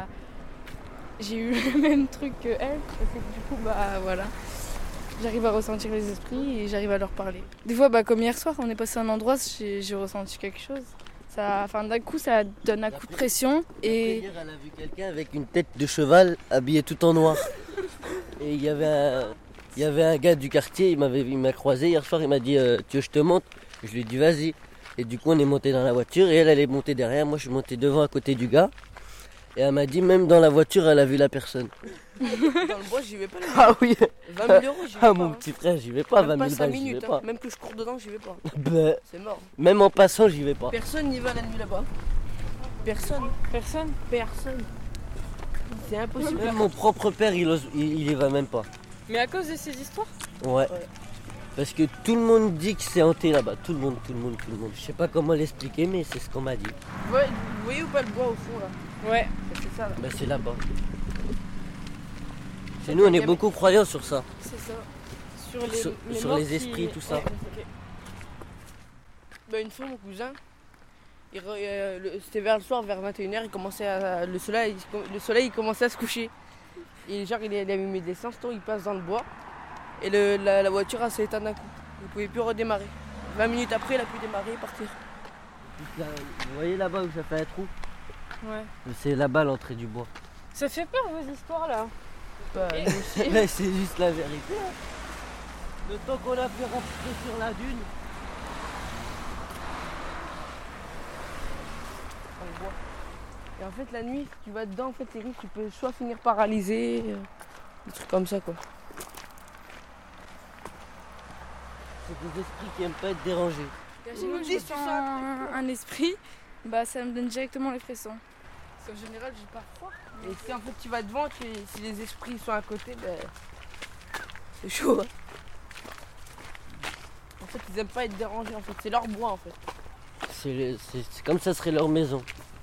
j'ai eu le même truc que elle. Ça fait que du coup, voilà. J'arrive à ressentir les esprits et j'arrive à leur parler. Des fois, comme hier soir, on est passé à un endroit, j'ai ressenti quelque chose. D'un coup, ça donne un coup de pression. Et hier, elle a vu quelqu'un avec une tête de cheval habillé tout en noir. Et il y avait un gars du quartier, il m'a croisé hier soir, il m'a dit tu veux que je te monte? Je lui ai dit vas-y. Et du coup on est monté dans la voiture et elle est montée derrière, moi je suis monté devant à côté du gars. Et elle m'a dit même dans la voiture elle a vu la personne. Dans le bois j'y vais pas. Ah oui. 20 000 euros j'y vais pas. Mon petit frère j'y vais pas, même 20 000 balles j'y vais pas. Même que je cours dedans j'y vais pas. C'est mort. Même en passant j'y vais pas. Personne n'y va la nuit là-bas. Personne. C'est impossible. Même mon propre père il y va même pas. Mais à cause de ces histoires? Ouais. Parce que tout le monde dit que c'est hanté là-bas. Tout le monde. Je sais pas comment l'expliquer, mais c'est ce qu'on m'a dit. Ouais, vous voyez ou pas le bois au fond là? Ouais, c'est ça là. C'est là-bas. Chez nous, on est beaucoup croyants sur ça. C'est ça. Sur les esprits, tout ça. Ouais, une fois, mon cousin, c'était vers le soir, vers 21h, le soleil il commençait à se coucher. Et genre, il a mis des instants, il passe dans le bois. Et la voiture s'est éteinte d'un coup. Il ne pouvait plus redémarrer. 20 minutes après, il a pu démarrer et partir. Vous voyez là-bas où ça fait un trou? Ouais. C'est là-bas l'entrée du bois. Ça fait peur vos histoires là? Mais c'est juste la vérité. Le temps qu'on a pu rentrer sur la dune. On voit. Et en fait la nuit, si tu vas dedans, en fait les risques, tu peux soit finir paralysé, des trucs comme ça quoi. C'est des esprits qui n'aiment pas être dérangés. Moi, si je sens un esprit, ça me donne directement les frissons. Parce qu'en général, j'ai pas froid. Et si en fait tu vas devant, si les esprits sont à côté, c'est chaud. En fait, ils aiment pas être dérangés. En fait, c'est leur bois en fait. C'est comme ça serait leur maison.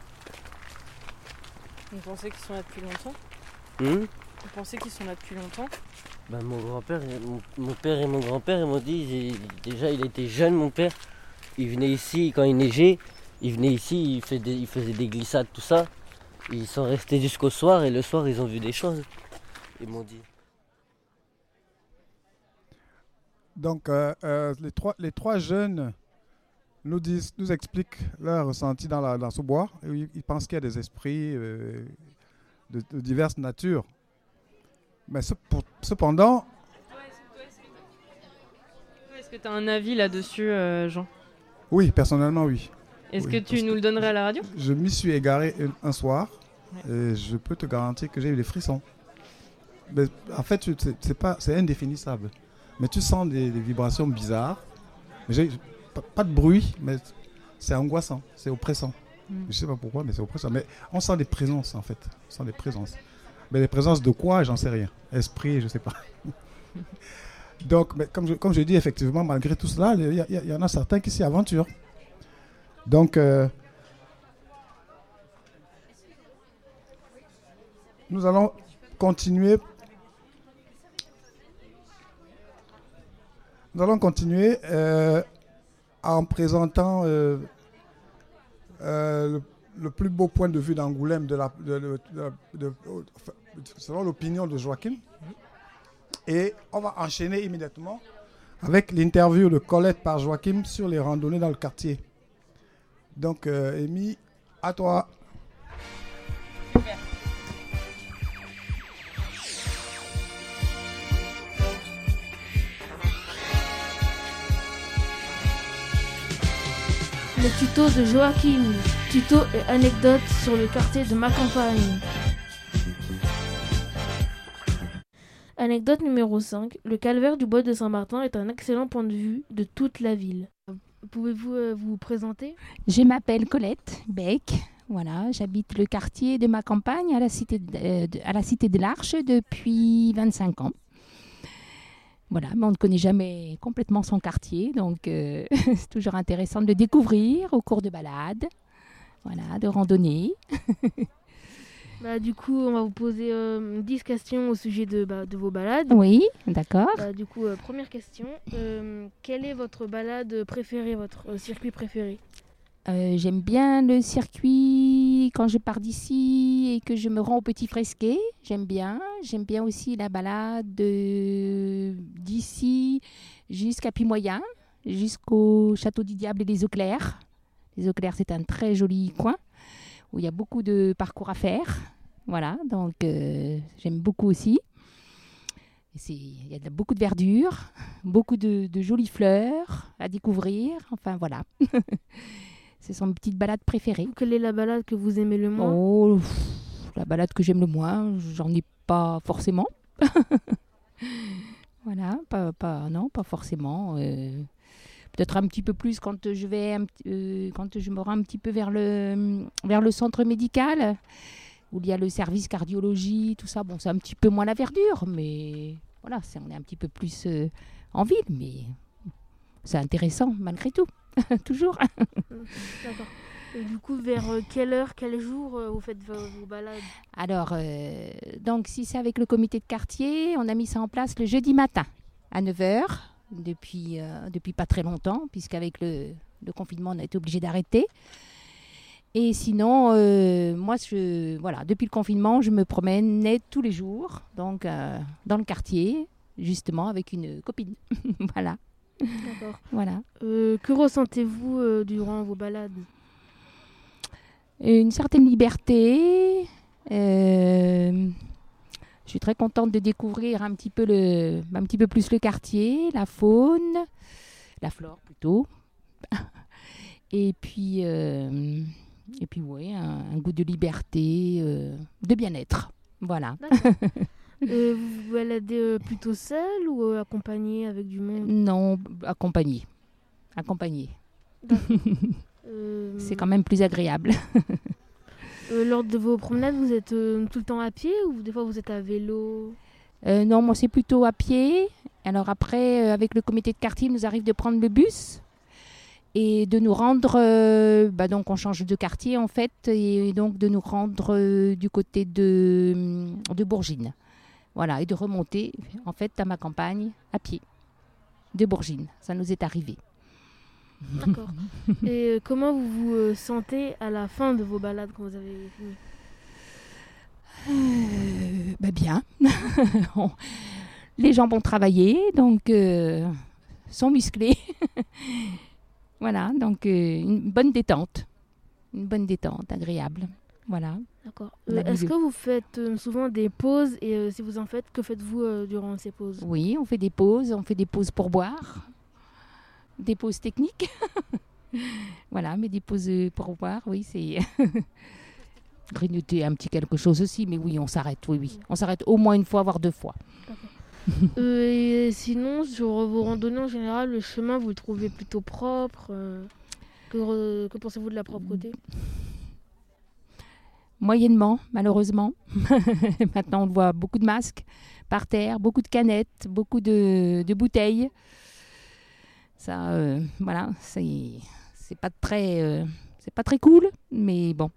Vous pensez qu'ils sont là depuis longtemps? Vous pensez qu'ils sont là depuis longtemps? Mon grand-père, mon père et mon grand-père, ils m'ont dit, déjà il était jeune mon père, il venait ici quand il neigeait, il venait ici, il faisait des glissades, tout ça. Ils sont restés jusqu'au soir et le soir ils ont vu des choses, ils m'ont dit. Donc les trois jeunes nous expliquent leur ressenti dans ce bois. Ils pensent qu'il y a des esprits de diverses natures. Mais cependant... Est-ce que tu as un avis là-dessus, Jean? Oui, personnellement, oui. Est-ce que tu nous le donnerais à la radio? Je m'y suis égaré un soir et je peux te garantir que j'ai eu des frissons. Mais en fait, c'est indéfinissable. mais tu sens des vibrations bizarres. Pas de bruit, mais c'est angoissant, c'est oppressant. Je ne sais pas pourquoi, mais c'est oppressant. Mais on sent des présences, en fait. On sent des présences. Mais les présences de quoi, j'en sais rien. Esprit, je ne sais pas. Donc, mais comme je dis, effectivement, malgré tout cela, il y en a certains qui s'y aventurent. Donc, nous allons continuer. Nous allons continuer en présentant le plus beau point de vue d'Angoulême selon l'opinion de Joachim. Et on va enchaîner immédiatement avec l'interview de Colette par Joachim sur les randonnées dans le quartier. Donc, Amy, à toi. Le tuto de Joachim, tuto et anecdotes sur le quartier de ma campagne. Anecdote numéro 5. Le calvaire du bois de Saint-Martin est un excellent point de vue de toute la ville. Pouvez-vous vous présenter ? Je m'appelle Colette Beck. Voilà, j'habite le quartier de ma campagne à la cité de l'Arche depuis 25 ans. Voilà, mais on ne connaît jamais complètement son quartier, donc c'est toujours intéressant de le découvrir au cours de balades, voilà, de randonnées. Du coup, on va vous poser 10 questions au sujet de vos balades. Oui, d'accord. Du coup, première question. Quelle est votre balade préférée, votre circuit préféré ? J'aime bien le circuit quand je pars d'ici et que je me rends au Petit Fresquet. J'aime bien aussi la balade d'ici jusqu'à Puy-Moyen, jusqu'au Château du Diable et les Eaux Claires. Les Eaux Claires, c'est un très joli coin où il y a beaucoup de parcours à faire. Voilà, donc j'aime beaucoup aussi. Il y a beaucoup de verdure, beaucoup de jolies fleurs à découvrir. Enfin, voilà. C'est son petite balade préférée. Quelle est la balade que vous aimez le moins ? Oh, la balade que j'aime le moins, j'en ai pas forcément. Voilà, pas forcément. Peut-être un petit peu plus quand je me rends un petit peu vers le centre médical, où il y a le service cardiologie, tout ça. Bon, c'est un petit peu moins la verdure, mais voilà, on est un petit peu plus en ville, mais c'est intéressant malgré tout. Toujours. D'accord. Et du coup, vers quelle heure, quel jour vous faites vos balades ? Alors, donc si c'est avec le comité de quartier, on a mis ça en place le jeudi matin à 9h, depuis pas très longtemps, puisqu'avec le confinement, on a été obligé d'arrêter. Et sinon, moi, depuis le confinement, je me promenais tous les jours, donc dans le quartier, justement, avec une copine. Voilà. D'accord. Voilà. Que ressentez-vous durant vos balades ? Une certaine liberté. Je suis très contente de découvrir un petit peu plus le quartier, la faune, la flore plutôt. Et puis ouais, un goût de liberté, de bien-être. Voilà. Vous vous baladez plutôt seul ou accompagné avec du monde ? Non, accompagné. C'est quand même plus agréable. Lors de vos promenades, vous êtes tout le temps à pied ou des fois vous êtes à vélo ? Non, moi c'est plutôt à pied. Alors après, avec le comité de quartier, il nous arrive de prendre le bus et de nous rendre, donc on change de quartier en fait, et donc de nous rendre du côté de Bourgines. Voilà, et de remonter en fait à ma campagne à pied de Bourgines. Ça nous est arrivé. D'accord. Et comment vous vous sentez à la fin de vos balades quand vous avez fini ? Bien. Les jambes ont travaillé, donc sont musclés. Voilà, donc une bonne détente agréable. Voilà. D'accord. Est-ce que vous faites souvent des pauses et si vous en faites, que faites-vous durant ces pauses ? Oui, on fait des pauses pour boire, des pauses techniques. Voilà, mais des pauses pour boire, oui, c'est grignoter un petit quelque chose aussi, mais oui, on s'arrête, oui. On s'arrête au moins une fois, voire 2 fois. D'accord. Et sinon, sur vos randonnées en général, le chemin, vous le trouvez plutôt propre que pensez-vous de la propreté? Moyennement, malheureusement. Maintenant, on voit beaucoup de masques par terre, beaucoup de canettes, beaucoup de bouteilles. Ça, voilà, c'est pas très cool, mais bon.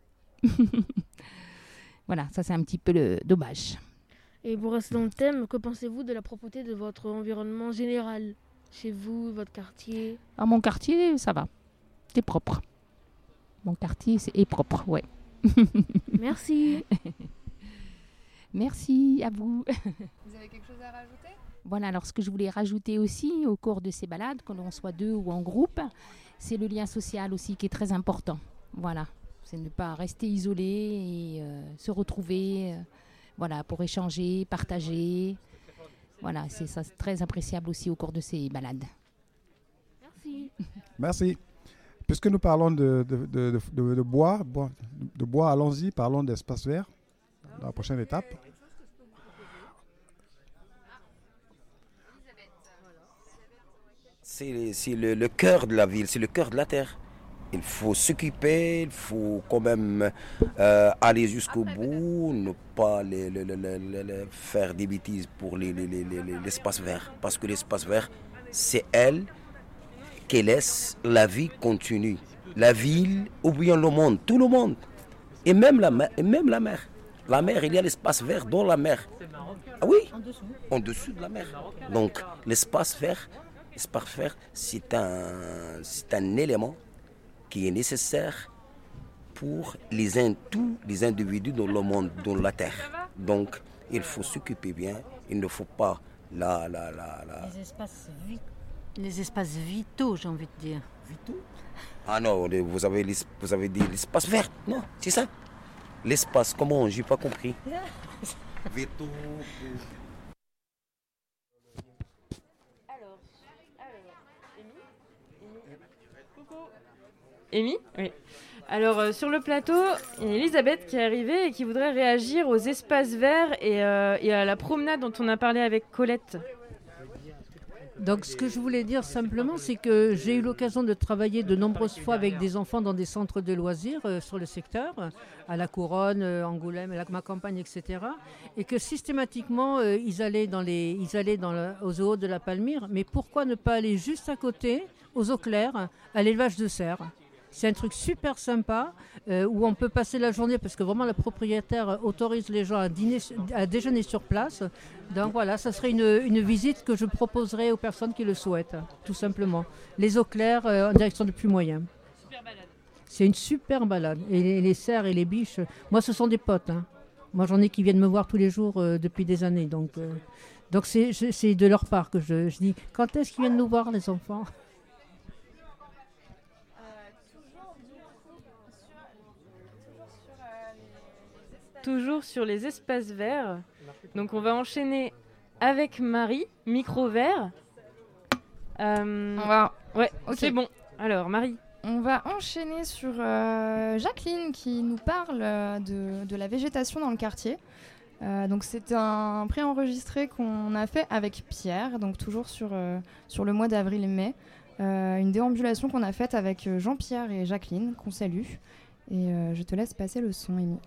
Voilà, ça c'est un petit peu le dommage. Et pour rester dans le thème, que pensez-vous de la propreté de votre environnement général? Chez vous, votre quartier? Ah, mon quartier, ça va. C'est propre. Mon quartier est propre, ouais. Merci. Merci à vous. Vous avez quelque chose à rajouter? Voilà, alors ce que je voulais rajouter aussi au cours de ces balades, que l'on soit 2 ou en groupe, c'est le lien social aussi qui est très important. Voilà, c'est ne pas rester isolé et se retrouver, voilà, pour échanger, partager. Voilà, c'est ça, c'est très appréciable aussi au cours de ces balades. Merci. Merci. Puisque nous parlons de bois, allons-y, parlons d'espace vert, dans la prochaine étape. C'est le cœur de la ville, c'est le cœur de la terre. Il faut s'occuper, il faut quand même aller jusqu'au bout, ne pas faire des bêtises pour l'espace vert. Parce que l'espace vert, c'est elle qui laisse la vie continue. La ville, ou bien le monde, tout le monde. Et même la mer. La mer, il y a l'espace vert dans la mer. Ah oui, en dessous de la mer. Donc l'espace vert, c'est un élément qui est nécessaire pour tous les individus dans le monde, dans la terre. Donc il faut s'occuper bien, il ne faut pas Les espaces vitaux, j'ai envie de dire. Vitaux? Ah non, vous avez dit l'espace vert, non, c'est ça? L'espace, comment? J'ai pas compris. Vitaux. Amy? Oui. Alors, sur le plateau, il y a Elisabeth qui est arrivée et qui voudrait réagir aux espaces verts et à la promenade dont on a parlé avec Colette. Donc ce que je voulais dire simplement, c'est que j'ai eu l'occasion de travailler de nombreuses fois avec des enfants dans des centres de loisirs sur le secteur, à La Couronne, Angoulême, ma campagne, etc. Et que systématiquement, ils allaient au zoo de la Palmyre. Mais pourquoi ne pas aller juste à côté, aux eaux claires, à l'élevage de cerfs ? C'est un truc super sympa où on peut passer la journée parce que vraiment le propriétaire autorise les gens à déjeuner sur place. Donc voilà, ça serait une visite que je proposerais aux personnes qui le souhaitent, tout simplement. Les eaux claires en direction de Puy-Moyen. C'est une super balade. Et les cerfs et les biches, moi ce sont des potes. Hein. Moi j'en ai qui viennent me voir tous les jours depuis des années. Donc c'est de leur part que je dis, quand est-ce qu'ils viennent nous voir les enfants ? Toujours sur les espaces verts. Donc on va enchaîner avec Marie, micro vert. Ouais, okay. C'est bon. Alors Marie. On va enchaîner sur Jacqueline qui nous parle de la végétation dans le quartier. Donc c'est un préenregistré qu'on a fait avec Pierre, donc toujours sur le mois d'avril et mai. Une déambulation qu'on a faite avec Jean-Pierre et Jacqueline, qu'on salue. Et je te laisse passer le son, Amy.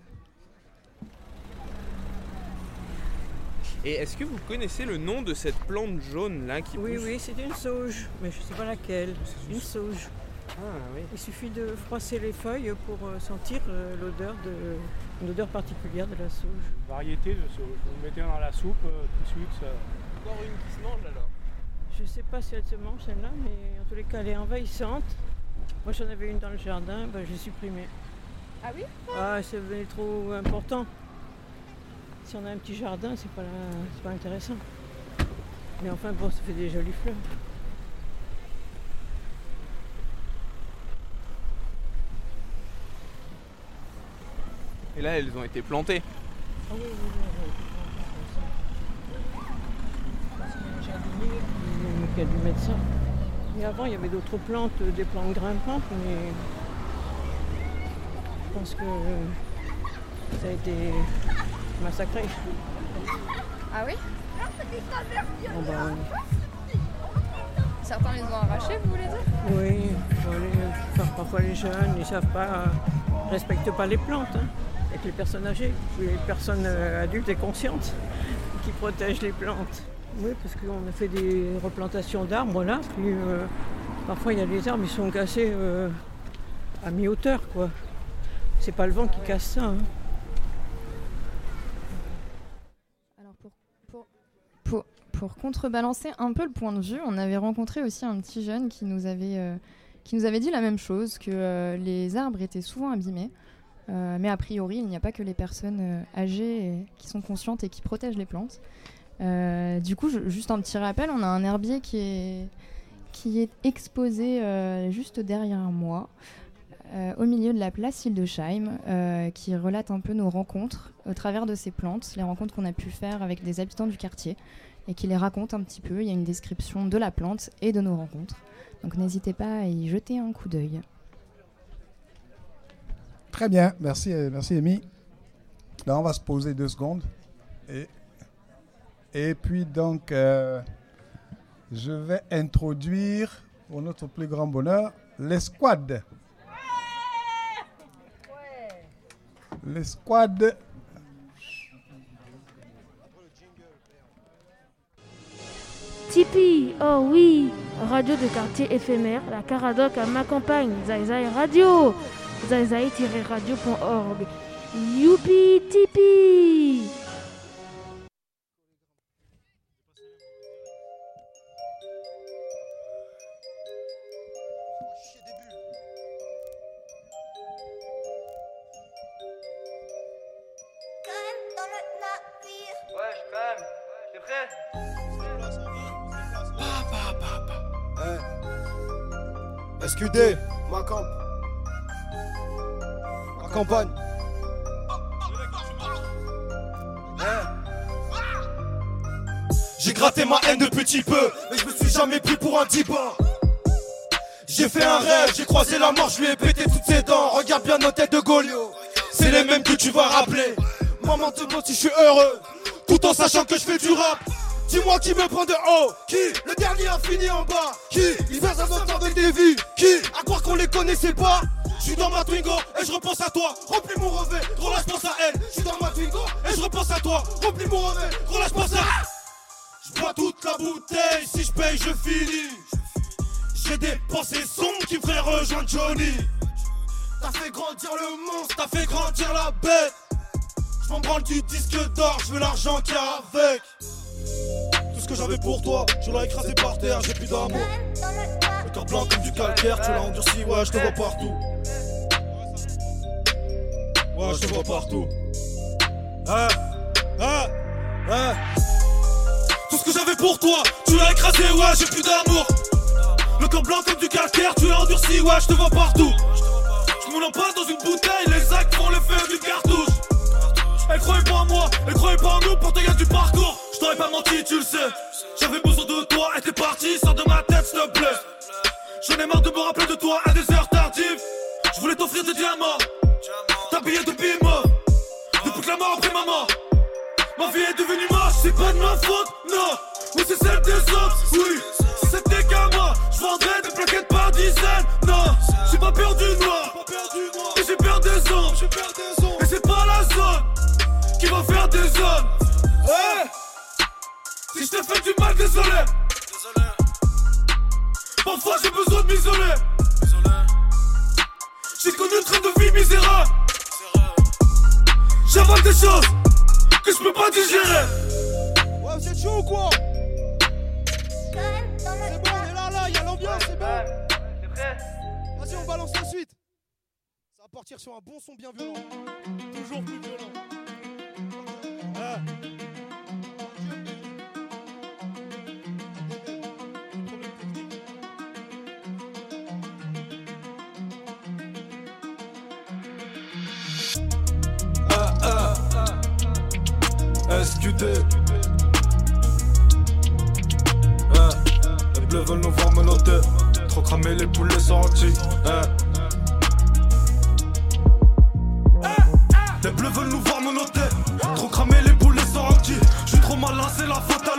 Et est-ce que vous connaissez le nom de cette plante jaune là qui pousse ? Oui, c'est une sauge, mais je ne sais pas laquelle. Une sauge. Ah, oui. Il suffit de froisser les feuilles pour sentir une odeur particulière de la sauge. Variété de sauge. Vous le mettez dans la soupe tout de suite. Ça... Encore une qui se mange alors ? Je ne sais pas si elle se mange celle-là, mais en tous les cas elle est envahissante. Moi j'en avais une dans le jardin, j'ai supprimé. Ah oui ? Ah, c'est devenu trop important. Si on a un petit jardin, c'est pas intéressant. Mais enfin, bon, ça fait des jolies fleurs. Et là, elles ont été plantées. Ah oui. C'est un jardinier qui a dû mettre ça. Mais avant, il y avait d'autres plantes, des plantes grimpantes, mais je pense que ça a été massacré. Ah oui ? Bon, ben, Certains les ont arrachés, vous voulez dire? oui, parfois les jeunes, ils savent pas, respectent pas les plantes. Hein. Avec les personnes âgées, puis les personnes adultes et conscientes qui protègent les plantes. Oui, parce qu'on a fait des replantations d'arbres là, puis parfois il y a des arbres, ils sont cassés à mi-hauteur, quoi. C'est pas le vent qui casse ça. Hein. Alors pour contrebalancer un peu le point de vue, on avait rencontré aussi un petit jeune qui nous avait dit la même chose, que les arbres étaient souvent abîmés. Mais a priori, il n'y a pas que les personnes âgées qui sont conscientes et qui protègent les plantes. Du coup, juste un petit rappel, on a un herbier qui est exposé juste derrière moi, au milieu de la place Hildesheim, qui relate un peu nos rencontres au travers de ces plantes, les rencontres qu'on a pu faire avec des habitants du quartier, et qui les raconte un petit peu. Il y a une description de la plante et de nos rencontres. Donc n'hésitez pas à y jeter un coup d'œil. Très bien, merci Amy. Là, on va se poser 2 secondes. Et puis donc, je vais introduire, pour notre plus grand bonheur, l'escouade. L'escouade. Tipeee, oh oui, radio de quartier éphémère, la Caradoc à ma campagne, Zaizaï Radio, zaizaï-radio.org. Youpi Tipeee. SQD, ma campagne. J'ai gratté ma haine de petit peu, mais je me suis jamais pris pour un diban. J'ai fait un rêve, j'ai croisé la mort, je lui ai pété toutes ses dents. Regarde bien nos têtes de Goliot, c'est les mêmes que tu vas rappeler. Maman te demande si je suis heureux, tout en sachant que je fais du rap. Dis-moi qui me prend de haut, qui? Le dernier a fini en bas, qui? Ils versent un autre avec des vies, qui? À croire qu'on les connaissait pas. Je suis dans ma Twingo et je repense à toi. Remplis mon revêt, relâche pense à elle. Je suis dans ma Twingo et je repense à toi. Remplis mon revêt, relâche pense à elle. Je bois toute la bouteille, si je paye je finis. J'ai des pensées sombres qui me feraient rejoindre Johnny. T'as fait grandir le monstre, t'as fait grandir la bête. Je m'en branle du disque d'or, je veux l'argent qu'il y a avec. Tout ce que j'avais pour toi, tu l'as écrasé par terre, j'ai plus d'amour. Le cœur blanc comme du calcaire, tu l'as endurci, ouais je te vois partout. Ouais je te vois partout. Tout ce que j'avais pour toi, tu l'as écrasé, ouais j'ai plus d'amour. Le cœur blanc comme du calcaire, tu l'as endurci, ouais je te vois partout. Je moule en pas dans une bouteille, les actes font l'effet d'une cartouche. Elle croyait pas en moi, elle croyait pas en nous, pourtant y'a du parcours. Je t'aurais pas menti, tu le sais. J'avais besoin de toi et t'es parti, sors de ma tête s'il te plaît. J'en ai marre de me rappeler de toi à des heures tardives. Je voulais t'offrir des diamants, t'habiller de bimbo. Depuis que la mort a pris maman, ma vie est devenue moche, c'est pas de ma faute, non. Oui c'est celle des autres, oui. Si c'était qu'à moi, je vendrais des plaquettes par dizaines. Non, j'ai pas peur du noir, mais j'ai peur des ombres. Et c'est pas la zone qui va faire des zones. Hey, si je t'ai fait du mal, désolé. Parfois j'ai besoin de m'isoler. J'ai connu une train de vie misérable. J'avale des choses que je peux pas digérer. Ouais, vous êtes chaud ou quoi? C'est bon, on est là, y'a l'ambiance, c'est bon. T'es prêt? Vas-y, on balance la suite. Ça va partir sur un bon son bien violent. Toujours plus violent. SQD. Les bleus veulent nous voir menotter. Trop cramer les poulets sortis. Les bleus veulent nous voir menotter. Trop cramer les poulets sortis. J'suis trop malin, c'est la faute à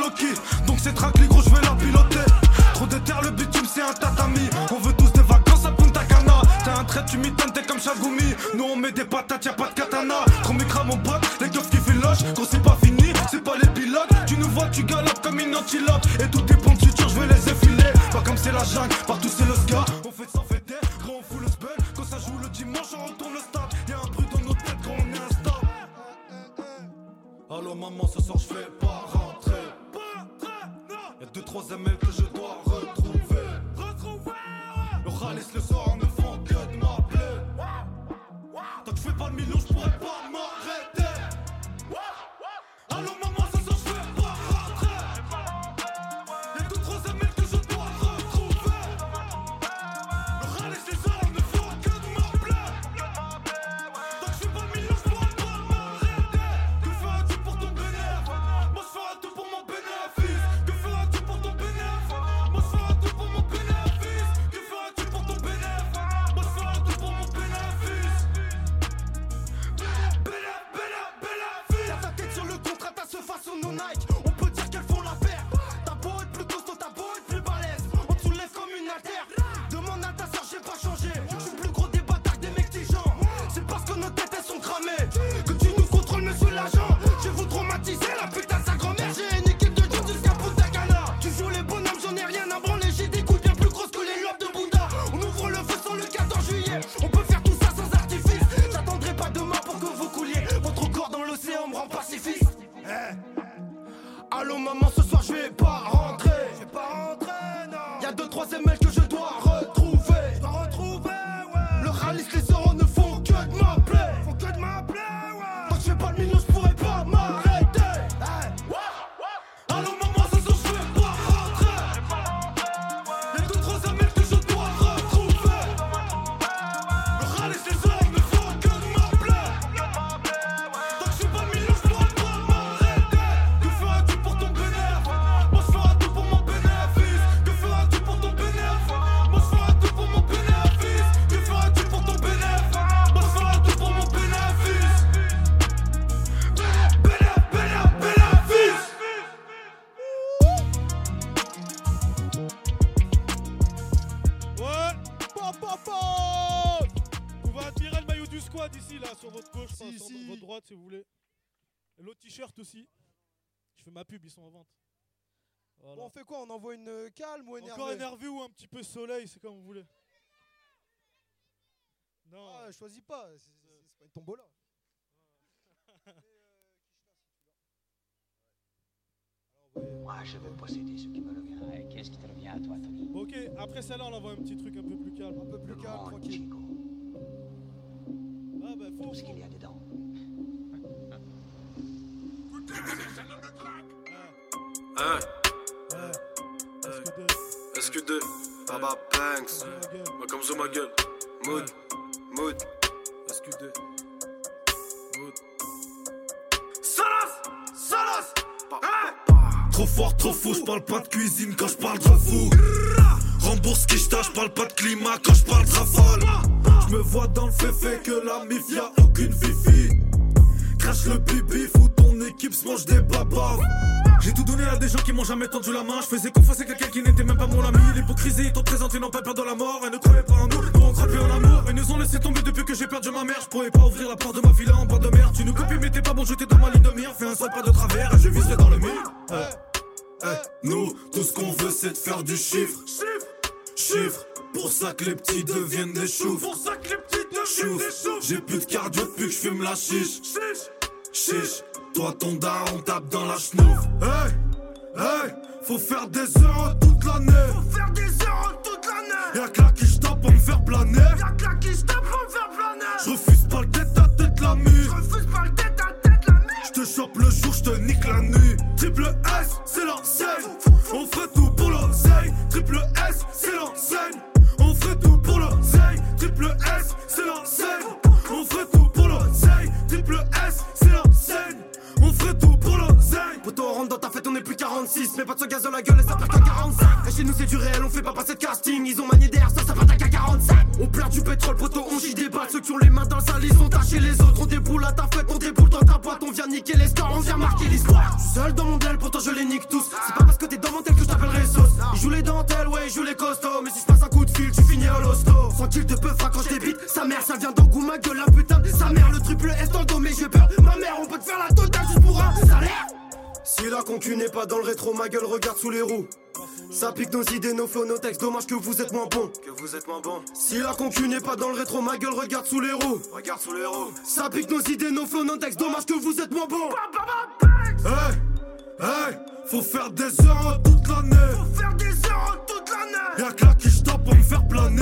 c'est traqué, gros, je vais la piloter. Trop de terre, le bitume, c'est un tatami. On veut tous des vacances à Punta Cana. T'es un trait, tu m'étonnes, t'es comme Shagumi. Nous on met des patates, y'a pas de katana. Trop micra mon pote, les keufs qui filochent. Quand c'est pas fini, c'est pas les pilotes. Tu nous vois, tu galopes comme une antilope. Et tous tes ponts de suture, je vais les effiler. Pas comme c'est la jungle, partout c'est le ska. On fait sans fêter, gros on fout le spell. Quand ça joue le dimanche, on retourne le stade. Y'a un bruit dans nos têtes quand on est instable. Allô maman, ce soir je vais pas rentrer. Y'a 2-3 ML que je dois retrouver. Le ralice le soir ne font que de m'appeler. Tant que je fais pas le million, je pourrais pas m'arrêter. Allô maman, ce soir je vais pas rentrer. Y'a 2-3 ML que je dois retrouver. Le ralice les soirs ne font que de m'appeler. Tant que je fais pas le million, je pourrais pas m'arrêter. Que feras-tu pour ton bénéfice? Moi je ferai tout pour mon bénéfice. Que feras-tu pour ton bénéfice? Moi je ferai tout pour mon bénéfice. Que feras-tu pour ton bénéfice? Moi je ferai tout pour mon bénéfice. Bénéfice. T'as ta tête sur le contrat, t'as ce façon nos Nike. On peut dire qu'elles font l'affaire. T'as beau être plus costaud, t'as beau être plus balèze. On te soulève comme une altère. Demande à ta soeur, j'ai pas changé. Je suis plus gros des bâtards, des mecs tigeants. C'est parce que nos têtes elles sont cramées que tu nous contrôles, monsieur l'agent. Je vais vous traumatiser, la putain de sa grand-mère. J'ai une équipe de gens jusqu'à Punta Cana. Tu joues les bonhommes, j'en ai rien à branler. J'ai des couilles bien plus grosses que les lobes de Bouddha. On ouvre le feu sans le 14 juillet. On peut faire tout ça sans artifice. J'attendrai pas demain pour que vous couliez. Votre corps dans l'océan me rend pacifiste. Allô maman, ce soir je vais pas rentrer. Je vais pas rentrer, non. Y'a 2-3 ML que je dois retrouver. Je dois retrouver, ouais. Le ralice, les euros ne font que de m'appeler. Font que de m'appeler, ouais. Tant que je fais pas le million, je pourrais pas m'arrêter. Allô maman, ce soir je vais pas rentrer. Y'a 2-3 ML que je dois retrouver. Le ralice, les euros ne font que de m'appeler. Tant que je fais pas le million, je pourrais pas m'arrêter. Que feras-tu pour ton bénéfice? Moi je ferai tout pour mon bénéfice. Que feras-tu pour ton bénéfice? Moi je ferai tout pour mon bénéfice. Que feras-tu pour ton bénéfice? Moi je ferai tout pour mon bénéfice. Bénéfice. Ouais, on va admirer le maillot du squad ici, là, sur votre gauche, sur votre droite, si vous voulez. Et l'autre t-shirt aussi. Je fais ma pub, ils sont en vente. Voilà. Bon, on fait quoi? On envoie une calme ou énervée? Encore énervé ou un petit peu soleil, c'est comme vous voulez. Non. Ah, choisis pas, c'est pas une tombola. Moi, je veux posséder ce qui me revient. Et qu'est-ce qui te revient à toi, Tony? Ok, après celle-là, on envoie un petit truc un peu plus calme. Un peu plus calme, tranquille. Chico. Ah bah faut. Tout ce qu'il y a dedans. SQ2, Baba Banks, comme ça ma gueule, Mood, SQ2, Mood. Salas, trop fort, trop fou, j'parle pas de cuisine quand j'parle de fou. Rembourse qui j'tâche, j'parle pas de climat quand j'parle de rafale. J'me vois dans le fait que la mif y'a aucune fifi. Crache le bibi, fous ton équipe, se mange des babas. J'ai tout donné à des gens qui m'ont jamais tendu la main. Je faisais confiance à quelqu'un qui n'était même pas mon ami. L'hypocrisie, ils t'ont présenté, n'ont pas peur de la mort. Elles ne croyaient pas en nous, nous on croit plus en amour. Ils nous ont laissé tomber depuis que j'ai perdu ma mère. Je pourrais pas ouvrir la porte de ma villa en bord de mer. Tu nous copies mais t'es pas bon, j'étais dans ma ligne de mire. Fais un seul pas de travers et je viserai dans le mur. Nous, tout ce qu'on veut c'est de faire du chiffre. Chiffre, pour ça que les petits deviennent des choufs. J'ai plus de cardio depuis que je fume la chiche. Chiche, toi ton daron tape dans la chenouf. Hey, faut faire des euros toute l'année. Y'a que là qui j'tape pour me faire planer. J'refuse pas le tête à tête la mue. J'te chope le jour, j'te nique la nuit. Triple S, c'est l'enseigne. On ferait tout pour l'oseille. Triple S, c'est l'enseigne. On ferait tout pour l'oseille. Triple S, c'est l'enseigne. On ferait tout pour l'oseille. Triple S, c'est l'enseigne. On ferait tout pour l'oseille. Poto, on rentre dans ta fête, on est plus 46. Mais pas de ce gaz dans la gueule et ça perd qu'à 45. Et chez nous c'est du réel, on fait pas passer de casting. Ils ont manié d'air, ça part à 45. On pleure du pétrole, poto, On chie des balles, ceux qui ont les mains dans le sale, ils sont tachés. Les autres, on déboule à ta fête, on déboule dans ta boîte. On vient niquer les stars, on vient marquer l'histoire. Je suis seul dans mon aile, pourtant je les nique tous. C'est pas parce que t'es dans mon tel que je t'appellerai sauce. Ils jouent les dentelles, ouais, ils jouent les costauds. Mais si je passe un coup de fil, tu finis à l'hosto. Sans kill de peu quand je débite, sa mère, ça vient d'Angou, ma gueule, la putain. Sa mère, le triple S dans le dos, mais j'ai peur. Ma mère, on peut te faire la totale juste pour un salaire. Si la concu n'est pas dans le rétro, ma gueule regarde sous les roues. Ça pique nos idées, nos flows, nos textes, dommage que vous êtes moins bon. Si la concu n'est pas dans le rétro, ma gueule regarde sous les roues. Ça pique nos idées, nos flows, nos textes, dommage que vous êtes moins bon. Hey, faut faire des heures toute l'année. Y'a que là qui j'tape pour me faire planer.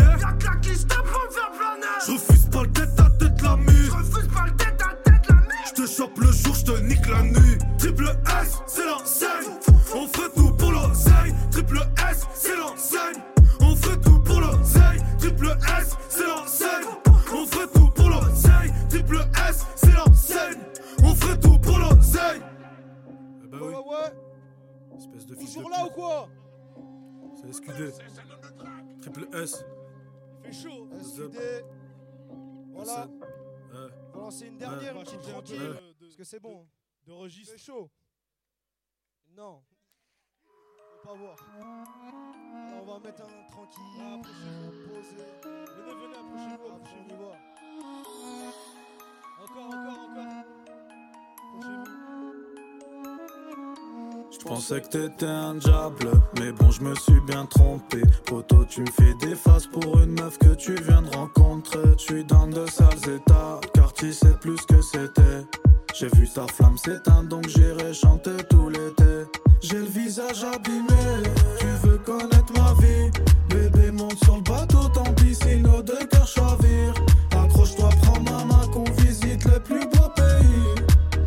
Je refuse pas le tête à tête la mue. J'te chope le jour, j'te nique la nuit. Triple S, c'est l'enseigne. On fait tout pour l'oseille. Triple S, c'est l'enseigne. On fait tout pour l'oseille. Triple S, c'est l'enseigne. On fait tout pour l'oseille. Triple S, c'est l'enseigne. On fait tout pour l'oseille. Bah oui. Ouais. Espèce de fils toujours de là ou quoi? C'est SQD. Triple S. Il fait chaud. SQD. Voilà. On va lancer une dernière, une petite tranquille. Parce que c'est bon. De registre. C'est chaud. Non. Faut pas voir. Alors on va mettre un tranquille. Là, approchez-vous, posez. Venez, approchez-vous. On y va. Encore. Approchez-vous. Je pensais que t'étais un diable, mais bon je me suis bien trompé. Poto tu me fais des faces pour une meuf que tu viens de rencontrer. Je suis dans de sales états, car tu sais plus que c'était. J'ai vu ta flamme s'éteindre donc j'irai chanter tout l'été. J'ai le visage abîmé, tu veux connaître ma vie. Bébé monte sur le bateau, tant pis si nos deux cœurs chavirent. Accroche-toi, prends ma main qu'on visite les plus beaux pays.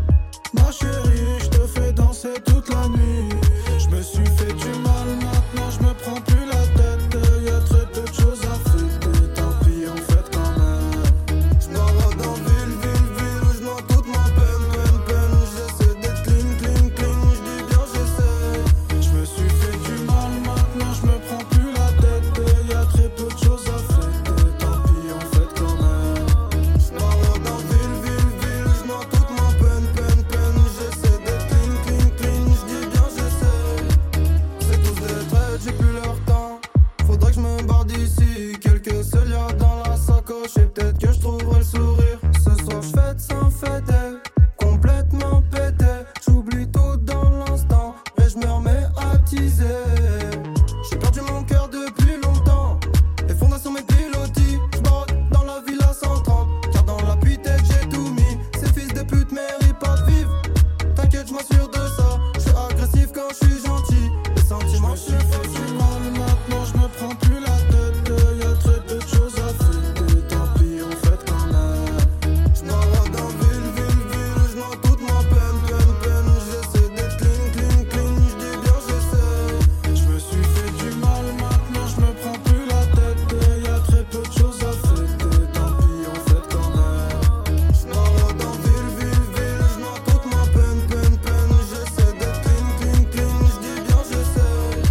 Ma chérie, je te fais danser toute la nuit. Je me suis fait du mal, maintenant je me prends plus la tête. Y'a très peu de choses à foutre, tant pis on fait quand même. Je m'arrête en ville, je noie toute ma peine. J'essaie d'être clean, je dis bien j'essaie. Je me suis fait du mal, maintenant je me prends plus la tête. Y'a très peu de choses à foutre, tant pis on fait quand même. Je m'arrête en ville, je noie toute ma peine. J'essaie d'être clean, je dis bien j'essaie. C'est tous des traits, j'ai plus leur temps. Faudrait que je me barre d'ici. Quelques seuls y'a dans la sacoche. Et peut-être que je trouverai le sourire. Ce soir je fête sans fêter, complètement pété. J'oublie tout dans l'instant et je me remets à teaser. J'ai perdu mon cœur depuis longtemps. Les fondations mes pilotis. J'barre dans la ville à 130. Car dans la pluie tête j'ai tout mis. Ces fils de pute méritent pas de vivre. T'inquiète, je m'assure de ça. Je suis agressif quand je suis gentil. Les sentiments, je fais du mal. Maintenant, je me prends plus la tête. Y'a très peu de choses à foutre. Tant pis, on fait quand même. Je m'arrête en ville, je noie toute ma peine. J'essaie d'être clean, je dis bien j'essaie. Je me suis fait du mal, maintenant je me prends plus la tête. Y'a très peu de choses à foutre. Tant pis, on fait quand même. Je m'arrête en ville, je noie toute ma peine. J'essaie d'être clean, je dis bien j'essaie.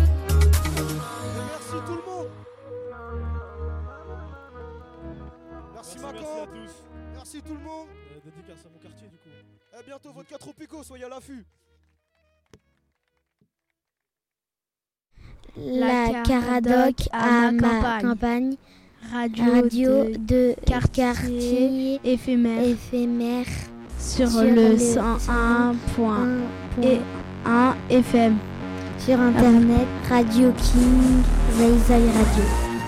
Merci tout le monde. Merci Macon. Merci à tous. Merci tout le monde. Dédicace à mon quartier du coup. À bientôt, vodka Tropico, soyez à l'affût. La Caradoc à ma campagne. Radio de quartier éphémère Sur le 101.1 FM. Sur internet, Radio King, Zai Radio.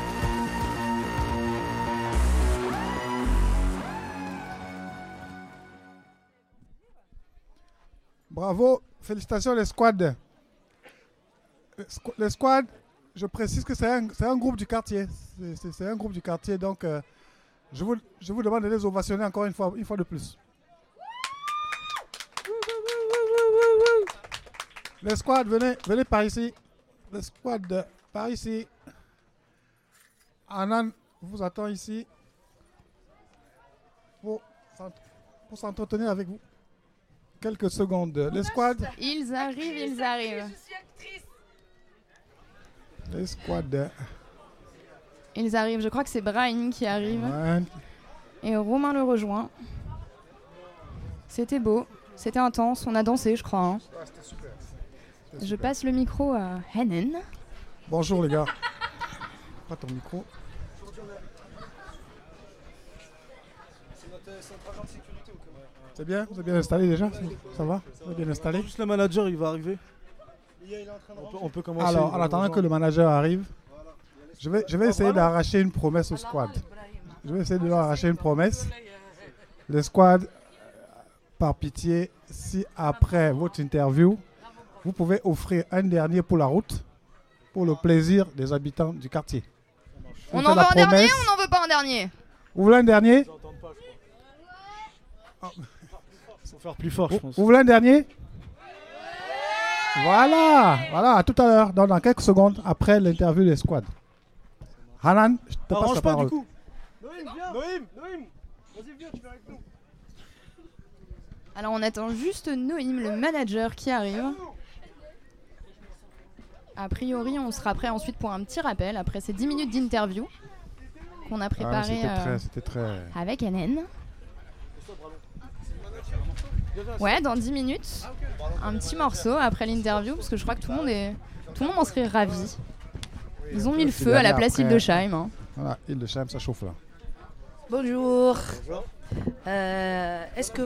Bravo, félicitations les squads. Les squads, je précise que c'est un groupe du quartier. C'est un groupe du quartier, donc je vous demande de les ovationner encore une fois de plus. Les squads, venez par ici. Les squads, par ici. Anan vous attend ici pour s'entretenir avec vous. Quelques secondes. Les squads. Ils arrivent. Les squads. Ils arrivent, je crois que c'est Brahim qui arrive. Ouais. Et Romain le rejoint. C'était beau, c'était intense, on a dansé je crois. Hein. Ouais, c'était super. Je passe le micro à Hanan. Bonjour les gars. Pas ton micro. C'est notre agent de sécurité ou comment? C'est bien? Vous êtes bien installé déjà? Ça va? Vous êtes bien installé? Juste le manager, il va arriver. On peut commencer. Alors, en attendant que le manager arrive, je vais essayer d'arracher une promesse au squad. Je vais essayer de leur arracher une promesse. Le squad, par pitié, si après votre interview, vous pouvez offrir un dernier pour la route, pour le plaisir des habitants du quartier. On en veut un dernier ou on n'en veut pas un dernier? Vous voulez un dernier? Il faut faire plus fort, je pense. Vous voulez un dernier? Voilà, à tout à l'heure, dans quelques secondes, après l'interview des squads. Hanan, je te passe la parole. Du coup. Noïm, vas-y viens, tu viens avec nous. Alors on attend juste Noïm, le manager, qui arrive. A priori, on sera prêt ensuite pour un petit rappel après ces 10 minutes d'interview qu'on a préparé c'était très... avec Hanan. Ouais, dans 10 minutes, un petit morceau après l'interview, parce que je crois que tout le monde en serait ravi. Ils ont mis le feu à la place Hildesheim. Hein. Voilà, Hildesheim, ça chauffe là. Bonjour. Est-ce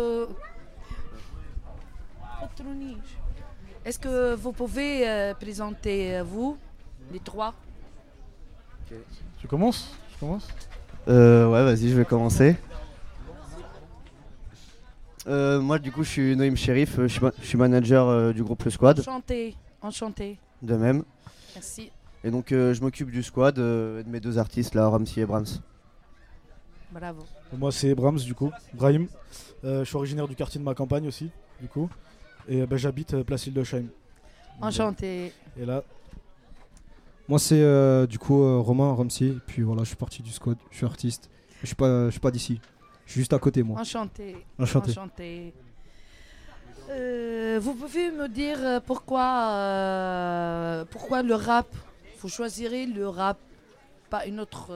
que vous pouvez présenter vous, les trois? Tu commences? Je commence? Ouais, vas-y, je vais commencer. Moi, du coup, je suis Noïm Chérif, je suis manager du groupe Le Squad. Enchanté. De même. Merci. Et donc, je m'occupe du squad et de mes deux artistes, là, Ramsey et Brahms. Bravo. Moi, c'est Brahms, du coup. Brahim. Je suis originaire du quartier de ma campagne aussi, du coup. Et j'habite place Hildesheim. Enchanté. Et là. Moi, c'est du coup Romain Ramsey. Et puis voilà, je suis parti du squad, je suis artiste. Je suis pas d'ici. Je suis juste à côté, moi. Enchanté. Enchanté. Vous pouvez me dire pourquoi le rap? Vous choisirez le rap, pas une autre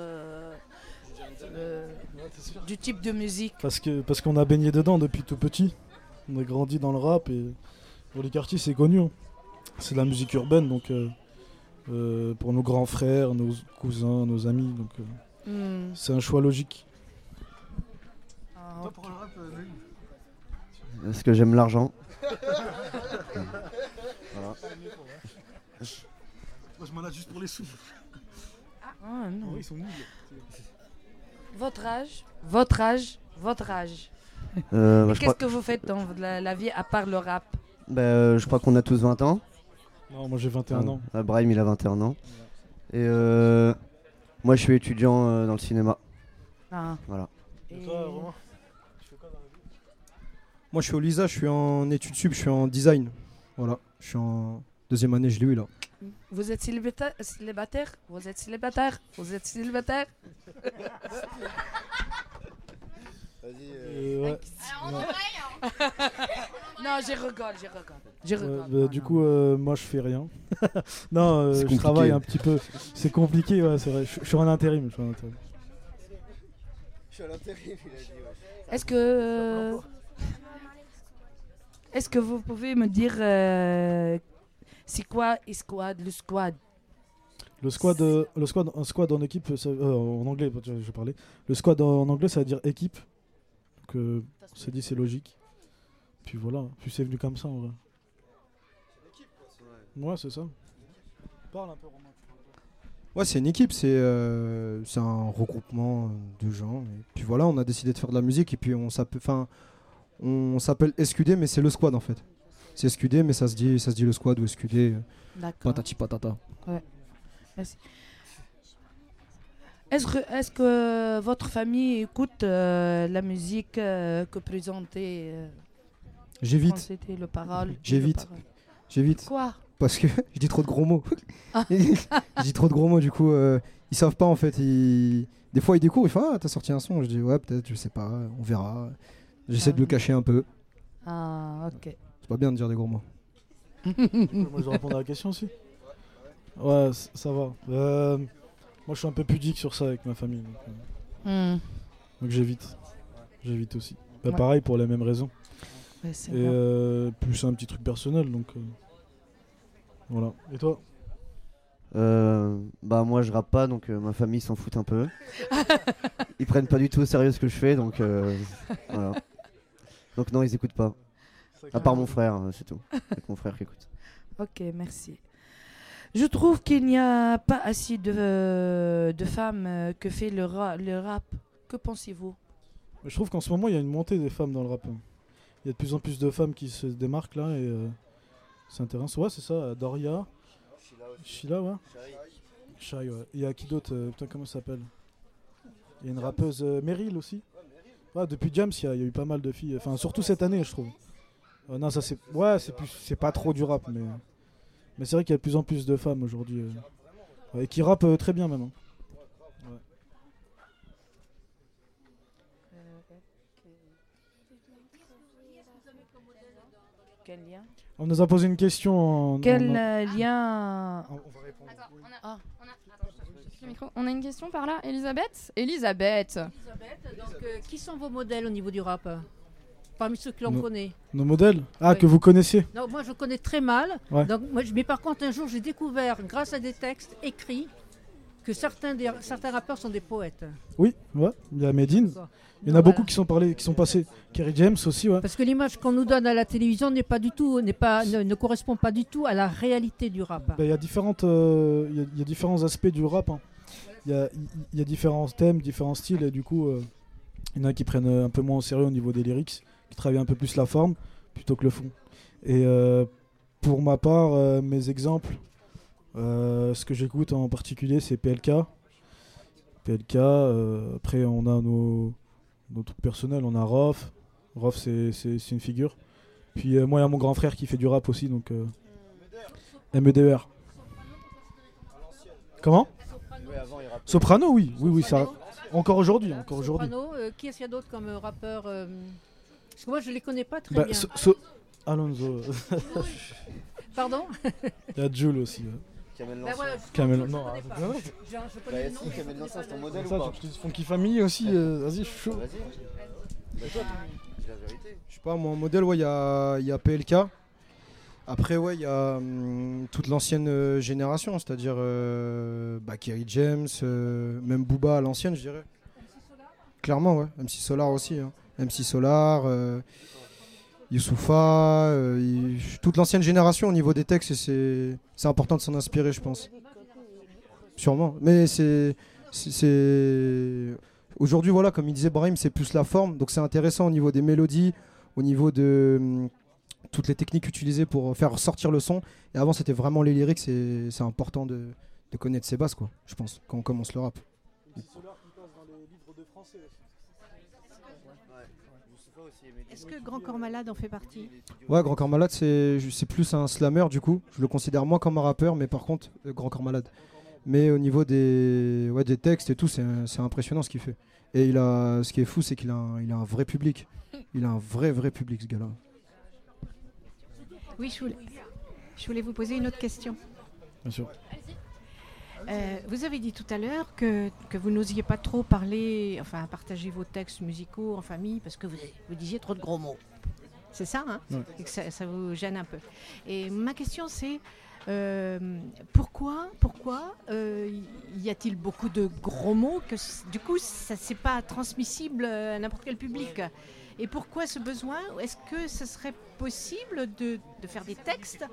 du type de musique. Parce qu'on a baigné dedans depuis tout petit. On a grandi dans le rap et pour les quartiers c'est connu. Hein. C'est de la musique urbaine donc pour nos grands frères, nos cousins, nos amis donc c'est un choix logique. Okay. Pour le rap, Parce que j'aime l'argent. Voilà. Moi je manage juste pour les sous. Ah non. Oh, ils sont nuls. Votre âge. Qu'est-ce que vous faites dans la vie à part le rap? Je crois qu'on a tous 20 ans. Non, moi j'ai 21 ans. Brahim il a 21 ans. Et moi je suis étudiant dans le cinéma. Ah. Voilà. Et toi, Romain, tu fais quoi dans la vie? Moi je suis au LISA, je suis en études sup, je suis en design. Voilà, je suis en deuxième année, je l'ai eu là. Vous êtes célibataire? Vous êtes célibataire? Vas-y. Ouais. Non, je rigole. Du coup, moi je fais rien. Non, je travaille un petit peu. C'est compliqué, ouais, c'est vrai. Je suis en intérim. Je suis à l'intérim, il a dit. Ouais. Est-ce que vous pouvez me dire c'est quoi le squad? Le squad, un squad en équipe, en anglais, je vais parler. Le squad en anglais, ça veut dire équipe. Donc, on s'est dit c'est logique. Puis voilà, puis c'est venu comme ça en vrai. Ouais, c'est ça. Parle un peu, Romain. Ouais, c'est une équipe, c'est un regroupement de gens. Et puis voilà, on a décidé de faire de la musique et puis on s'appelle SQD, mais c'est le squad en fait. C'est SQD, mais ça se dit le squad ou SQD. Patati patata. Ouais. Merci. Est-ce que votre famille écoute la musique que présentait J'évite. C'était le parole. J'évite. Quoi? Parce que je dis trop de gros mots. Je dis trop de gros mots, du coup, ils savent pas en fait. Des fois, ils découvrent, ils font ah, t'as sorti un son. Je dis ouais, peut-être, je sais pas, on verra. J'essaie de le cacher un peu. Ah, ok. C'est pas bien de dire des gros mots. Moi, je vais répondre à la question aussi. Ouais, ça va. Moi, je suis un peu pudique sur ça avec ma famille. Donc j'évite. J'évite aussi. Bah, Ouais. Pareil pour les mêmes raisons. Ouais, c'est Et bien. plus c'est un petit truc personnel, donc voilà. Et toi? Bah moi je rappe pas, donc ma famille s'en fout un peu. Ils prennent pas du tout au sérieux ce que je fais, donc voilà. Donc non, ils écoutent pas. À part mon frère, c'est tout. C'est mon frère qui écoute. Ok, merci. Je trouve qu'il n'y a pas assez de femmes que fait le rap. Que pensez-vous? Je trouve qu'en ce moment il y a une montée des femmes dans le rap. Il y a de plus en plus de femmes qui se démarquent là et c'est intéressant. Ouais, c'est ça, Doria. Sheila, ouais. Shai, ouais. Il y a qui d'autre putain, comment ça s'appelle? Il y a une rappeuse Meryl aussi. Ouais, depuis James, il y a eu pas mal de filles. Enfin, surtout cette année, je trouve. Non, ça c'est. Ouais, c'est pas trop du rap, mais c'est vrai qu'il y a de plus en plus de femmes aujourd'hui. Et qui rappent très bien même. Ouais. Quel lien? On nous a posé une question. Quel lien? Le micro. On a une question par là, Elisabeth. Donc, qui sont vos modèles au niveau du rap? Parmi ceux que l'on connaît. Nos modèles? Ah, Oui. que vous connaissiez? Non, moi je connais très mal. Ouais. Donc, mais par contre, un jour, j'ai découvert, grâce à des textes écrits, que certains rappeurs sont des poètes. Oui, ouais. Il y a Medine. Il y en a beaucoup qui sont passés. Kerry James aussi, ouais. Parce que l'image qu'on nous donne à la télévision ne correspond pas du tout à la réalité du rap. Bah, il y a différents aspects du rap. Hein. Il y a différents thèmes, différents styles, et du coup, il y en a qui prennent un peu moins au sérieux au niveau des lyrics, qui travaillent un peu plus la forme plutôt que le fond. Et pour ma part, mes exemples, ce que j'écoute en particulier, c'est PLK. Après, on a nos trucs personnels, on a Rof. Rof, c'est une figure. Puis moi, il y a mon grand frère qui fait du rap aussi, donc MEDR. Comment? Soprano, oui, ça. Encore aujourd'hui. Soprano, qui est-ce qu'il y a d'autre comme rappeur Parce que moi, je les connais pas très Bah, bien. Alonso. Pardon? Il y a Jules aussi. Ouais. Kamel Bah voilà, Kamel, je non, connais pas. non. Je connais le nom, mais je Kamel connais Lança, pas c'est ton le- modèle ou Ça, pas? tu dis Funky Family aussi, vas-y, je suis chaud. Vas-y. Bah, toi, dis la vérité. Je sais pas, mon modèle, ouais, il y a PLK. Après, ouais, il y a toute l'ancienne génération, c'est-à-dire Kerry James, même Booba à l'ancienne, je dirais. Clairement, ouais. MC Solar aussi. Hein. MC Solar, Youssoupha, toute l'ancienne génération au niveau des textes, c'est important de s'en inspirer, je pense. Sûrement. Mais c'est aujourd'hui, voilà, comme il disait Brahim, c'est plus la forme, donc c'est intéressant au niveau des mélodies, au niveau de toutes les techniques utilisées pour faire sortir le son. Et avant, c'était vraiment les lyrics, c'est important de connaître ses bases, quoi, je pense, quand on commence le rap. Est-ce que Grand Corps Malade en fait partie? Ouais, Grand Corps Malade, c'est plus un slammer du coup. Je le considère moins comme un rappeur, mais par contre, Grand Corps Malade. Mais au niveau des textes et tout, c'est impressionnant ce qu'il fait. Et ce qui est fou, c'est qu'il a un vrai public. Il a un vrai public, ce gars-là. Oui, je voulais vous poser une autre question. Bien sûr. Vous avez dit tout à l'heure que vous n'osiez pas trop partager vos textes musicaux en famille parce que vous disiez trop de gros mots. C'est ça, hein? Ouais. Et que ça vous gêne un peu. Et ma question, c'est pourquoi y a-t-il beaucoup de gros mots que du coup, ça c'est pas transmissible à n'importe quel public? Et pourquoi ce besoin? Est-ce que ce serait possible de faire des textes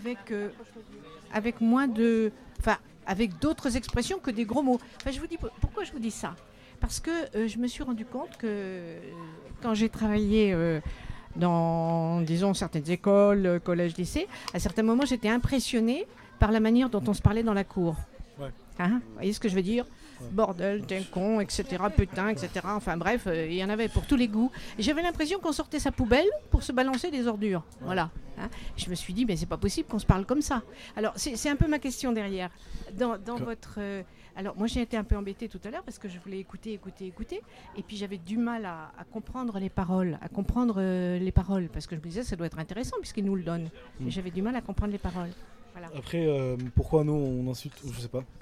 avec moins de... Enfin, avec d'autres expressions que des gros mots. Enfin, pourquoi je vous dis ça? Parce que je me suis rendu compte que quand j'ai travaillé dans, disons, certaines écoles, collèges, lycées, à certains moments, j'étais impressionnée par la manière dont on se parlait dans la cour. Ouais. Hein? Vous voyez ce que je veux dire? Bordel, t'es un con, etc., putain, etc. Enfin bref, il y en avait pour tous les goûts. Et j'avais l'impression qu'on sortait sa poubelle pour se balancer des ordures. Ouais. Voilà. Hein? Je me suis dit, mais c'est pas possible qu'on se parle comme ça. Alors, c'est un peu ma question derrière. Dans votre... alors, moi, j'ai été un peu embêtée tout à l'heure parce que je voulais écouter. Et puis, j'avais du mal à comprendre les paroles. Parce que je me disais, ça doit être intéressant puisqu'ils nous le donnent. Et j'avais du mal à comprendre les paroles. Voilà. Après, pourquoi nous, on insulte? Je sais pas.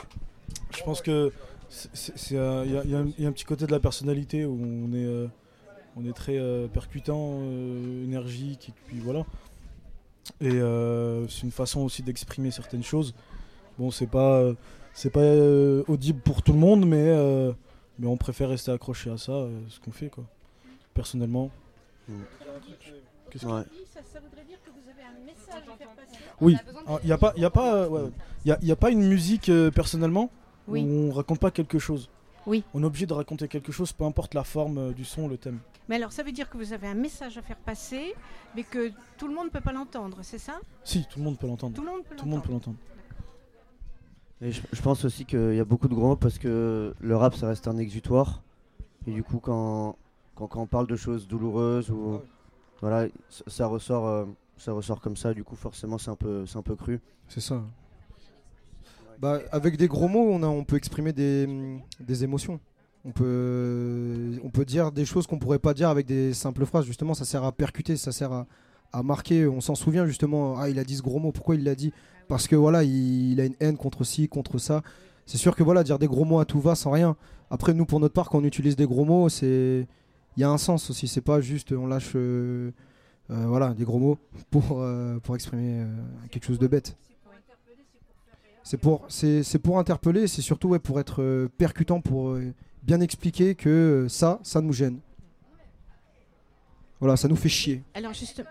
Je pense que il y a un petit côté de la personnalité où on est très percutant, énergique, et puis voilà. Et c'est une façon aussi d'exprimer certaines choses. Bon, c'est pas audible pour tout le monde, mais on préfère rester accroché à ça, ce qu'on fait, quoi. Personnellement. Qu'est-ce que... Ouais. Ça voudrait dire que vous avez un message à faire passer. Oui, il n'y a pas une musique personnellement Oui. où on raconte pas quelque chose. Oui. On est obligé de raconter quelque chose, peu importe la forme du son, le thème. Mais alors, ça veut dire que vous avez un message à faire passer, mais que tout le monde ne peut pas l'entendre, c'est ça? Si, tout le monde peut l'entendre. Tout le monde peut l'entendre. Et je pense aussi qu'il y a beaucoup de gros mots parce que le rap ça reste un exutoire. Et du coup quand on parle de choses douloureuses ou voilà, ça ressort comme ça, du coup forcément c'est un peu cru. C'est ça. Bah, avec des gros mots, on peut exprimer des émotions. On peut dire des choses qu'on pourrait pas dire avec des simples phrases. Justement, ça sert à percuter, ça sert à marquer. On s'en souvient justement. Ah, il a dit ce gros mot. Pourquoi il l'a dit? Parce que voilà, il a une haine contre ci, contre ça. C'est sûr que voilà, dire des gros mots à tout va sans rien. Après, nous, pour notre part, quand on utilise des gros mots, il y a un sens aussi. C'est pas juste on lâche voilà, des gros mots pour exprimer quelque chose de bête. C'est pour interpeller, c'est surtout pour être percutant, pour bien expliquer que ça nous gêne. Voilà, ça nous fait chier. Alors justement,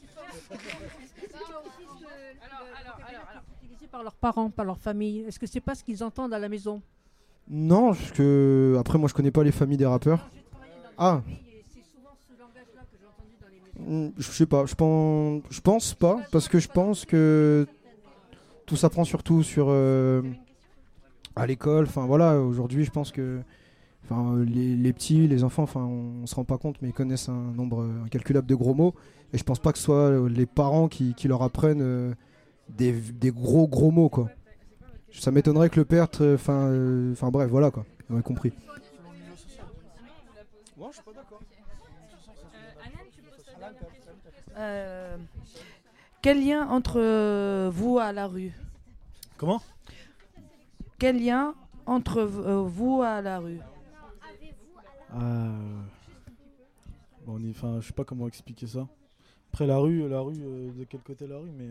utilisé par leurs parents, par leur famille. Est-ce que c'est pas ce qu'ils entendent à la maison? Non, parce que après moi je connais pas les familles des rappeurs. Ah. Je sais pas, je pense pas, parce que je pense que tout s'apprend surtout à l'école. Enfin voilà, aujourd'hui je pense que les petits, les enfants, on se rend pas compte, mais ils connaissent un nombre incalculable de gros mots. Et je pense pas que ce soit les parents qui leur apprennent des gros mots, quoi. Ça m'étonnerait que le père, enfin bref, voilà quoi, vous avez compris. Moi, je suis pas d'accord. Quel lien entre vous à la rue? Comment? Quel lien entre vous à la rue? Bon, je sais pas comment expliquer ça. Après la rue, de quel côté la rue, mais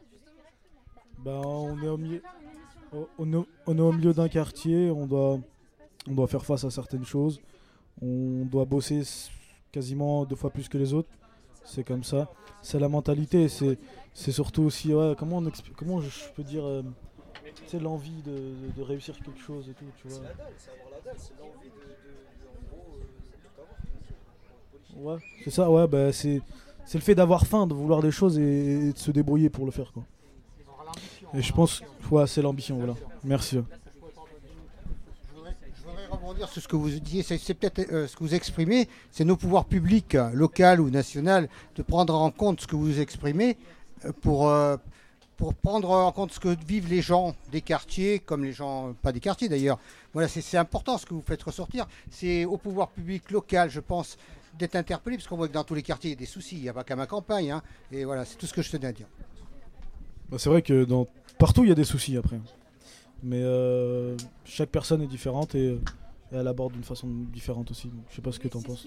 on est au milieu. On est au milieu d'un quartier, on doit faire face à certaines choses. On doit bosser quasiment 2 fois plus que les autres. C'est comme ça. C'est la mentalité. C'est surtout aussi, comment je peux dire, c'est l'envie de réussir quelque chose et tout, tu vois. C'est la dalle, c'est avoir la dalle, c'est l'envie de ouais, c'est ça, ouais, c'est le fait d'avoir faim, de vouloir des choses et de se débrouiller pour le faire, quoi. Et je pense, c'est l'ambition, voilà. Merci. Je voudrais rebondir sur ce que vous disiez, c'est peut-être ce que vous exprimez, c'est nos pouvoirs publics, locaux ou nationaux, de prendre en compte ce que vous exprimez pour prendre en compte ce que vivent les gens des quartiers, comme les gens, pas des quartiers d'ailleurs. Voilà, c'est important ce que vous faites ressortir. C'est au pouvoir public local, je pense, d'être interpellé, parce qu'on voit que dans tous les quartiers, il y a des soucis, il n'y a pas qu'à ma campagne. Hein, et voilà, c'est tout ce que je tenais à dire. C'est vrai que partout, il y a des soucis après. Mais chaque personne est différente et elle aborde d'une façon différente aussi. Donc, je sais pas ce que tu en penses.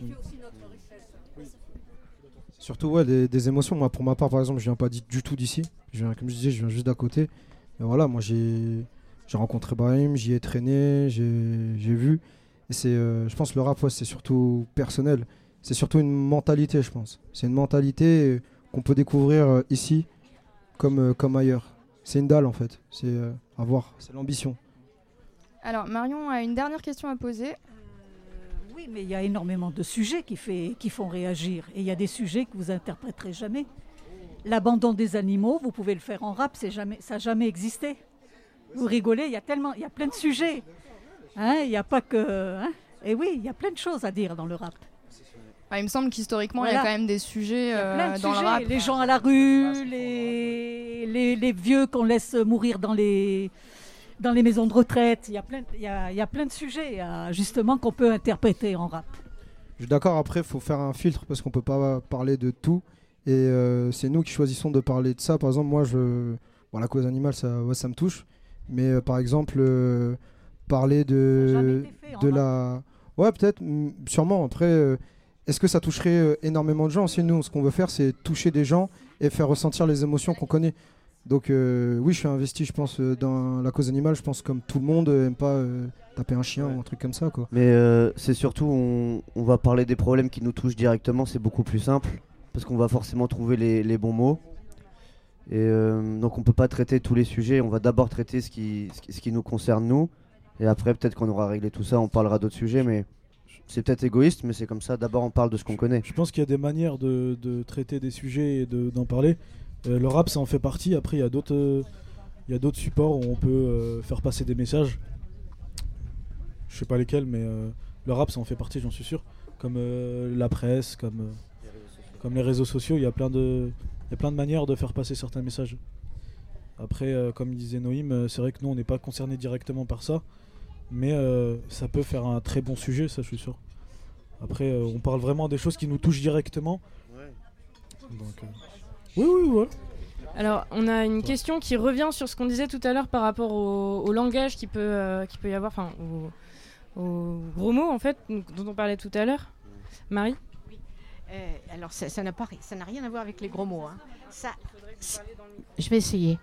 Surtout des émotions. Moi, pour ma part, par exemple, je viens pas du tout d'ici. Comme je disais, je viens juste d'à côté. Et voilà, moi j'ai rencontré Brahim, j'y ai traîné, j'ai vu. Et je pense que le rap, c'est surtout personnel. C'est surtout une mentalité, je pense. C'est une mentalité qu'on peut découvrir ici comme ailleurs. C'est une dalle en fait. C'est à voir. C'est l'ambition. Alors Marion a une dernière question à poser. Oui, mais il y a énormément de sujets qui font réagir. Et il y a des sujets que vous interpréterez jamais. L'abandon des animaux, vous pouvez le faire en rap, ça n'a jamais existé. Vous rigolez, il y a plein de sujets. Hein, il n'y a pas que... Hein, et oui, il y a plein de choses à dire dans le rap. Il me semble qu'historiquement, il y a quand même des sujets dans le rap. Les gens à la rue, les vieux qu'on laisse mourir dans les maisons de retraite. Il y a plein de sujets justement qu'on peut interpréter en rap. Je suis d'accord, après il faut faire un filtre parce qu'on peut pas parler de tout. Et c'est nous qui choisissons de parler de ça. Par exemple, moi, la cause animale, ça me touche. Mais par exemple, parler de la... Ouais, peut-être, sûrement. Après, est-ce que ça toucherait énormément de gens aussi? Nous, ce qu'on veut faire, c'est toucher des gens et faire ressentir les émotions qu'on connaît. Donc oui, je suis investi, je pense, dans la cause animale. Je pense comme tout le monde aime pas taper un chien ou un truc comme ça, quoi. Mais c'est surtout, on va parler des problèmes qui nous touchent directement, c'est beaucoup plus simple, parce qu'on va forcément trouver les bons mots. Et donc on peut pas traiter tous les sujets, on va d'abord traiter ce qui nous concerne nous, et après peut-être qu'on aura réglé tout ça, on parlera d'autres sujets, mais c'est peut-être égoïste, mais c'est comme ça, d'abord on parle de ce qu'on connaît. Je pense qu'il y a des manières de traiter des sujets et d'en parler. Le rap, ça en fait partie. Après, il y a d'autres supports où on peut faire passer des messages. Je sais pas lesquels, mais le rap, ça en fait partie, j'en suis sûr. Comme la presse, comme les réseaux sociaux, il y a plein de manières de faire passer certains messages. Après, comme disait Noïm, c'est vrai que nous, on n'est pas concernés directement par ça, mais ça peut faire un très bon sujet, ça, je suis sûr. Après, on parle vraiment des choses qui nous touchent directement. Donc, oui, voilà. Alors, on a une question qui revient sur ce qu'on disait tout à l'heure par rapport au langage qui peut y avoir, enfin, aux gros mots, en fait, dont on parlait tout à l'heure. Marie ? Alors, ça n'a rien à voir avec les gros mots. Hein. Je vais essayer.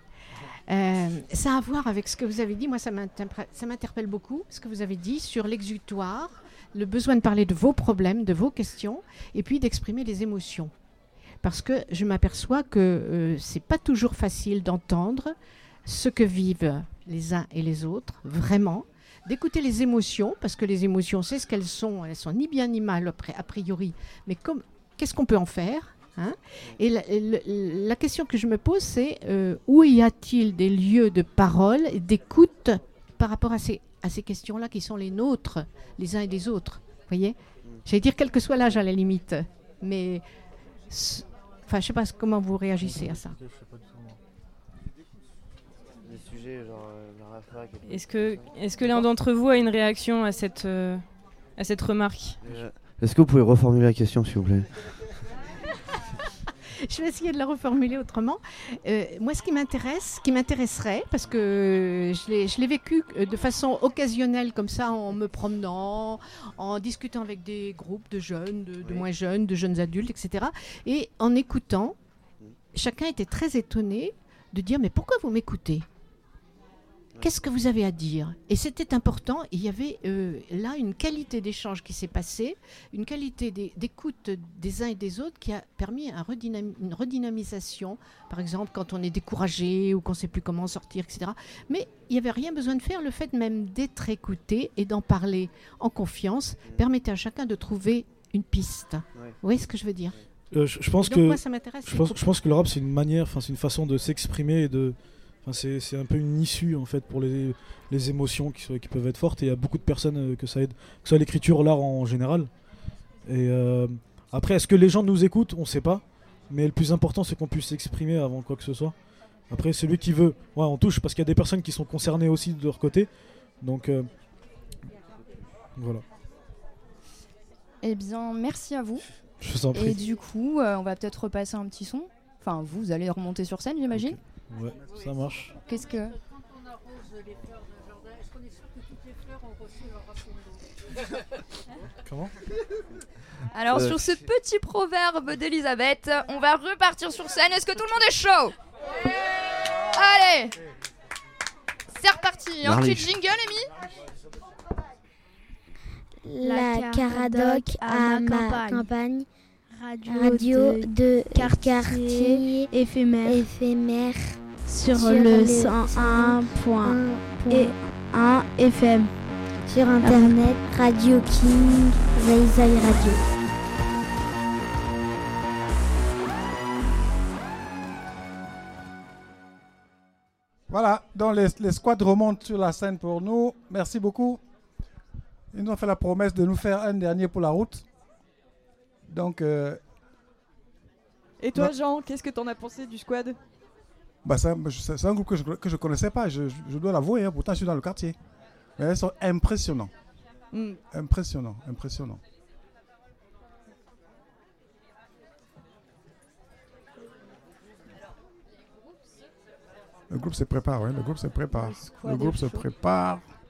Ça a à voir avec ce que vous avez dit. Moi, ça m'interpelle beaucoup, ce que vous avez dit sur l'exutoire, le besoin de parler de vos problèmes, de vos questions, et puis d'exprimer les émotions. Parce que je m'aperçois que c'est pas toujours facile d'entendre ce que vivent les uns et les autres, vraiment, d'écouter les émotions, parce que les émotions, c'est ce qu'elles sont ni bien ni mal a priori, mais qu'est-ce qu'on peut en faire, hein? Et la question que je me pose, c'est où y a-t-il des lieux de parole et d'écoute par rapport à ces questions-là qui sont les nôtres, les uns et des autres, voyez? J'allais dire quel que soit l'âge à la limite, mais... Enfin, je sais pas comment vous réagissez à ça. Est-ce que l'un d'entre vous a une réaction à cette remarque? Est-ce que vous pouvez reformuler la question, s'il vous plaît? Je vais essayer de la reformuler autrement. Moi, ce qui m'intéresserait, parce que je l'ai vécu de façon occasionnelle, comme ça, en me promenant, en discutant avec des groupes de jeunes, de moins jeunes, de jeunes adultes, etc. Et en écoutant, chacun était très étonné de dire « Mais pourquoi vous m'écoutez ? Qu'est-ce que vous avez à dire ?» Et c'était important. Il y avait là une qualité d'échange qui s'est passée, une qualité d'écoute des uns et des autres qui a permis une redynamisation. Par exemple, quand on est découragé ou qu'on ne sait plus comment sortir, etc. Mais il n'y avait rien besoin de faire. Le fait même d'être écouté et d'en parler en confiance permettait à chacun de trouver une piste. Vous voyez ce que je veux dire? Je pense donc, moi, ça m'intéresse. Je pense que le rap, c'est une manière, c'est une façon de s'exprimer et de... c'est un peu une issue en fait pour les émotions qui peuvent être fortes, et il y a beaucoup de personnes que ça aide, que ce soit l'écriture, l'art en général. Et après, est-ce que les gens nous écoutent? On sait pas, mais le plus important, c'est qu'on puisse s'exprimer avant quoi que ce soit. Après, celui qui veut, on touche, parce qu'il y a des personnes qui sont concernées aussi de leur côté, donc voilà. Eh bien, merci à vous. Je vous en prie. Et du coup, on va peut-être repasser un petit son. Enfin, vous allez remonter sur scène, j'imagine. Okay. Ouais, ça marche. Qu'est-ce que... Quand on arrose les fleurs d'un jardin, est-ce qu'on est sûr que toutes les fleurs ont reçu leur racine d'eau? Comment? Alors, sur ce petit proverbe d'Elisabeth, on va repartir sur scène. Est-ce que tout le monde est chaud? Allez, c'est reparti. Un petit jingle, Amy. La Caradoc à ma campagne. Radio de quartier éphémère sur le 101.1 FM. Sur internet, Radio King, Zai Radio. Voilà, donc les squads remontent sur la scène pour nous. Merci beaucoup. Ils nous ont fait la promesse de nous faire un dernier pour la route. Donc, et toi, Jean, qu'est-ce que t'en as pensé du squad? C'est un groupe que je connaissais pas, je dois l'avouer, hein, pourtant je suis dans le quartier. Mais ils sont impressionnants. Impressionnants. Le groupe se prépare, oui, le groupe se prépare.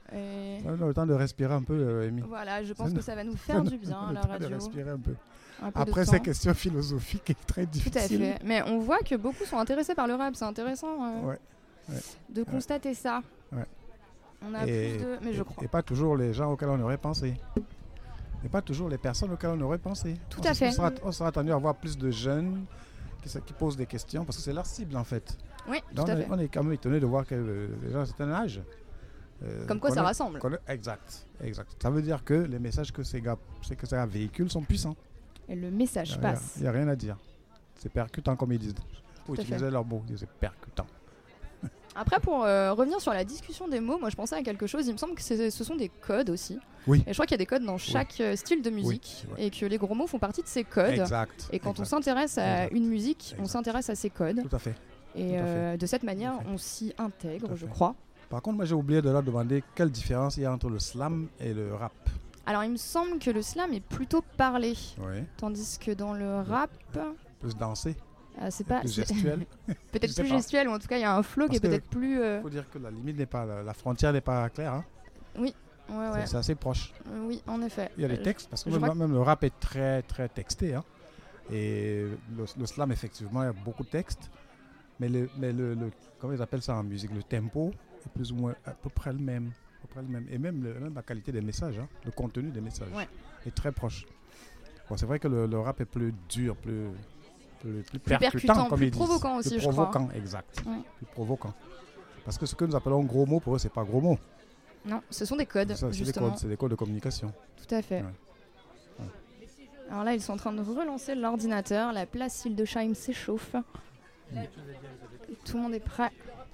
Et... Ça donne le temps de respirer un peu, Amy. Voilà, je pense que ça va nous faire du bien, la radio. De respirer un peu. Après ces questions philosophiques est très difficile. Tout à fait. Mais on voit que beaucoup sont intéressés par le rap. C'est intéressant de constater ça. Ouais. On a plus de... Mais je crois. Et pas toujours les gens auxquels on aurait pensé. Et pas toujours les personnes auxquelles on aurait pensé. Tout à fait. On sera attendu à voir plus de jeunes qui posent des questions parce que c'est leur cible en fait. Oui, donc tout à fait. On est quand même étonné de voir que les gens à un certain âge. Comme quoi ça rassemble. Exact. Ça veut dire que les messages que ces gars véhiculent sont puissants. Et le message passe. Il n'y a rien à dire. C'est percutant comme ils disent. Pour utiliser leur mot, c'est percutant. Après, pour revenir sur la discussion des mots, moi je pensais à quelque chose. Il me semble que ce sont des codes aussi. Oui. Et je crois qu'il y a des codes dans chaque style de musique et que les gros mots font partie de ces codes. Exact. Et quand on s'intéresse à une musique, on s'intéresse à ces codes. Tout à fait. Et de cette manière, on s'y intègre, je crois. Par contre, moi j'ai oublié de leur demander quelle différence il y a entre le slam et le rap. Alors il me semble que le slam est plutôt parlé, tandis que dans le rap... Plus dansé. C'est pas plus gestuel. Peut-être plus gestuel, ou en tout cas il y a un flow qui est peut-être plus... Il faut dire que la limite n'est pas... La frontière n'est pas claire. Hein. Oui, ouais. C'est assez proche. Oui, en effet. Il y a des textes, parce que même le rap est très très texté. Hein. Et le slam, effectivement, il y a beaucoup de textes. Mais comment ils appellent ça en musique, le tempo est plus ou moins à peu près le même. Et même la qualité des messages, hein, le contenu des messages est très proche. Bon, c'est vrai que le rap est plus dur, plus percutant, comme plus ils disent. Provoquant aussi, plus je crois. Provoquant, exact. Plus provoquant. Parce que ce que nous appelons gros mots, pour eux, c'est pas gros mots. Non, ce sont des codes, justement. C'est des codes de communication. Tout à fait. Alors là, ils sont en train de relancer l'ordinateur. La place Hildesheim s'échauffe. Tout le monde est prêt.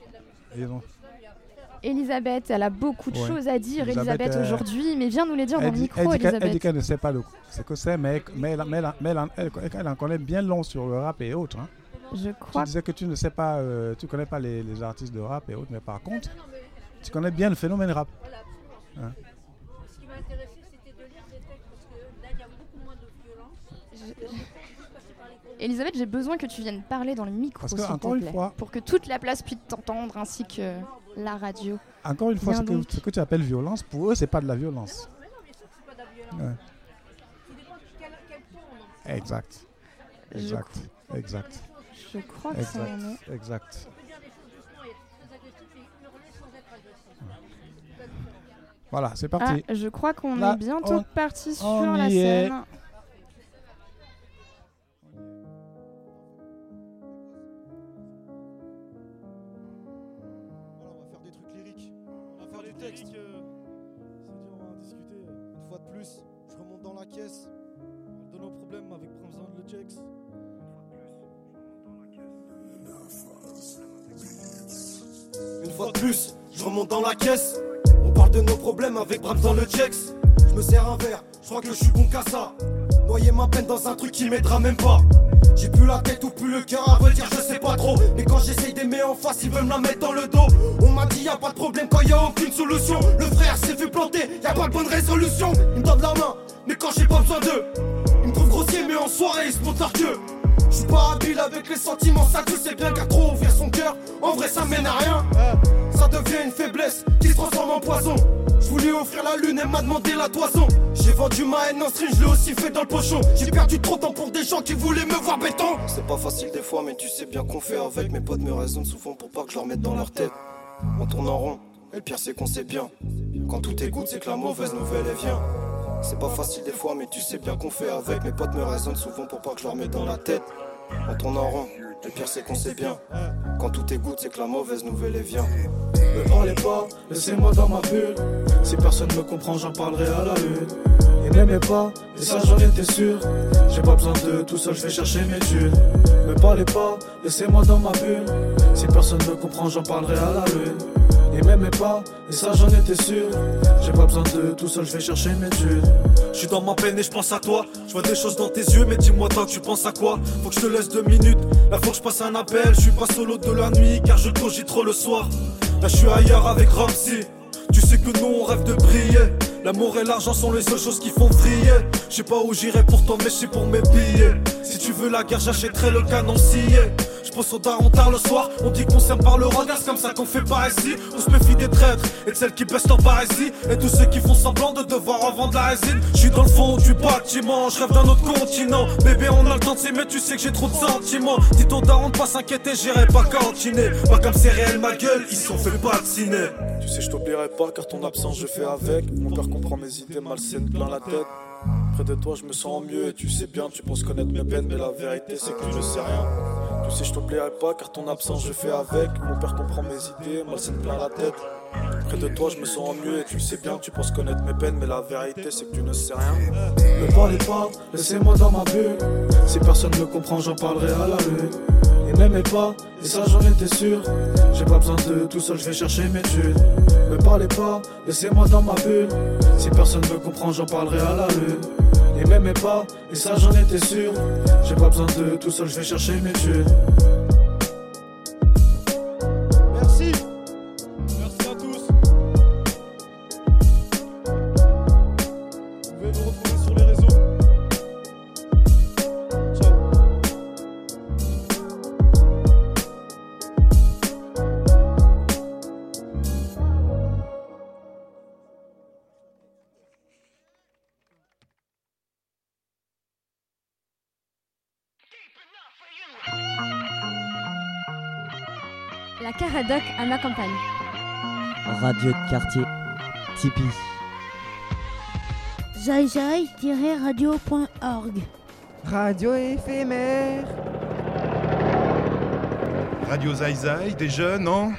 Elisabeth, elle a beaucoup de choses à dire, Elisabeth, aujourd'hui, mais viens nous les dire dans le micro, Elisabeth. Elle dit qu'elle ne sait pas ce que c'est, mais elle en connaît bien long sur le rap et autres. Hein. Je crois. Tu disais que tu ne sais pas, tu connais pas les artistes de rap et autres, mais par contre, tu connais bien le phénomène rap. Hein. Ce qui m'a intéressé, c'était de lire des textes, parce que là, il y a beaucoup moins de violence. Elisabeth, j'ai besoin que tu viennes parler dans le micro, s'il te plaît, pour que toute la place puisse t'entendre, ainsi que la radio. Encore une fois, ce que tu appelles violence, pour eux, c'est pas de la violence. Non, mais c'est pas de la violence. Ça dépend de quel ton. Exact. Je crois que ça en est. Exact. On peut dire des choses doucement et être très agressif et hurler sans être agressif. Voilà, c'est parti. Je crois qu'on est bientôt parti sur la scène. Je remonte dans la caisse. De nos problèmes avec Bramzan le Jex. Une fois de plus, je remonte dans la caisse. On parle de nos problèmes avec Bramzan le Jex. Je me sers un verre, je crois que je suis bon qu'à ça. Noyer ma peine dans un truc qui m'aidera même pas. J'ai plus la tête ou plus le cœur, à vrai dire je sais pas trop. Mais quand j'essaye d'aimer en face, ils veulent me la mettre dans le dos. On m'a dit y'a pas de problème quand y'a aucune solution. Le frère s'est fait planter, y'a pas de bonne résolution. Il me donne la main, mais quand j'ai pas besoin d'eux. Ils me trouvent grossier mais en soirée ils se montent leur queue. Je suis pas habile avec les sentiments, ça tu sais bien qu'à trop ouvrir son cœur, en vrai ça mène à rien. Ça devient une faiblesse qui se transforme en poison. Je voulais offrir la lune, elle m'a demandé la toison. J'ai vendu ma haine en stream, je l'ai aussi fait dans le pochon. J'ai perdu trop de temps pour des gens qui voulaient me voir béton. C'est pas facile des fois, mais tu sais bien qu'on fait avec. Mes potes me raisonnent souvent pour pas que je leur mette dans leur tête. On tourne en rond, et le pire c'est qu'on sait bien. Quand tout est good, c'est que la mauvaise nouvelle elle vient. C'est pas facile des fois, mais tu sais bien qu'on fait avec. Mes potes me raisonnent souvent pour pas que je leur mette dans la tête. On tourne en rond, le pire c'est qu'on sait bien. Quand tout est good, c'est que la mauvaise nouvelle elle vient. Ne parlez pas, laissez-moi dans ma bulle. Si personne me comprend, j'en parlerai à la une. Et m'aimez pas, et ça j'en étais sûr. J'ai pas besoin de tout seul, je vais chercher mes thunes. Ne parlez pas, laissez-moi dans ma bulle. Si personne me comprend, j'en parlerai à la une. Et m'aimez pas, et ça j'en étais sûr. J'ai pas besoin de tout seul, je vais chercher mes thunes. Je suis dans ma peine et je pense à toi. Je vois des choses dans tes yeux, mais dis-moi toi, tu penses à quoi? Faut que je te laisse 2 minutes, là faut que je passe un appel. Je suis pas solo de la nuit, car je cogite trop le soir. Là je suis ailleurs avec Ramsey. Tu sais que nous on rêve de briller. L'amour et l'argent sont les seules choses qui font vriller. Je sais pas où j'irai pourtant mais je sais pour mes billets. Si tu veux la guerre j'achèterai le canon scié. Je pose au daron tard le soir. On dit qu'on s'aime par le regard, c'est comme ça qu'on fait pas ici. On se méfie des traîtres et de celles qui baissent leur barésie. Et tous ceux qui font semblant de devoir revendre la résine. Je suis dans le fond du bâtiment, je rêve d'un autre continent. Bébé, on a le temps de s'aimer, tu sais que j'ai trop de sentiments. Dis ton daron de pas s'inquiéter, j'irai pas cantiner. Pas comme c'est réel ma gueule, ils sont fait vacciner. Tu sais, je t'oublierai pas car ton absence je fais avec. Mon cœur comprend mes idées malsaines plein la tête. Près de toi je me sens mieux et tu sais bien, tu penses connaître mes peines, mais la vérité c'est que tu ne sais rien. Tu sais, je t'oublierai pas car ton absence je fais avec. Mon père comprend mes idées malsaines plein la tête. Près de toi je me sens mieux et tu sais bien, tu penses connaître mes peines, mais la vérité c'est que tu ne sais rien. Ne parlez pas, laissez-moi dans ma bulle. Si personne me comprend, j'en parlerai à la rue. Et m'aimez pas, et ça j'en étais sûr. J'ai pas besoin de tout seul, je vais chercher mes thunes. Me parlez pas, laissez-moi dans ma bulle. Si personne me comprend, j'en parlerai à la rue. Et m'aimez pas, et ça j'en étais sûr. J'ai pas besoin de tout seul, je vais chercher mes thunes. Merci. Merci à tous. Vous pouvez nous retrouver sur les réseaux. Ciao. La Caradoc à ma campagne. Radio de quartier, Tipeee. Zai-zai-radio.org. Radio éphémère. Radio Zai-zai, des jeunes, non?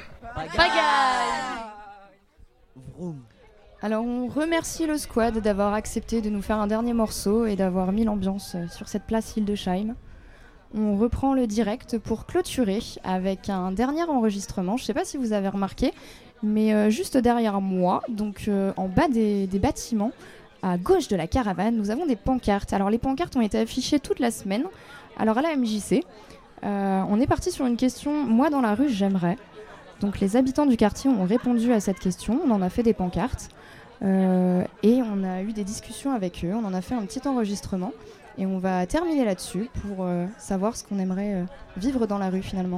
Alors on remercie le squad d'avoir accepté de nous faire un dernier morceau et d'avoir mis l'ambiance sur cette place Hildesheim. On reprend le direct pour clôturer avec un dernier enregistrement. Je ne sais pas si vous avez remarqué, mais juste derrière moi, donc en bas des bâtiments, à gauche de la caravane, nous avons des pancartes. Alors les pancartes ont été affichées toute la semaine. Alors à la MJC, on est parti sur une question « Moi dans la rue, j'aimerais ». Donc les habitants du quartier ont répondu à cette question, on en a fait des pancartes et on a eu des discussions avec eux, on en a fait un petit enregistrement. Et on va terminer là-dessus pour savoir ce qu'on aimerait vivre dans la rue finalement.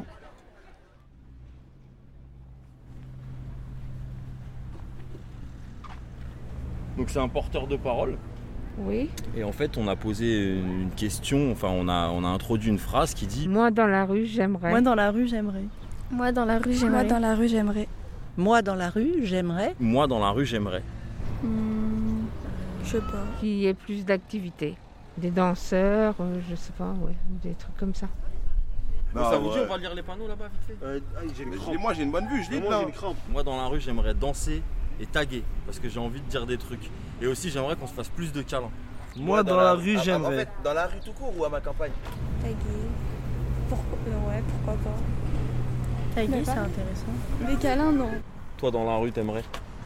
Donc c'est un porteur de parole. Oui. Et en fait on a posé une question, enfin on a introduit une phrase qui dit « Moi dans la rue j'aimerais ». Moi dans la rue j'aimerais. Moi dans la rue j'aimerais. Moi dans la rue j'aimerais. Moi dans la rue j'aimerais. Moi dans la rue j'aimerais. Je sais pas. Qu'il y ait plus d'activités. Des danseurs, je sais pas, ouais, des trucs comme ça. Non, ça vous dit, on va lire les panneaux là-bas vite fait. Moi j'ai une bonne vue, je lis là. Moi dans la rue j'aimerais danser et taguer parce que j'ai envie de dire des trucs. Et aussi j'aimerais qu'on se fasse plus de câlins. Moi dans la rue j'aimerais. En fait, dans la rue tout court ou à ma campagne? Taguer. Ouais, pourquoi pas. Taguer c'est intéressant. Des câlins non. Toi dans la rue t'aimerais?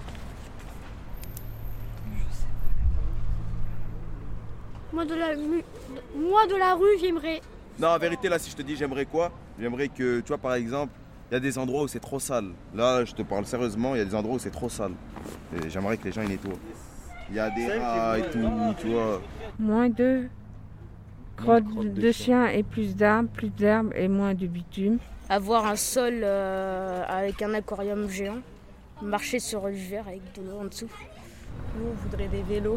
Moi de la rue j'aimerais. Non, en vérité, là, si je te dis j'aimerais quoi? J'aimerais que, tu vois, par exemple, il y a des endroits où c'est trop sale. Là, je te parle sérieusement, il y a des endroits où c'est trop sale. Et j'aimerais que les gens y nettoient. Il y a des rats et tout, tu vois. Moins de crottes de chiens et plus d'arbres et moins de bitume. Avoir un sol avec un aquarium géant. Marcher sur le verre avec de l'eau en dessous. Nous, on voudrait des vélos.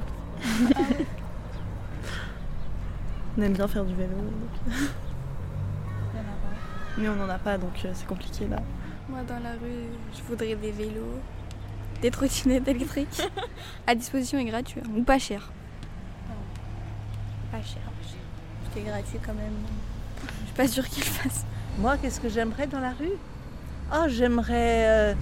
On aime bien faire du vélo. Mais on n'en a pas, donc c'est compliqué là. Moi, dans la rue, je voudrais des vélos, des trottinettes électriques, à disposition et gratuit, ou pas cher. Pas cher. Parce que gratuit quand même, je suis pas sûre qu'ils le fassent. Moi, qu'est-ce que j'aimerais dans la rue? Oh, j'aimerais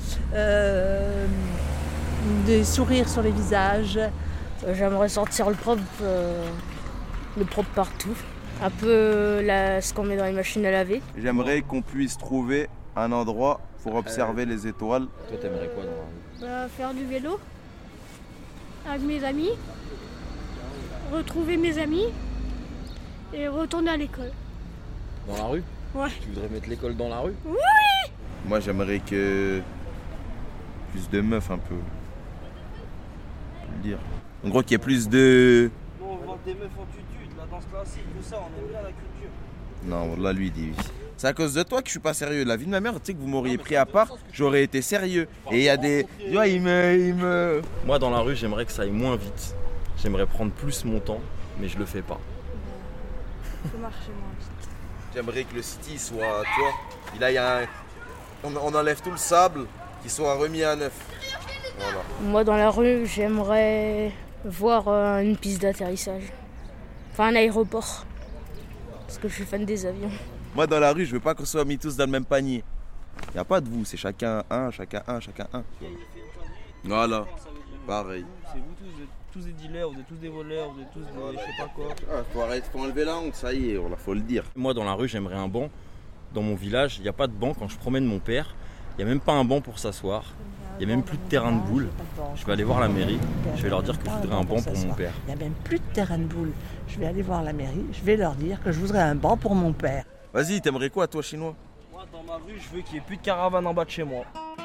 des sourires sur les visages. J'aimerais sortir le propre partout. Un peu ce qu'on met dans les machines à laver. J'aimerais qu'on puisse trouver un endroit pour observer les étoiles. Toi, t'aimerais quoi dans la rue? Faire du vélo avec mes amis, retrouver mes amis et retourner à l'école. Dans la rue? Ouais. Tu voudrais mettre l'école dans la rue? Oui! Moi, j'aimerais que plus de meufs un peu. Je peux le dire. En gros, qu'il y ait plus de... Nous, on vend des meufs en tutu, de la danse classique, tout ça, on aime bien la culture. Non, là, lui, il dit oui. C'est à cause de toi que je suis pas sérieux. La vie de ma mère, tu sais que vous m'auriez pris à part, j'aurais été sérieux. Et il y a des... Tu vois, il me... Moi, dans la rue, j'aimerais que ça aille moins vite. J'aimerais prendre plus mon temps, mais je le fais pas. Faut marcher moins vite. J'aimerais que le city soit, tu vois, il aille un... On enlève tout le sable, qu'il soit remis à neuf. Voilà. Moi, dans la rue, j'aimerais voir une piste d'atterrissage. Enfin, un aéroport. Parce que je suis fan des avions. Moi, dans la rue, je veux pas qu'on soit mis tous dans le même panier. Il n'y a pas de vous, c'est chacun un. Voilà, pareil. C'est vous tous, vous êtes tous des dealers, vous êtes tous des voleurs, vous êtes tous des je sais pas quoi. Faut enlever la honte, ça y est, faut le dire. Moi, dans la rue, j'aimerais un banc. Dans mon village, il n'y a pas de banc quand je promène mon père. Il n'y a même pas un banc pour s'asseoir. Il n'y a même plus de terrain de boule. Je vais aller voir la mairie. Je vais leur dire que je voudrais un banc pour mon père. Il n'y a même plus de terrain de boule. Je vais aller voir la mairie. Je vais leur dire que je voudrais un banc pour mon père. Vas-y, t'aimerais quoi, toi, chinois? Moi, dans ma rue, je veux qu'il n'y ait plus de caravane en bas de chez moi.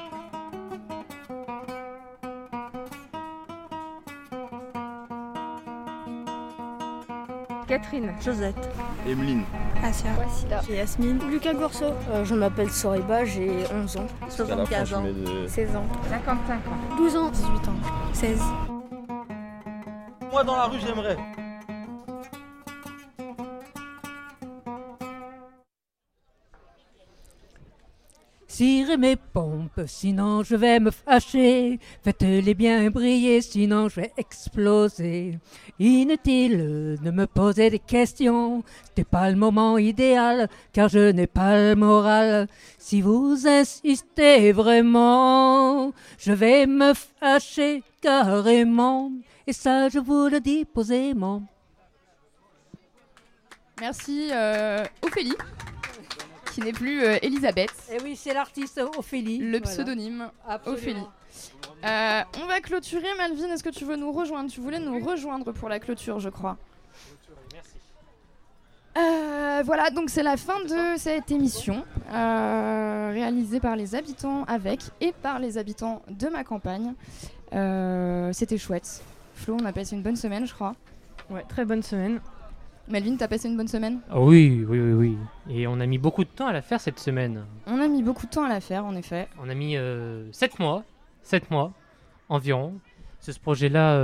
Catherine. Josette. Emeline. Asia. Wassila. Yasmine. Lucas Gourceau. Je m'appelle Soriba, j'ai 11 ans. 75 ans. 16 ans. 55 ans. 12 ans. 18 ans. 16. Moi, dans la rue, j'aimerais. Cirez mes pompes, sinon je vais me fâcher. Faites-les bien briller, sinon je vais exploser. Inutile de me poser des questions. C'était pas le moment idéal, car je n'ai pas le moral. Si vous insistez vraiment, je vais me fâcher carrément. Et ça, je vous le dis posément. Merci Ophélie, qui n'est plus Elisabeth. Et oui, c'est l'artiste Ophélie. Le pseudonyme Ophélie. On va clôturer. Malvin, est-ce que tu veux nous rejoindre? Tu voulais nous rejoindre pour la clôture, je crois. Voilà, donc c'est la fin de cette émission réalisée par les habitants avec et par les habitants de ma campagne. C'était chouette. Flo, on a passé une bonne semaine, je crois. Ouais, très bonne semaine. Melvin, t'as passé une bonne semaine? Oui. Et on a mis beaucoup de temps à la faire cette semaine. On a mis beaucoup de temps à la faire, en effet. On a mis 7 mois environ. Ce projet-là,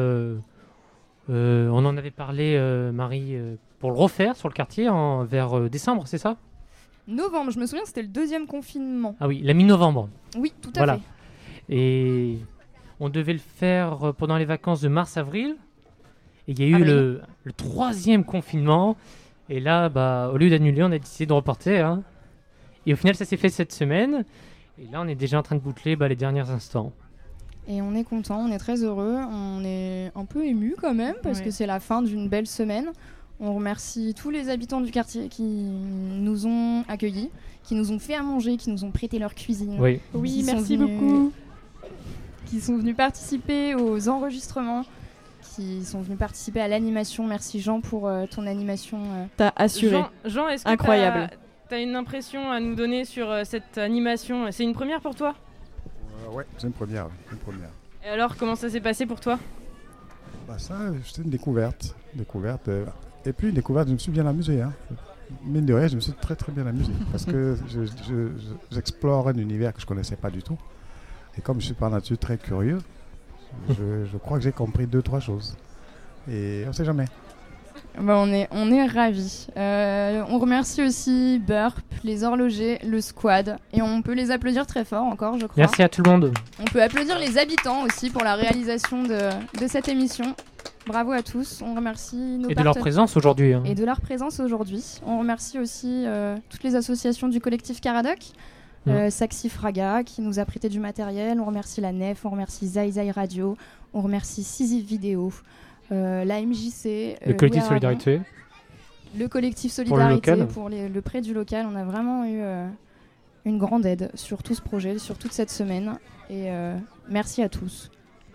on en avait parlé, Marie, pour le refaire sur le quartier vers décembre, c'est ça? Novembre, je me souviens, c'était le deuxième confinement. Ah oui, la mi-novembre. Oui, tout à fait. Et on devait le faire pendant les vacances de mars-avril. Et il y a eu le troisième confinement. Et là, au lieu d'annuler, on a décidé de reporter. Hein. Et au final, ça s'est fait cette semaine. Et là, on est déjà en train de boucler les derniers instants. Et on est content, on est très heureux. On est un peu ému quand même, parce que c'est la fin d'une belle semaine. On remercie tous les habitants du quartier qui nous ont accueillis, qui nous ont fait à manger, qui nous ont prêté leur cuisine. Oui, merci beaucoup. Qui sont venus participer aux enregistrements, qui sont venus participer à l'animation. Merci Jean pour ton animation. T'as assuré. Jean, est-ce que incroyable. T'as une impression à nous donner sur cette animation? C'est une première pour toi? Ouais, c'est une première. Et alors, comment ça s'est passé pour toi? Ça, c'était une découverte. Et puis une découverte, je me suis bien amusé. Hein. Mine de rien, je me suis très très bien amusé. Parce que j'explore un univers que je ne connaissais pas du tout. Et comme je suis par nature très curieux, je crois que j'ai compris 2-3 choses. Et on ne sait jamais. On est ravis. On remercie aussi Burp, les horlogers, le squad. Et on peut les applaudir très fort encore, je crois. Merci à tout le monde. On peut applaudir les habitants aussi pour la réalisation de cette émission. Bravo à tous. On remercie nos Et de leur présence aujourd'hui. Hein. Et de leur présence aujourd'hui. On remercie aussi toutes les associations du collectif Caradoc. Saxi Fraga qui nous a prêté du matériel. On remercie la Nef, on remercie Zai Radio, on remercie Sisyphe Vidéo, la MJC, le collectif Solidarité. Le collectif Solidarité pour le prêt du local. On a vraiment eu une grande aide sur tout ce projet, sur toute cette semaine. Et merci à tous.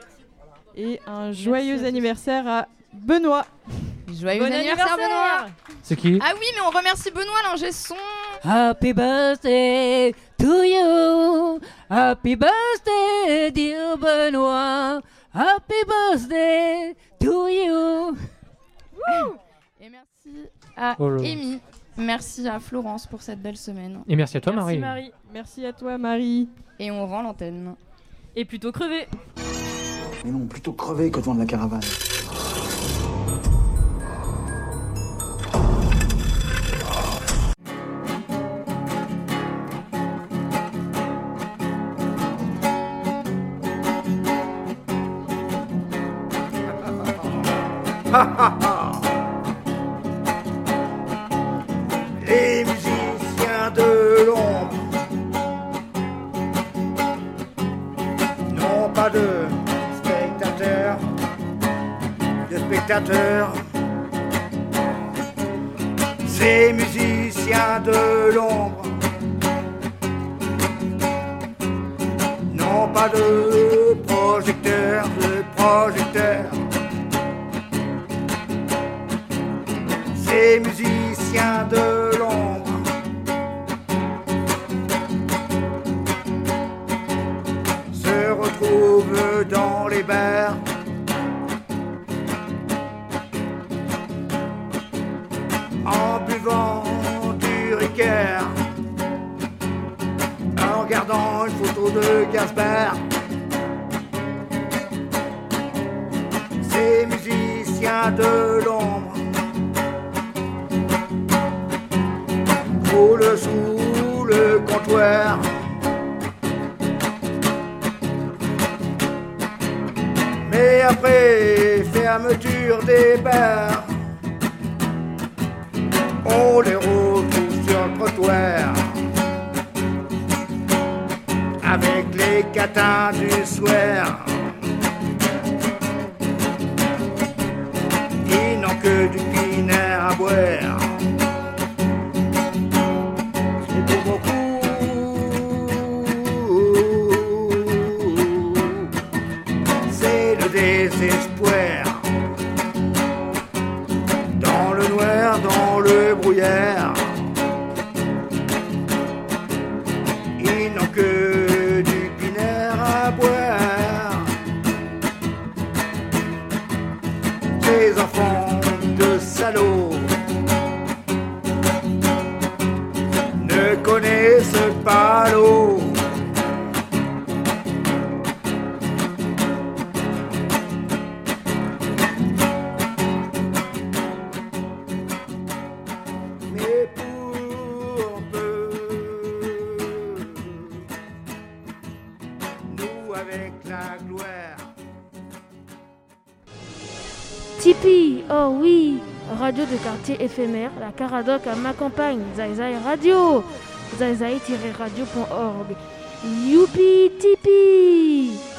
Et un joyeux anniversaire à Benoît. Joyeux anniversaire Benoît. C'est qui? Ah oui, mais on remercie Benoît, l'ingé son. Happy birthday to you. Happy birthday, dear Benoît. Happy birthday to you. Et merci Merci à Amy. Merci à Florence pour cette belle semaine. Et merci à toi, Merci Marie. Marie. Merci à toi, Marie. Et on rend l'antenne. Et plutôt crevé. Mais non, plutôt crevé que de vendre la caravane. Les musiciens de l'ombre n'ont pas de spectateurs, Ces musiciens de l'ombre n'ont pas de projecteurs, Ces musiciens de l'ombre se retrouvent dans les bars en buvant du Ricard, en regardant une photo de Gaspard. Ces musiciens de l'ombre roulent sous le comptoir. Mais après fermeture des bars, on les retrouve sur le trottoir avec les catins du soir. Ils n'ont que du pinard à boire. Et pour beaucoup, c'est le désespoir. Dans le noir, dans le brouillard, ils n'ont que du pinard à boire. Ces enfants de salauds ne connaissent pas l'eau. Mais pour peu, nous avec la gloire. Tipeee, oh oui, radio de quartier éphémère, la Caradoc à ma campagne, Zaizaï Radio, zaizaï-radio.org. Youpi Tipeee.